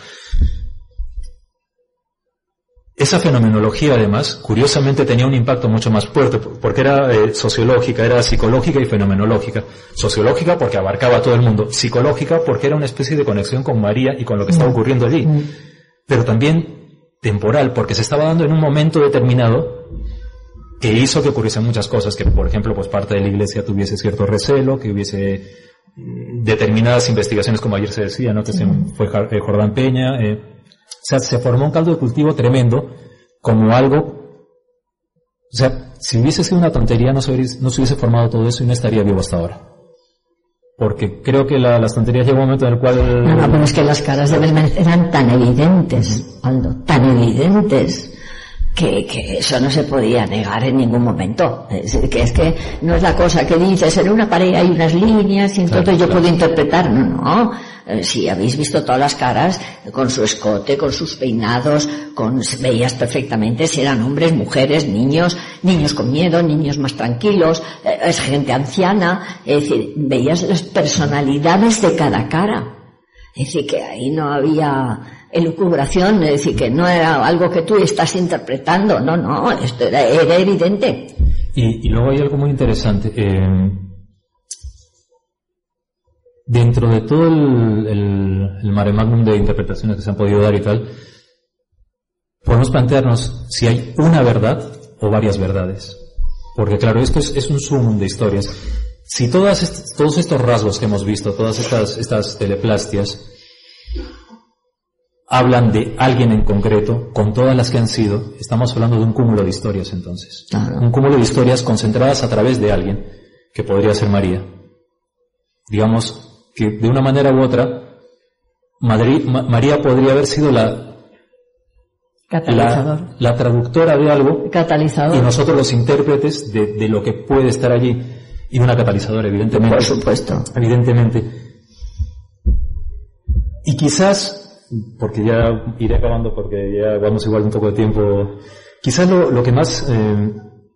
Esa fenomenología, además, curiosamente tenía un impacto mucho más fuerte, porque era eh, sociológica, era psicológica y fenomenológica. Sociológica porque abarcaba a todo el mundo, psicológica porque era una especie de conexión con María y con lo que estaba ocurriendo allí, pero también temporal, porque se estaba dando en un momento determinado que hizo que ocurriesen muchas cosas, que por ejemplo, pues parte de la iglesia tuviese cierto recelo, que hubiese determinadas investigaciones, como ayer se decía, ¿no? Que se fue Jordán Peña, eh, o sea, se formó un caldo de cultivo tremendo, como algo, o sea, si hubiese sido una tontería no se hubiese, no se hubiese formado todo eso y no estaría vivo hasta ahora. Porque creo que la, las tonterías llega un momento en el cual... No, no, pero es que las caras de Belmez eran tan evidentes, Aldo, tan evidentes, que, que eso no se podía negar en ningún momento. Es decir, que es que no es la cosa que dices, en una pared hay unas líneas y entonces claro, yo claro. puedo interpretar. No, no. Eh, si habéis visto todas las caras, con su escote, con sus peinados, con, veías perfectamente si eran hombres, mujeres, niños, niños con miedo, niños más tranquilos, eh, es gente anciana. Es decir, veías las personalidades de cada cara. Es decir, que ahí no había elucubración, es decir, que no era algo que tú estás interpretando, no, no, esto era, era evidente. Y, y luego hay algo muy interesante. Eh, dentro de todo el, el, el mare magnum de interpretaciones que se han podido dar y tal, podemos plantearnos si hay una verdad o varias verdades. Porque claro, esto es, es un sumum de historias. Si todas est- todos estos rasgos que hemos visto, todas estas, estas teleplastias, hablan de alguien en concreto, con todas las que han sido, estamos hablando de un cúmulo de historias entonces. Claro. Un cúmulo de historias concentradas a través de alguien, que podría ser María. Digamos que de una manera u otra, Madrid, Ma- María podría haber sido la, Catalizador. la, la traductora de algo, catalizador. Y nosotros los intérpretes de, de lo que puede estar allí. Y una catalizadora, evidentemente. Por supuesto. Evidentemente. Y quizás, porque ya iré acabando porque ya vamos igual un poco de tiempo, quizás lo, lo que más eh,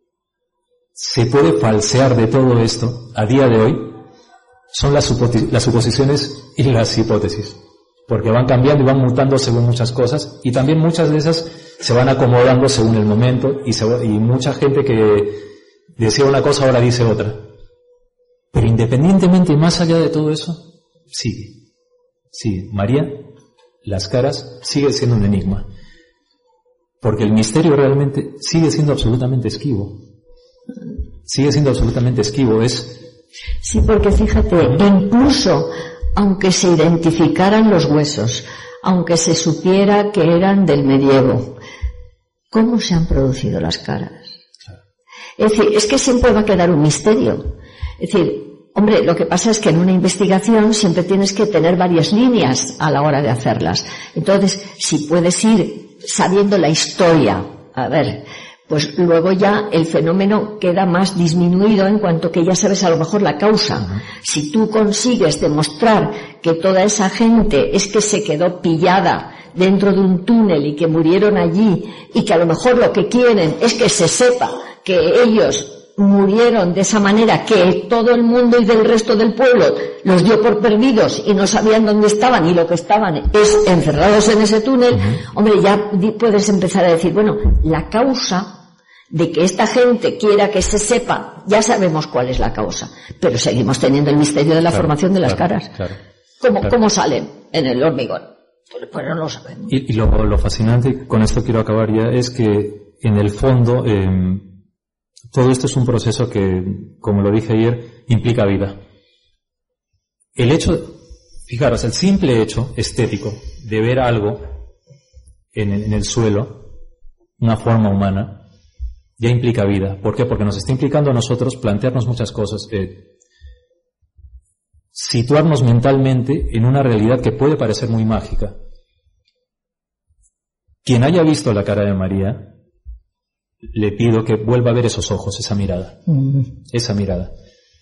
se puede falsear de todo esto a día de hoy son las, supoti- las suposiciones y las hipótesis. Porque van cambiando y van mutando según muchas cosas, y también muchas de esas se van acomodando según el momento, y, se, y mucha gente que decía una cosa ahora dice otra. Pero independientemente, más allá de todo eso, sigue. Sigue. María, las caras, sigue siendo un enigma. Porque el misterio realmente sigue siendo absolutamente esquivo. Sigue siendo absolutamente esquivo. Es... Sí, porque fíjate, incluso aunque se identificaran los huesos, aunque se supiera que eran del medievo, ¿cómo se han producido las caras? Es decir, es que siempre va a quedar un misterio. Es decir, hombre, lo que pasa es que en una investigación siempre tienes que tener varias líneas a la hora de hacerlas. Entonces, si puedes ir sabiendo la historia, a ver, pues luego ya el fenómeno queda más disminuido en cuanto que ya sabes a lo mejor la causa. Uh-huh. Si tú consigues demostrar que toda esa gente es que se quedó pillada dentro de un túnel y que murieron allí, y que a lo mejor lo que quieren es que se sepa que ellos murieron de esa manera, que todo el mundo y del resto del pueblo los dio por perdidos y no sabían dónde estaban, y lo que estaban es encerrados en ese túnel, uh-huh. Hombre, ya puedes empezar a decir, bueno, la causa de que esta gente quiera que se sepa, ya sabemos cuál es la causa, pero seguimos teniendo el misterio de la claro, formación de las claro, caras. Claro, ¿Cómo, claro. ¿Cómo salen en el hormigón? Pues no lo sabemos. Y, y lo, lo fascinante, con esto quiero acabar ya, es que en el fondo eh, todo esto es un proceso que, como lo dije ayer, implica vida. El hecho, fijaros, el simple hecho estético de ver algo en el, en el suelo, una forma humana, ya implica vida. ¿Por qué? Porque nos está implicando a nosotros plantearnos muchas cosas, eh, situarnos mentalmente en una realidad que puede parecer muy mágica. Quien haya visto la cara de María, le pido que vuelva a ver esos ojos, esa mirada, mm. esa mirada.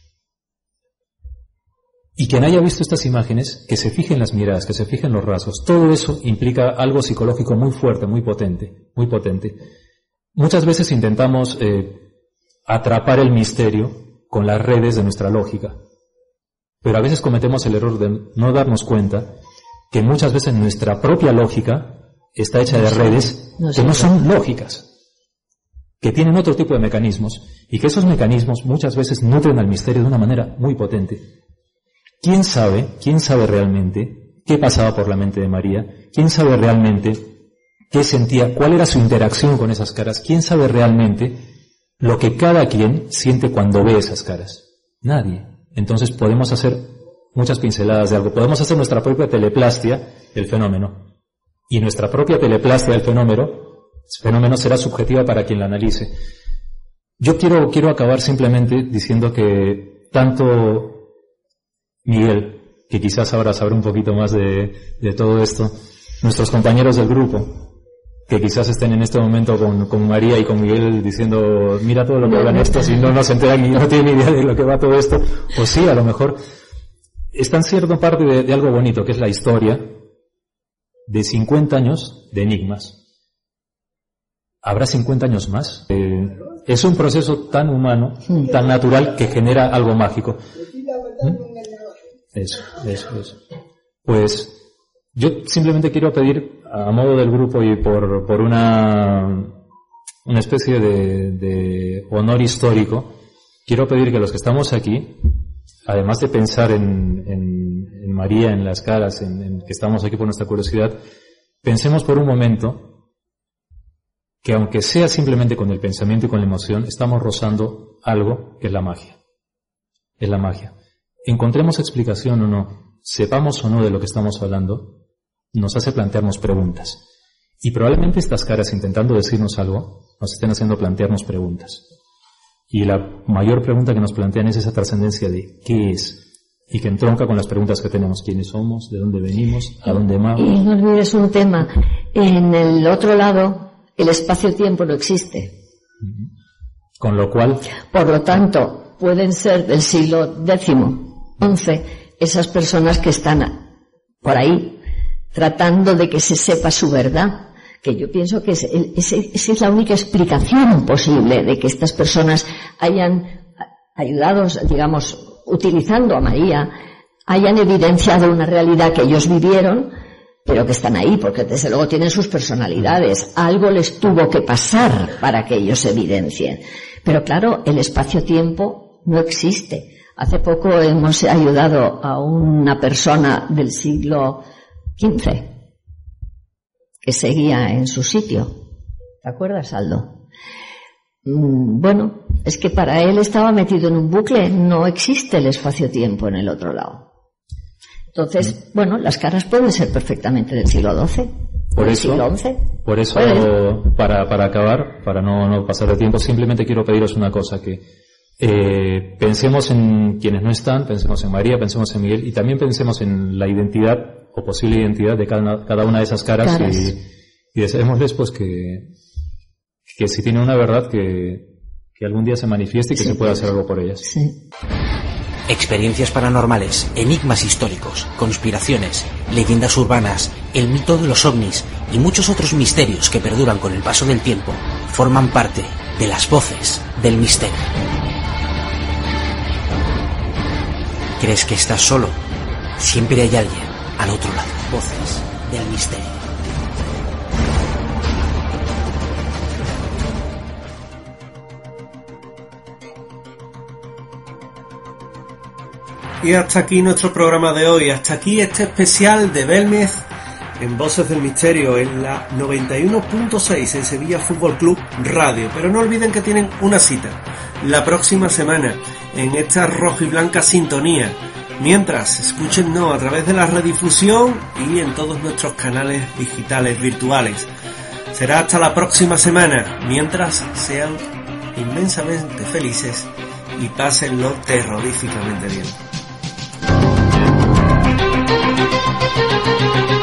Y quien haya visto estas imágenes, que se fije en las miradas, que se fije en los rasgos. Todo eso implica algo psicológico muy fuerte, muy potente, muy potente. Muchas veces intentamos eh, atrapar el misterio con las redes de nuestra lógica, pero a veces cometemos el error de no darnos cuenta que muchas veces nuestra propia lógica está hecha de redes que no son lógicas, que tienen otro tipo de mecanismos, y que esos mecanismos muchas veces nutren al misterio de una manera muy potente. ¿Quién sabe, quién sabe realmente qué pasaba por la mente de María? ¿Quién sabe realmente qué sentía, cuál era su interacción con esas caras? ¿Quién sabe realmente lo que cada quien siente cuando ve esas caras? Nadie. Entonces podemos hacer muchas pinceladas de algo. Podemos hacer nuestra propia teleplastia del fenómeno. Y nuestra propia teleplastia del fenómeno, el fenómeno será subjetiva para quien la analice. Yo quiero, quiero acabar simplemente diciendo que tanto Miguel, que quizás ahora sabrá un poquito más de, de todo esto, nuestros compañeros del grupo, que quizás estén en este momento con, con María y con Miguel diciendo, mira todo lo que hablan estos y no nos enteran y no tienen ni idea de lo que va todo esto. O sí, a lo mejor están siendo parte de, de algo bonito, que es la historia de cincuenta años de enigmas. ¿Habrá cincuenta años más? Eh, es un proceso tan humano, tan natural, que genera algo mágico. ¿Mm? Eso, eso, eso. Pues yo simplemente quiero pedir, a modo del grupo y por, por una, una especie de, de honor histórico, quiero pedir que los que estamos aquí, además de pensar en, en, en María, en las caras, en, en que estamos aquí por nuestra curiosidad, pensemos por un momento que aunque sea simplemente con el pensamiento y con la emoción, estamos rozando algo que es la magia. Es la magia. Encontremos explicación o no, sepamos o no de lo que estamos hablando, nos hace plantearnos preguntas. Y probablemente estas caras, intentando decirnos algo, nos estén haciendo plantearnos preguntas. Y la mayor pregunta que nos plantean es esa trascendencia de ¿qué es? Y que entronca con las preguntas que tenemos: ¿quiénes somos? ¿De dónde venimos? ¿A dónde vamos? Y no olvides un tema. En el otro lado, el espacio-tiempo no existe. Con lo cual... Por lo tanto, pueden ser del siglo décimo, once, esas personas que están por ahí tratando de que se sepa su verdad, que yo pienso que esa es, es, es la única explicación posible de que estas personas hayan ayudado, digamos, utilizando a María, hayan evidenciado una realidad que ellos vivieron, pero que están ahí, porque desde luego tienen sus personalidades. Algo les tuvo que pasar para que ellos se evidencien. Pero claro, el espacio-tiempo no existe. Hace poco hemos ayudado a una persona del siglo quince que seguía en su sitio. ¿Te acuerdas, Aldo? Mm, bueno, es que para él estaba metido en un bucle. No existe el espacio-tiempo en el otro lado. Entonces, bueno, las caras pueden ser perfectamente del siglo doce, por del eso, siglo once. Por eso, Pueden. para, para acabar, para no, no pasar de tiempo, simplemente quiero pediros una cosa, que eh, pensemos en quienes no están, pensemos en María, pensemos en Miguel, y también pensemos en la identidad o posible identidad de cada, cada una de esas caras, caras. y, y deseémosles pues que, que si tiene una verdad, que, que algún día se manifieste y que sí, se pueda hacer algo por ellas. Sí. Experiencias paranormales, enigmas históricos, conspiraciones, leyendas urbanas, el mito de los ovnis y muchos otros misterios que perduran con el paso del tiempo forman parte de las voces del misterio. ¿Crees que estás solo? Siempre hay alguien al otro lado. Voces del misterio. Y hasta aquí nuestro programa de hoy, hasta aquí este especial de Belmez en Voces del Misterio, en la noventa y uno punto seis en Sevilla Fútbol Club Radio. Pero no olviden que tienen una cita la próxima semana en esta roja y blanca sintonía. Mientras, escúchennos a través de la redifusión y en todos nuestros canales digitales virtuales. Será hasta la próxima semana. Mientras, sean inmensamente felices y pásenlo terroríficamente bien. Thank you.